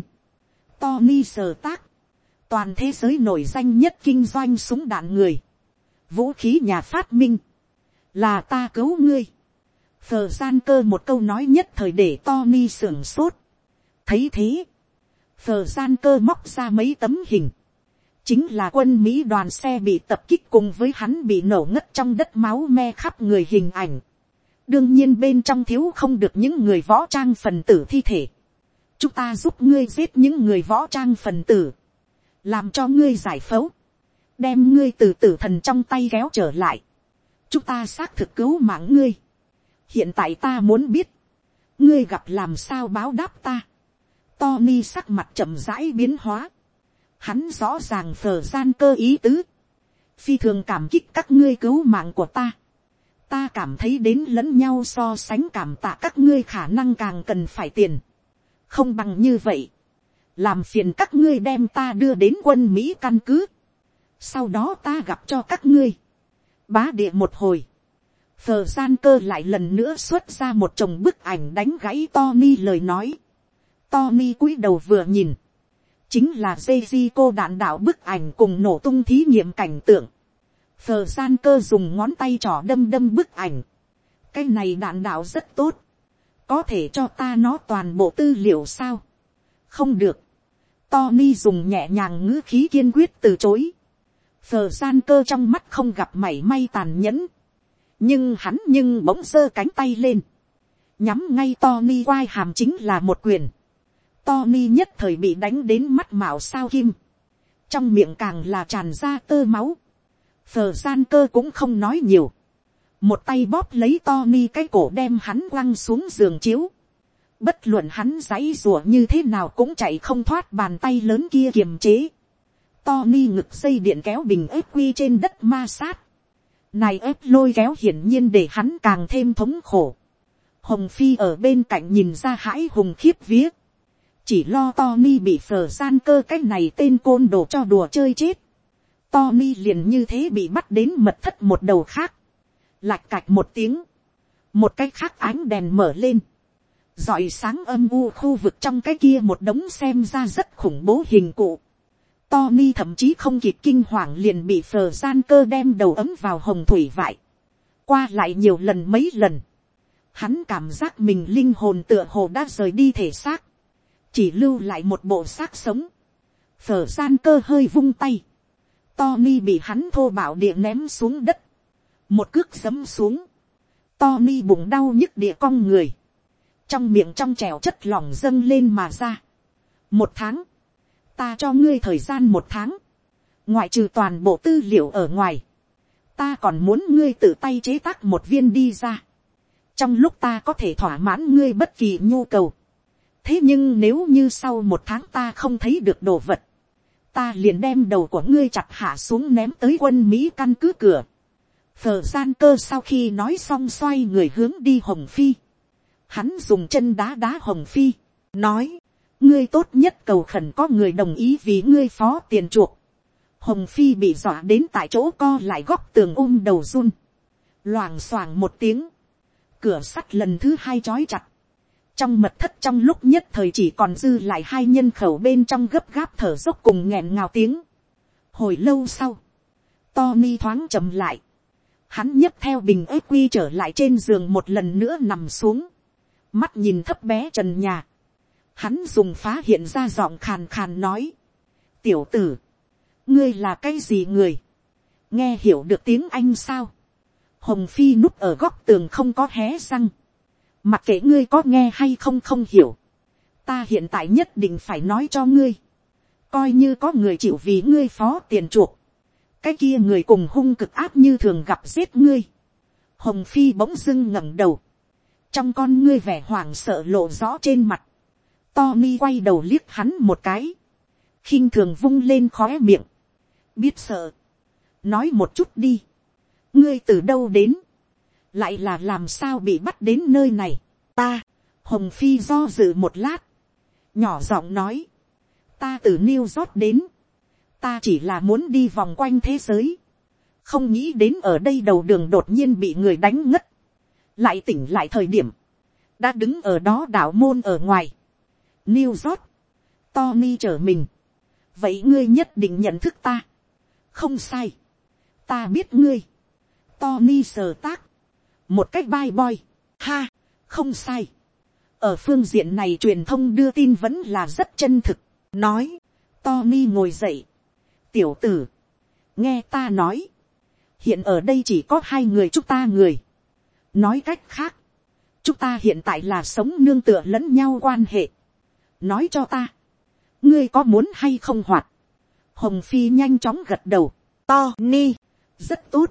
Tommy sờ tác, toàn thế giới nổi danh nhất kinh doanh súng đạn người, vũ khí nhà phát minh, là ta cứu ngươi. Phờ gian cơ một câu nói nhất thời để Tommy sưởng sốt. Thấy thế, phờ gian cơ móc ra mấy tấm hình, chính là quân Mỹ đoàn xe bị tập kích cùng với hắn bị nổ ngất trong đất máu me khắp người hình ảnh. Đương nhiên bên trong thiếu không được những người võ trang phần tử thi thể. Chúng ta giúp ngươi giết những người võ trang phần tử, làm cho ngươi giải phẫu, đem ngươi từ tử thần trong tay kéo trở lại. Chúng ta xác thực cứu mạng ngươi. Hiện tại ta muốn biết, ngươi gặp làm sao báo đáp ta. Tommy sắc mặt chậm rãi biến hóa. Hắn rõ ràng phở gian cơ ý tứ. Phi thường cảm kích các ngươi cứu mạng của ta. Ta cảm thấy đến lẫn nhau so sánh cảm tạ các ngươi khả năng càng cần phải tiền. Không bằng như vậy, làm phiền các ngươi đem ta đưa đến quân Mỹ căn cứ. Sau đó ta gặp cho các ngươi. Bá địa một hồi, phờ gian cơ lại lần nữa xuất ra một chồng bức ảnh đánh gãy Tommy lời nói. Tommy cúi đầu vừa nhìn, chính là Jessico đạn đạo bức ảnh cùng nổ tung thí nghiệm cảnh tượng. Phờ gian cơ dùng ngón tay trỏ đâm đâm bức ảnh. Cái này đạn đạo rất tốt, có thể cho ta nó toàn bộ tư liệu sao? Không được. Tommy dùng nhẹ nhàng ngữ khí kiên quyết từ chối. Phờ gian cơ trong mắt không gặp mảy may tàn nhẫn, nhưng hắn bỗng giơ cánh tay lên, nhắm ngay Tommy quai hàm chính là một quyền. Tommy nhất thời bị đánh đến mắt mạo sao kim, trong miệng càng là tràn ra tơ máu. Phờ gian cơ cũng không nói nhiều, một tay bóp lấy Tommy cái cổ đem hắn quăng xuống giường chiếu. Bất luận hắn giãy giụa như thế nào cũng chạy không thoát bàn tay lớn kia kiềm chế. Tony ngực dây điện kéo bình ép quy trên đất ma sát. Này ép lôi kéo hiển nhiên để hắn càng thêm thống khổ. Hồng Phi ở bên cạnh nhìn ra hãi hùng khiếp vía. Chỉ lo Tony bị phở gian cơ cái này tên côn đồ cho đùa chơi chết. Tony liền như thế bị bắt đến mật thất một đầu khác. Lạch cạch một tiếng. Một cái khác ánh đèn mở lên. Rọi sáng âm u khu vực trong cái kia một đống xem ra rất khủng bố hình cụ. Tony thậm chí không kịp kinh hoàng liền bị phở gian cơ đem đầu ấm vào hồng thủy vại. Qua lại nhiều lần mấy lần. Hắn cảm giác mình linh hồn tựa hồ đã rời đi thể xác. Chỉ lưu lại một bộ xác sống. Phở gian cơ hơi vung tay. Tony bị hắn thô bạo địa ném xuống đất. Một cước giẫm xuống. Tony bụng đau nhức địa cong người. Trong miệng trong trẻo chất lỏng dâng lên mà ra. 1 tháng. Ta cho ngươi thời gian 1 tháng. Ngoại trừ toàn bộ tư liệu ở ngoài. Ta còn muốn ngươi tự tay chế tác một viên đi ra. Trong lúc ta có thể thỏa mãn ngươi bất kỳ nhu cầu. Thế nhưng nếu như sau 1 tháng ta không thấy được đồ vật. Ta liền đem đầu của ngươi chặt hạ xuống ném tới quân Mỹ căn cứ cửa. Phở gian cơ sau khi nói xong xoay người hướng đi Hồng Phi. Hắn dùng chân đá đá Hồng Phi. Nói. Ngươi tốt nhất cầu khẩn có người đồng ý vì ngươi phó tiền chuộc. Hồng Phi bị dọa đến tại chỗ co lại góc tường đầu run. Loảng xoảng một tiếng. Cửa sắt lần thứ 2 trói chặt. Trong mật thất trong lúc nhất thời chỉ còn dư lại 2 nhân khẩu bên trong gấp gáp thở dốc cùng nghẹn ngào tiếng. Hồi lâu sau. Tony thoáng chậm lại. Hắn nhấc theo bình ép quy trở lại trên giường một lần nữa nằm xuống. Mắt nhìn thấp bé trần nhà. Hắn dùng phá hiện ra giọng khàn khàn nói. Tiểu tử. Ngươi là cái gì người? Nghe hiểu được tiếng Anh sao? Hồng Phi núp ở góc tường không có hé răng. Mặc kệ ngươi có nghe hay không hiểu. Ta hiện tại nhất định phải nói cho ngươi. Coi như có người chịu vì ngươi phó tiền chuộc. Cái kia người cùng hung cực áp như thường gặp giết ngươi. Hồng Phi bỗng dưng ngẩng đầu. Trong con ngươi vẻ hoảng sợ lộ rõ trên mặt. Tony quay đầu liếc hắn một cái. Khinh thường vung lên khóe miệng. Biết sợ. Nói một chút đi. Ngươi từ đâu đến? Lại là làm sao bị bắt đến nơi này? Ta. Hồng Phi do dự một lát. Nhỏ giọng nói. Ta từ New York đến. Ta chỉ là muốn đi vòng quanh thế giới. Không nghĩ đến ở đây đầu đường đột nhiên bị người đánh ngất. Lại tỉnh lại thời điểm. Đã đứng ở đó đảo môn ở ngoài. New York. Tony trở mình. Vậy ngươi nhất định nhận thức ta. Không sai. Ta biết ngươi. Tony sờ tác. Một cách bye boy. Ha. Không sai. Ở phương diện này truyền thông đưa tin vẫn là rất chân thực. Nói. Tony ngồi dậy. Tiểu tử. Nghe ta nói. Hiện ở đây chỉ có 2 người chúng ta người. Nói cách khác. Chúng ta hiện tại là sống nương tựa lẫn nhau quan hệ. Nói cho ta. Ngươi có muốn hay không hoạt? Hồng Phi nhanh chóng gật đầu. Tony. Rất tốt.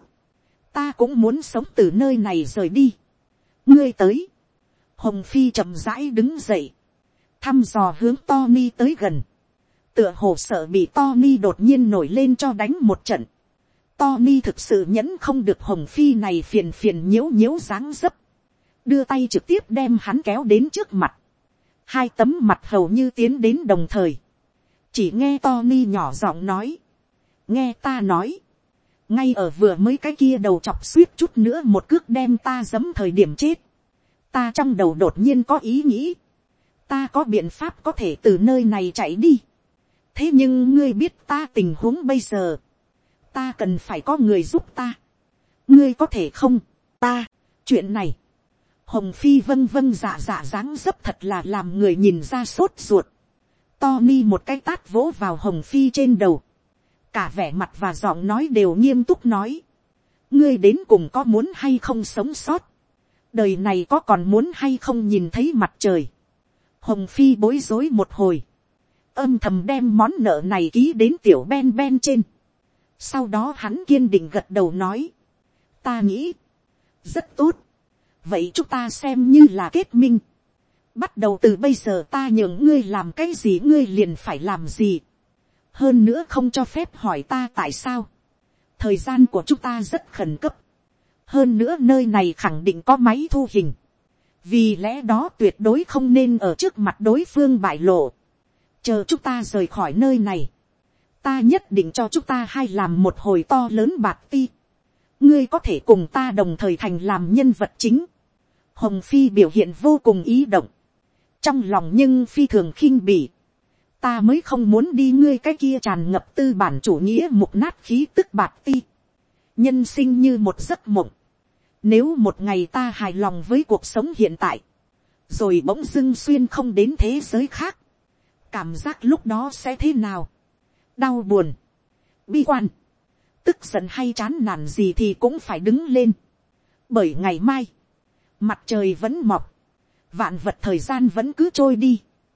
Ta cũng muốn sống từ nơi này rời đi. Ngươi tới. Hồng Phi chậm rãi đứng dậy. Thăm dò hướng Tony tới gần. Tựa hồ sợ bị Tony đột nhiên nổi lên cho đánh một trận. Tony thực sự nhẫn không được Hồng Phi này phiền phiền nhiễu nhiễu dáng dấp. Đưa tay trực tiếp đem hắn kéo đến trước mặt. 2 tấm mặt hầu như tiến đến đồng thời. Chỉ nghe Tony nhỏ giọng nói. Nghe ta nói. Ngay ở vừa mới cái kia đầu chọc suýt chút nữa một cước đem ta giẫm thời điểm chết. Ta trong đầu đột nhiên có ý nghĩ. Ta có biện pháp có thể từ nơi này chạy đi. Thế nhưng ngươi biết ta tình huống bây giờ. Ta cần phải có người giúp ta. Ngươi có thể không? Ta. Chuyện này. Hồng Phi vâng vâng dạ dạ dáng dấp thật là làm người nhìn ra sốt ruột. Tony một cái tát vỗ vào Hồng Phi trên đầu. Cả vẻ mặt và giọng nói đều nghiêm túc nói. Ngươi đến cùng có muốn hay không sống sót? Đời này có còn muốn hay không nhìn thấy mặt trời? Hồng Phi bối rối một hồi. Âm thầm đem món nợ này ký đến tiểu Ben Ben trên. Sau đó hắn kiên định gật đầu nói. Ta nghĩ. Rất tốt. Vậy chúng ta xem như là kết minh. Bắt đầu từ bây giờ ta nhường ngươi làm cái gì ngươi liền phải làm gì. Hơn nữa không cho phép hỏi ta tại sao. Thời gian của chúng ta rất khẩn cấp. Hơn nữa nơi này khẳng định có máy thu hình. Vì lẽ đó tuyệt đối không nên ở trước mặt đối phương bại lộ. Chờ chúng ta rời khỏi nơi này. Ta nhất định cho chúng ta hai làm một hồi to lớn bạt ti. Ngươi có thể cùng ta đồng thời thành làm nhân vật chính. Hồng Phi biểu hiện vô cùng ý động. Trong lòng nhưng phi thường khinh bỉ. Ta mới không muốn đi ngươi cái kia tràn ngập tư bản chủ nghĩa mục nát khí tức bạt ti. Nhân sinh như một giấc mộng. Nếu một ngày ta hài lòng với cuộc sống hiện tại. Rồi bỗng dưng xuyên không đến thế giới khác. Cảm giác lúc đó sẽ thế nào? Đau buồn. Bi quan. Tức giận hay chán nản gì thì cũng phải đứng lên. Bởi ngày mai. Mặt trời vẫn mọc. Vạn vật thời gian vẫn cứ trôi đi.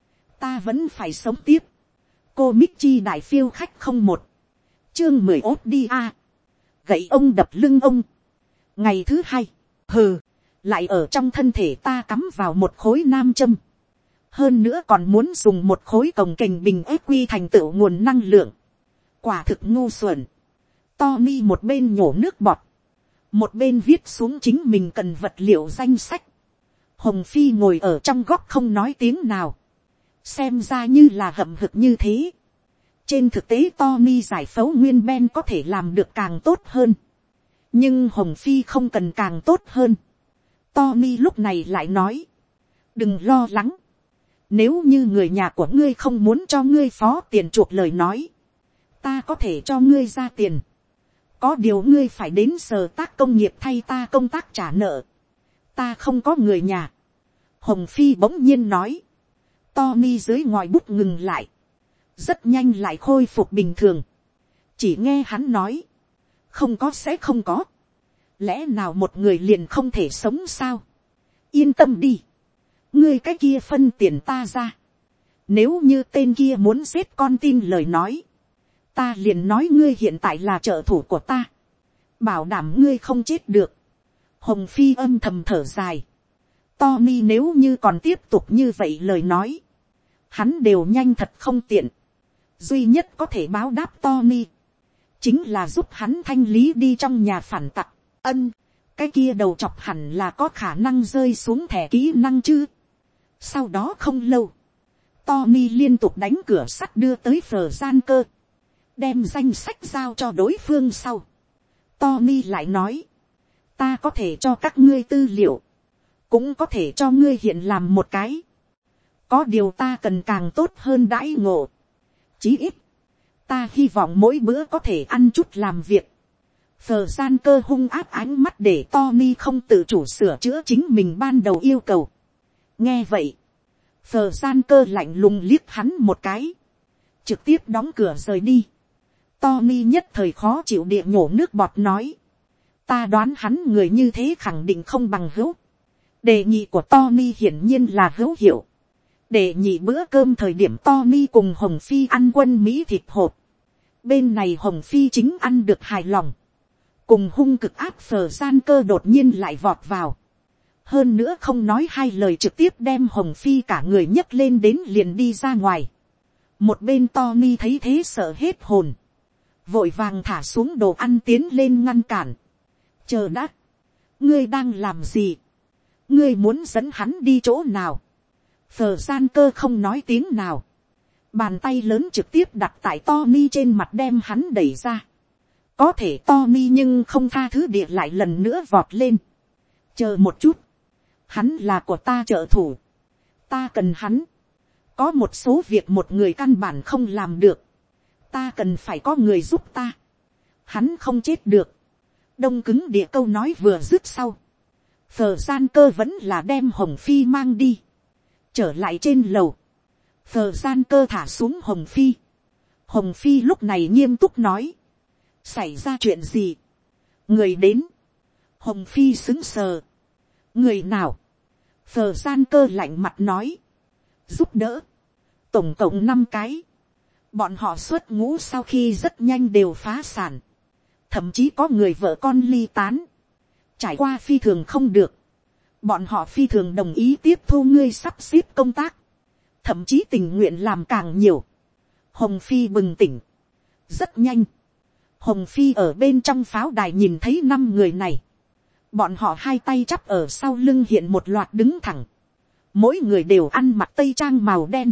Ta vẫn phải sống tiếp. Cô Michi đại phiêu khách 01. Chương 10 ốt đi a. Gậy ông đập lưng ông. Ngày thứ hai. Hừ. Lại ở trong thân thể ta cắm vào một khối nam châm. Hơn nữa còn muốn dùng một khối cồng kềnh bình ép quy thành tựu nguồn năng lượng. Quả thực ngu xuẩn. Tommy một bên nhổ nước bọt. Một bên viết xuống chính mình cần vật liệu danh sách. Hồng Phi ngồi ở trong góc không nói tiếng nào. Xem ra như là hậm hực như thế. Trên thực tế Tommy giải phẫu nguyên ben có thể làm được càng tốt hơn. Nhưng Hồng Phi không cần càng tốt hơn. Tommy lúc này lại nói. Đừng lo lắng. Nếu như người nhà của ngươi không muốn cho ngươi phó tiền chuộc lời nói. Ta có thể cho ngươi ra tiền. Có điều ngươi phải đến sở tác công nghiệp thay ta công tác trả nợ. Ta không có người nhà. Hồng Phi bỗng nhiên nói. Tommy dưới ngòi bút ngừng lại. Rất nhanh lại khôi phục bình thường. Chỉ nghe hắn nói. Không có sẽ không có. Lẽ nào một người liền không thể sống sao? Yên tâm đi. Ngươi cái kia phân tiền ta ra. Nếu như tên kia muốn giết con tin lời nói. Ta liền nói ngươi hiện tại là trợ thủ của ta. Bảo đảm ngươi không chết được. Hồng Phi âm thầm thở dài. Tommy nếu như còn tiếp tục như vậy lời nói. Hắn đều nhanh thật không tiện. Duy nhất có thể báo đáp Tommy. Chính là giúp hắn thanh lý đi trong nhà phản tặc. Ân. Cái kia đầu chọc hẳn là có khả năng rơi xuống thẻ kỹ năng chứ. Sau đó không lâu. Tommy liên tục đánh cửa sắt đưa tới phở gian cơ. Đem danh sách giao cho đối phương sau. Tommy lại nói. Ta có thể cho các ngươi tư liệu. Cũng có thể cho ngươi hiện làm một cái. Có điều ta cần càng tốt hơn đãi ngộ. Chí ít. Ta hy vọng mỗi bữa có thể ăn chút làm việc. Phở gian cơ hung áp ánh mắt để Tommy không tự chủ sửa chữa chính mình ban đầu yêu cầu. Nghe vậy. Phở gian cơ lạnh lùng liếc hắn một cái. Trực tiếp đóng cửa rời đi. Tommy nhất thời khó chịu địa nhổ nước bọt nói. Ta đoán hắn người như thế khẳng định không bằng hữu. Đề nghị của Tommy hiển nhiên là hữu hiệu. Đề nghị bữa cơm thời điểm Tommy cùng Hồng Phi ăn quân Mỹ thịt hộp. Bên này Hồng Phi chính ăn được hài lòng. Cùng hung cực áp phở gian cơ đột nhiên lại vọt vào. Hơn nữa không nói hai lời trực tiếp đem Hồng Phi cả người nhấc lên đến liền đi ra ngoài. Một bên Tommy thấy thế sợ hết hồn. Vội vàng thả xuống đồ ăn tiến lên ngăn cản. Chờ đã. Ngươi đang làm gì? Ngươi muốn dẫn hắn đi chỗ nào? Phở gian cơ không nói tiếng nào. Bàn tay lớn trực tiếp đặt tại Tommy trên mặt đem hắn đẩy ra. Có thể Tommy nhưng không tha thứ địa lại lần nữa vọt lên. Chờ một chút. Hắn là của ta trợ thủ. Ta cần hắn. Có một số việc một người căn bản không làm được. Ta cần phải có người giúp ta. Hắn không chết được. Đông cứng địa câu nói vừa dứt sau. Phở gian cơ vẫn là đem Hồng Phi mang đi. Trở lại trên lầu. Phở gian cơ thả xuống Hồng Phi. Hồng Phi lúc này nghiêm túc nói. Xảy ra chuyện gì? Người đến. Hồng Phi xứng sờ. Người nào? Phở gian cơ lạnh mặt nói. Giúp đỡ. Tổng cộng 5 cái. Bọn họ xuất ngũ sau khi rất nhanh đều phá sản. Thậm chí có người vợ con ly tán. Trải qua phi thường không được. Bọn họ phi thường đồng ý tiếp thu ngươi sắp xếp công tác, thậm chí tình nguyện làm càng nhiều. Hồng Phi bừng tỉnh. Rất nhanh, Hồng Phi ở bên trong pháo đài nhìn thấy 5 người này. Bọn họ hai tay chắp ở sau lưng hiện một loạt đứng thẳng. Mỗi người đều ăn mặc tây trang màu đen.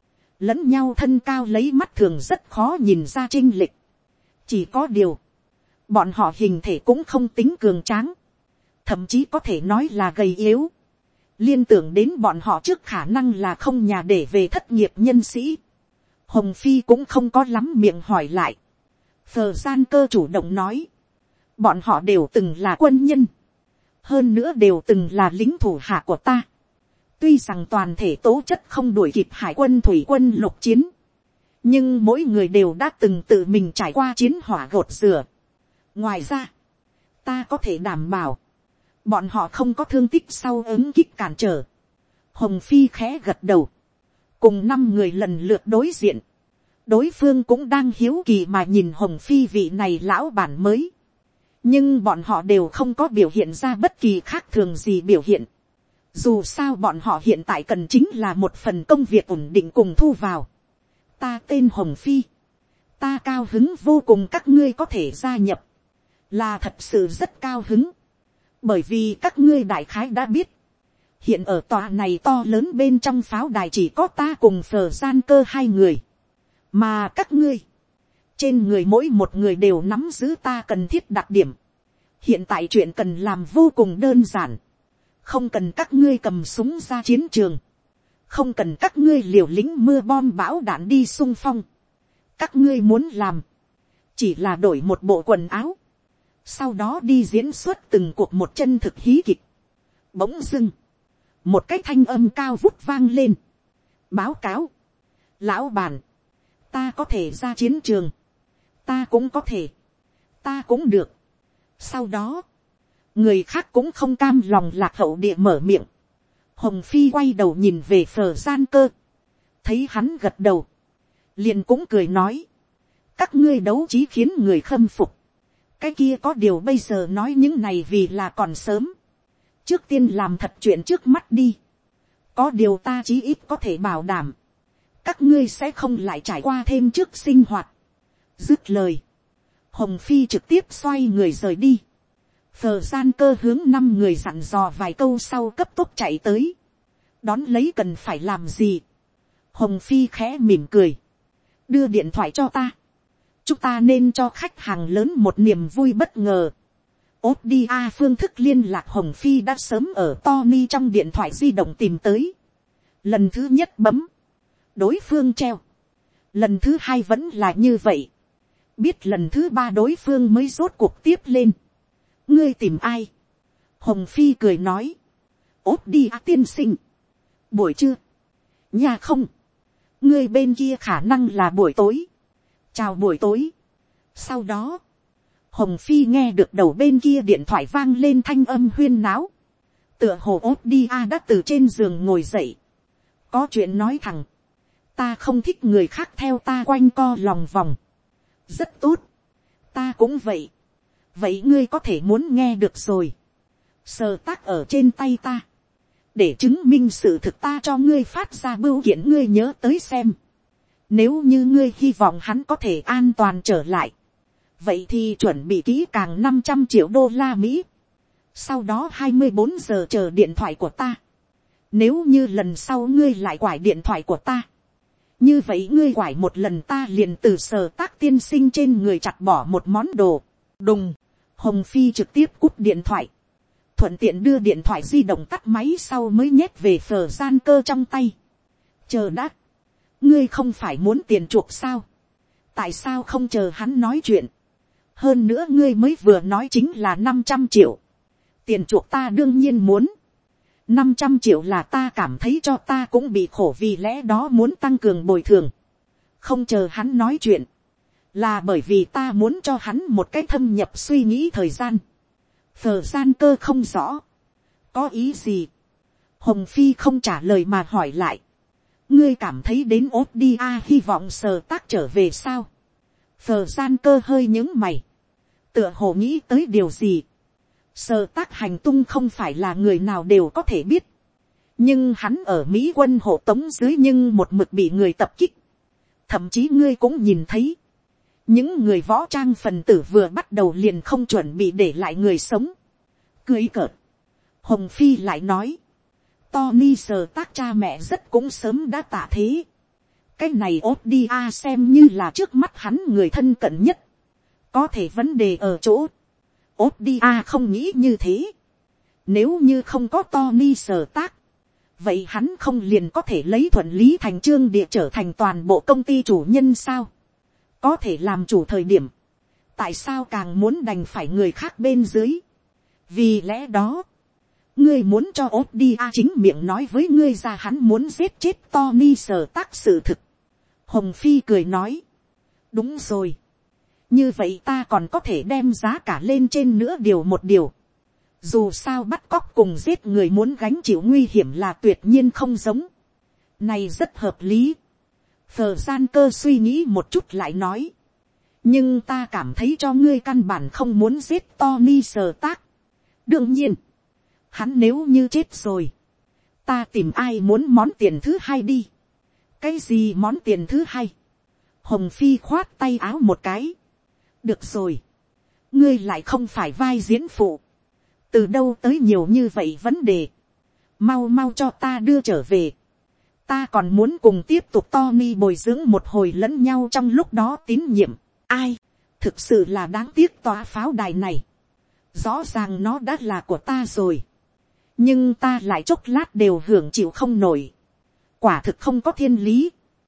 Lẫn nhau thân cao lấy mắt thường rất khó nhìn ra chênh lệch. Chỉ có điều, bọn họ hình thể cũng không tính cường tráng. Thậm chí có thể nói là gầy yếu. Liên tưởng đến bọn họ trước khả năng là không nhà để về thất nghiệp nhân sĩ. Hồng Phi cũng không có lắm miệng hỏi lại. Phờ Gian Cơ chủ động nói. Bọn họ đều từng là quân nhân. Hơn nữa đều từng là lính thủ hạ của ta. Tuy rằng toàn thể tố chất không đuổi kịp hải quân thủy quân lục chiến. Nhưng mỗi người đều đã từng tự mình trải qua chiến hỏa gột rửa. Ngoài ra, ta có thể đảm bảo. Bọn họ không có thương tích sau ứng kích cản trở. Hồng Phi khẽ gật đầu. Cùng 5 người lần lượt đối diện. Đối phương cũng đang hiếu kỳ mà nhìn Hồng Phi vị này lão bản mới. Nhưng bọn họ đều không có biểu hiện ra bất kỳ khác thường gì biểu hiện. Dù sao bọn họ hiện tại cần chính là một phần công việc ổn định cùng thu vào. Ta tên Hồng Phi. Ta cao hứng vô cùng các ngươi có thể gia nhập. Là thật sự rất cao hứng. Bởi vì các ngươi đại khái đã biết. Hiện ở tòa này to lớn bên trong pháo đài chỉ có ta cùng Phờ Gian Cơ 2 người. Mà các ngươi, trên người mỗi một người đều nắm giữ ta cần thiết đặc điểm. Hiện tại chuyện cần làm vô cùng đơn giản. Không cần các ngươi cầm súng ra chiến trường. Không cần các ngươi liều lĩnh mưa bom bão đạn đi xung phong. Các ngươi muốn làm, chỉ là đổi một bộ quần áo. Sau đó đi diễn xuất từng cuộc một chân thực hí kịch. Bỗng dưng, một cái thanh âm cao vút vang lên. Báo cáo, lão bản, ta có thể ra chiến trường. Ta cũng có thể. Ta cũng được. Sau đó, người khác cũng không cam lòng lạc hậu địa mở miệng. Hồng Phi quay đầu nhìn về Phờ Gian Cơ. Thấy hắn gật đầu. Liền cũng cười nói. Các ngươi đấu trí khiến người khâm phục. Cái kia có điều bây giờ nói những này vì là còn sớm. Trước tiên làm thật chuyện trước mắt đi. Có điều ta chí ít có thể bảo đảm. Các ngươi sẽ không lại trải qua thêm trước sinh hoạt. Dứt lời. Hồng Phi trực tiếp xoay người rời đi. Phờ Gian Cơ hướng 5 người dặn dò vài câu sau cấp tốc chạy tới. Đón lấy cần phải làm gì. Hồng Phi khẽ mỉm cười. Đưa điện thoại cho ta. Chúng ta nên cho khách hàng lớn một niềm vui bất ngờ. ODA phương thức liên lạc Hồng Phi đã sớm ở Tony trong điện thoại di động tìm tới. Lần thứ nhất bấm. Đối phương treo. Lần thứ 2 vẫn là như vậy. Biết lần thứ 3 đối phương mới rốt cuộc tiếp lên. Ngươi tìm ai? Hồng Phi cười nói. ODA tiên sinh. Buổi trưa. Nhà không. Ngươi bên kia khả năng là buổi tối. Chào buổi tối. Sau đó, Hồng Phi nghe được đầu bên kia điện thoại vang lên thanh âm huyên náo. Tựa hồ ODA đã từ trên giường ngồi dậy. Có chuyện nói thẳng. Ta không thích người khác theo ta quanh co lòng vòng. Rất tốt. Ta cũng vậy. Vậy ngươi có thể muốn nghe được rồi. Sờ tác ở trên tay ta. Để chứng minh sự thực ta cho ngươi phát ra bưu kiện ngươi nhớ tới xem. Nếu như ngươi hy vọng hắn có thể an toàn trở lại. Vậy thì chuẩn bị kỹ càng 500 triệu đô la Mỹ. Sau đó 24 giờ chờ điện thoại của ta. Nếu như lần sau ngươi lại quải điện thoại của ta. Như vậy ngươi quải một lần ta liền từ Sở Tác tiên sinh trên người chặt bỏ một món đồ. Đùng. Hồng Phi trực tiếp cúp điện thoại. Thuận tiện đưa điện thoại di động tắt máy sau mới nhét về Phờ Gian Cơ trong tay. Chờ đã. Ngươi không phải muốn tiền chuộc sao? Tại sao không chờ hắn nói chuyện? Hơn nữa ngươi mới vừa nói chính là 500 triệu. Tiền chuộc ta đương nhiên muốn. 500 triệu là ta cảm thấy cho ta cũng bị khổ vì lẽ đó muốn tăng cường bồi thường. Không chờ hắn nói chuyện. Là bởi vì ta muốn cho hắn một cái thâm nhập suy nghĩ thời gian. Phờ Gian Cơ không rõ. Có ý gì? Hồng Phi không trả lời mà hỏi lại. Ngươi cảm thấy đến ODA hy vọng Sở Tác trở về sao? Phờ Gian Cơ hơi nhướng mày. Tựa hồ nghĩ tới điều gì. Sở tác hành tung không phải là người nào đều có thể biết. Nhưng hắn ở Mỹ quân hộ tống dưới nhưng một mực bị người tập kích. Thậm chí ngươi cũng nhìn thấy. Những người võ trang phần tử vừa bắt đầu liền không chuẩn bị để lại người sống. Cười cợt. Hồng Phi lại nói. Tony Sở tác cha mẹ rất cũng sớm đã tạ thế. Cái này Odia xem như là trước mắt hắn người thân cận nhất. Có thể vấn đề ở chỗ. Odia không nghĩ như thế. Nếu như không có Tony Sở tác. Vậy hắn không liền có thể lấy thuận lý thành chương địa trở thành toàn bộ công ty chủ nhân sao? Có thể làm chủ thời điểm. Tại sao càng muốn đành phải người khác bên dưới? Vì lẽ đó. Ngươi muốn cho Odia chính miệng nói với ngươi ra hắn muốn giết chết Tony Sở tác sự thực. Hồng Phi cười nói. Đúng rồi. Như vậy ta còn có thể đem giá cả lên trên nữa điều một điều. Dù sao bắt cóc cùng giết người muốn gánh chịu nguy hiểm là tuyệt nhiên không giống. Này rất hợp lý. Phờ gian cơ suy nghĩ một chút lại nói. Nhưng ta cảm thấy cho ngươi căn bản không muốn giết Tony Sở tác. Đương nhiên. Hắn nếu như chết rồi. Ta tìm ai muốn món tiền thứ hai đi. Cái gì món tiền thứ hai? Hồng Phi khoát tay áo một cái. Được rồi. Ngươi lại không phải vai diễn phụ. Từ đâu tới nhiều như vậy vấn đề. Mau mau cho ta đưa trở về. Ta còn muốn cùng tiếp tục Tony bồi dưỡng một hồi lẫn nhau trong lúc đó tín nhiệm. Ai? Thực sự là đáng tiếc tòa pháo đài này. Rõ ràng nó đã là của ta rồi. Nhưng ta lại chốc lát đều hưởng chịu không nổi. Quả thực không có thiên lý.